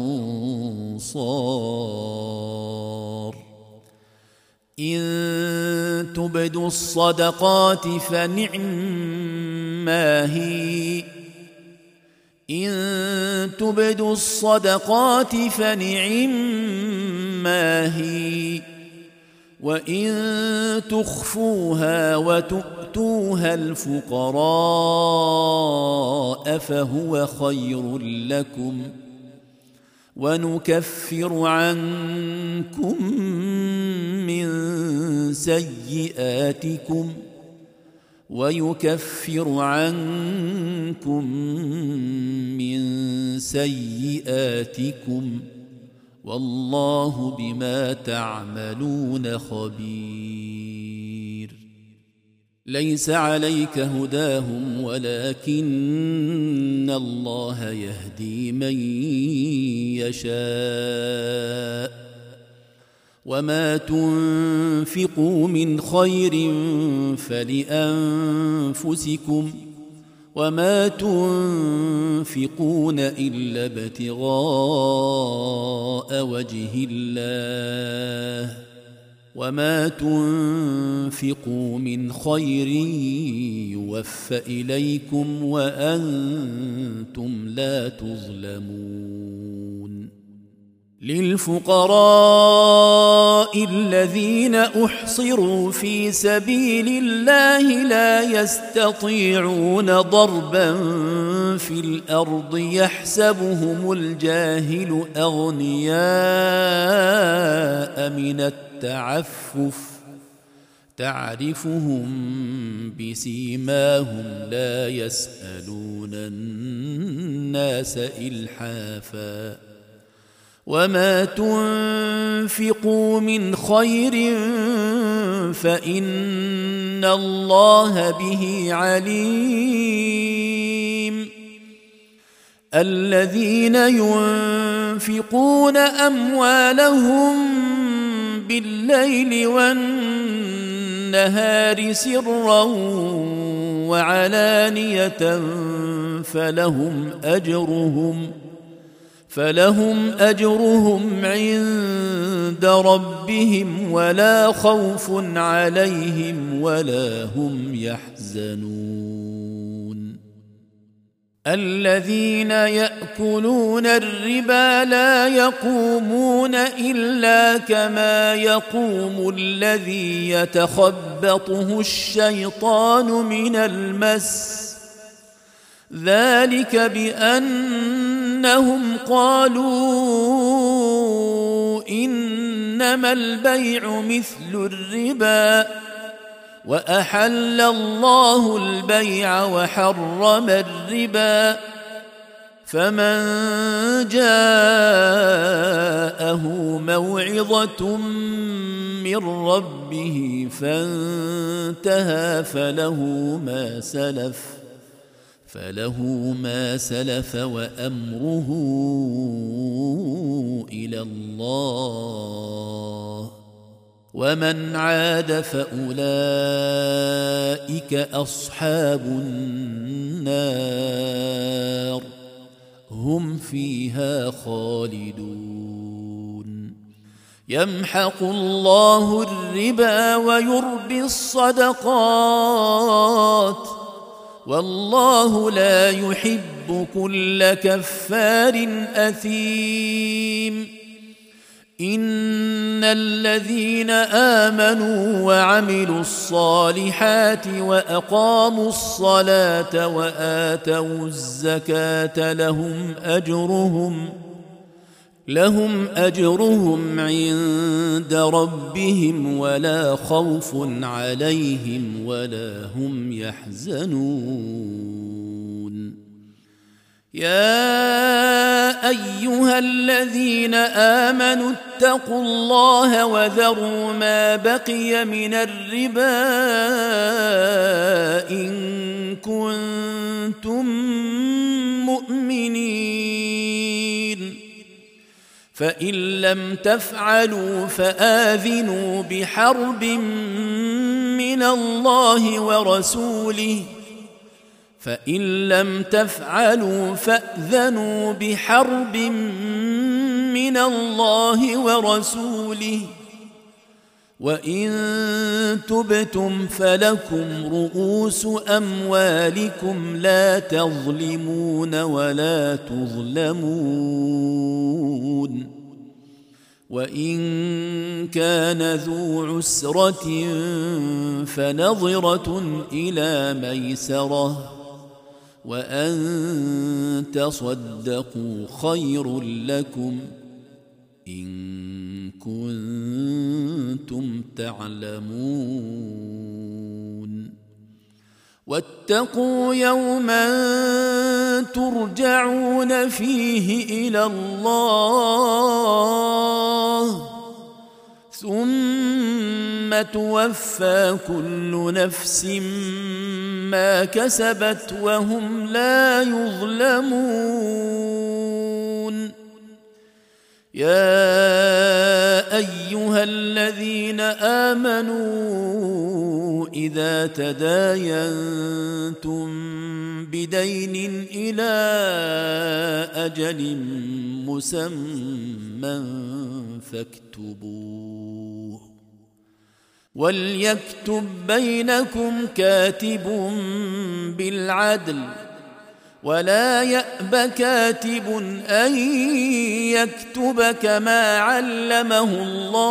أنصار. إن تبدوا الصدقات فنعما هي، إن تبدوا الصدقات فنعما ما هي وإن تخفوها وتؤتوها الفقراء فهو خير لكم ونكفر عنكم من سيئاتكم والله بما تعملون خبير. ليس عليك هداهم ولكن الله يهدي من يشاء وما تنفقوا من خير فلأنفسكم وما تنفقون إلا ابتغاء وجه الله وما تنفقوا من خير يوفى إليكم وأنتم لا تظلمون. للفقراء الذين أحصروا في سبيل الله لا يستطيعون ضربا في الأرض يحسبهم الجاهل أغنياء من التعفف تعرفهم بسيماهم لا يسألون الناس إلحافا وما تنفقوا من خير فإن الله به عليم. الذين ينفقون أموالهم بالليل والنهار سرا وعلانية فلهم أجرهم عند ربهم ولا خوف عليهم ولا هم يحزنون. الذين يأكلون الربا لا يقومون إلا كما يقوم الذي يتخبطه الشيطان من المس ذلك بأنهم قالوا إنما البيع مثل الربا وأحل الله البيع وحرم الربا فمن جاءه موعظة من ربه فانتهى فله ما سلف وأمره إلى الله ومن عاد فأولئك أصحاب النار هم فيها خالدون. يمحق الله الربا ويربي الصدقات والله لا يحب كل كفار أثيم. إن الذين آمنوا وعملوا الصالحات وأقاموا الصلاة وآتوا الزكاة لهم أجرهم عند ربهم ولا خوف عليهم ولا هم يحزنون. يا أيها الذين آمنوا اتقوا الله وذروا ما بقي من الربا إن كنتم مؤمنين فإن لم تفعلوا فآذنوا بحرب من الله ورسوله فإن لم تفعلوا فأذنوا بحرب من الله ورسوله وإن تبتم فلكم رؤوس أموالكم لا تظلمون ولا تظلمون. وإن كان ذو عسرة فنظرة إلى ميسرة وأن تصدقوا خير لكم إن كنتم تعلمون واتقوا يوما ترجعون فيه إلى الله ثم توفى كل نفس ما كسبت وهم لا يظلمون يا أيها الذين آمنوا إذا تداينتم بدين إلى أجل مسمى فاكتبوه وليكتب بينكم كاتب بالعدل ولا يأب كاتب أن يكتب كما علمه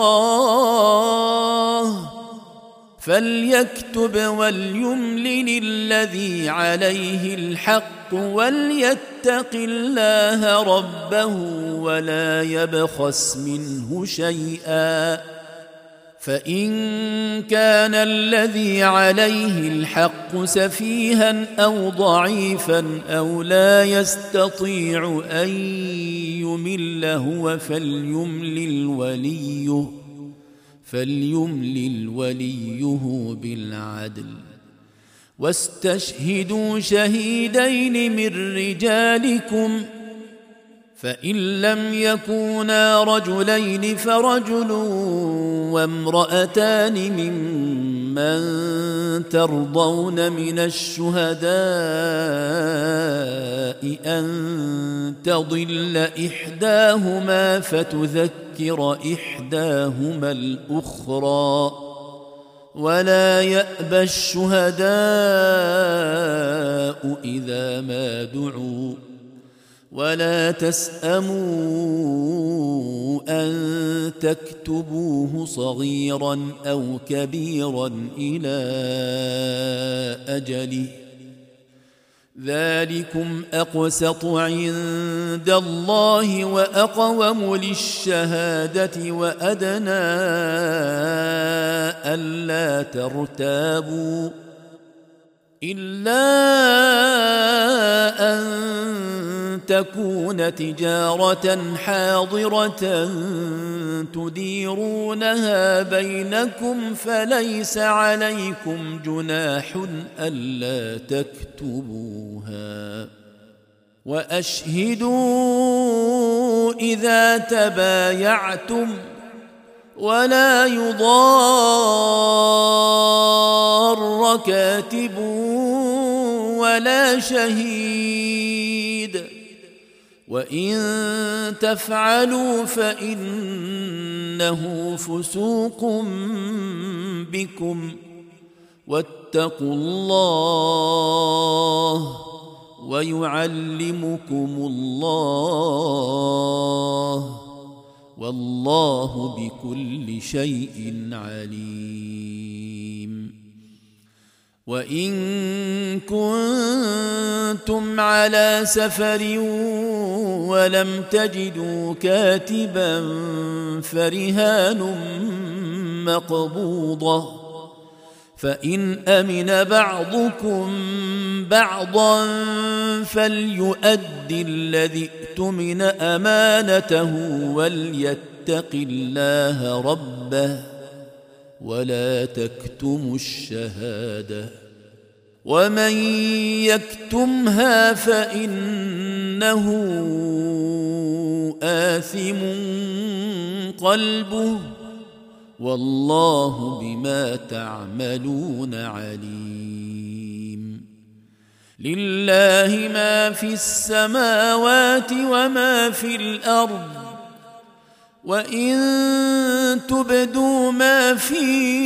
الله فليكتب وليملل الذي عليه الحق وليتق الله ربه ولا يبخس منه شيئا فإن كان الذي عليه الحق سفيها أو ضعيفا أو لا يستطيع أن يمل هو فليملل وليه بالعدل واستشهدوا شهيدين من رجالكم فإن لم يكونا رجلين فرجل وامرأتان ممن ترضون من الشهداء أن تضل إحداهما فتذكر إحداهما الأخرى ولا يأبى الشهداء إذا ما دعوا ولا تسأموا أن تكتبوه صغيرا أو كبيرا إلى أجله ذلكم أقسط عند الله وأقوم للشهادة وأدنى ألا ترتابوا إلا أن تكون تجارة حاضرة تديرونها بينكم فليس عليكم جناح ألا تكتبوها وأشهدوا إذا تبايعتم ولا يضار كاتب ولا شهيد وإن تفعلوا فإنه فسوق بكم واتقوا الله ويعلمكم الله والله بكل شيء عليم وإن كنتم على سفر ولم تجدوا كاتبا فرهان مقبوضة فإن أمن بعضكم بعضا فليؤد الذي اؤتمن أمانته وليتق الله ربه ولا تكتموا الشهادة ومن يكتمها فإنه آثم قلبه والله بما تعملون عليم لله ما في السماوات وما في الأرض وإن تبدوا ما في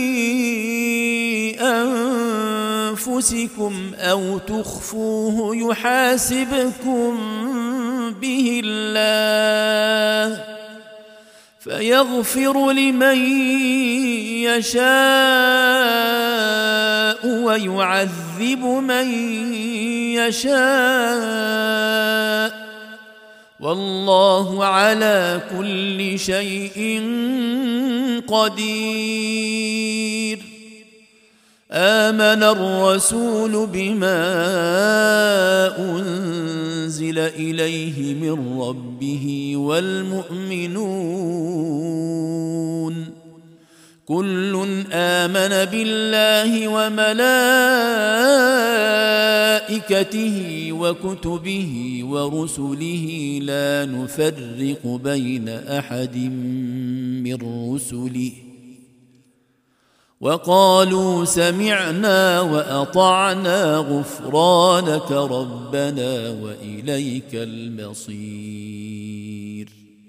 أنفسكم أو تخفوه يحاسبكم به الله فيغفر لمن يشاء ويعذب من يشاء والله على كل شيء قدير. آمن الرسول بما أنزل إليه من ربه والمؤمنون كل آمن بالله وملائكته وكتبه ورسله لا نفرق بين أحد من رسله وقالوا سمعنا وأطعنا غفرانك ربنا وإليك المصير.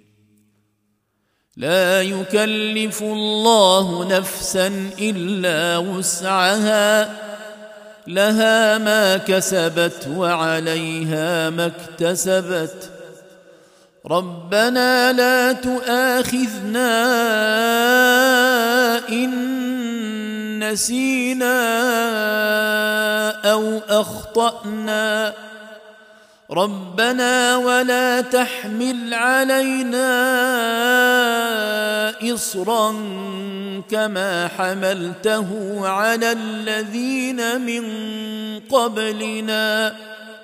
لا يكلف الله نفسا إلا وسعها لها ما كسبت وعليها ما اكتسبت ربنا لا تؤاخذنا إن نسينا أو أخطأنا ربنا ولا تحمل علينا إصرا كما حملته على الذين من قبلنا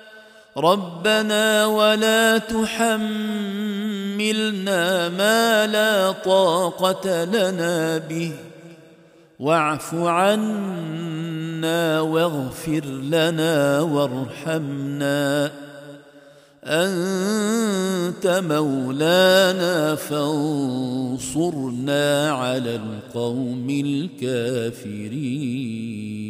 ربنا ولا تحملنا ما لا طاقة لنا به واعف عنا واغفر لنا وارحمنا أنت مولانا فانصرنا على القوم الكافرين.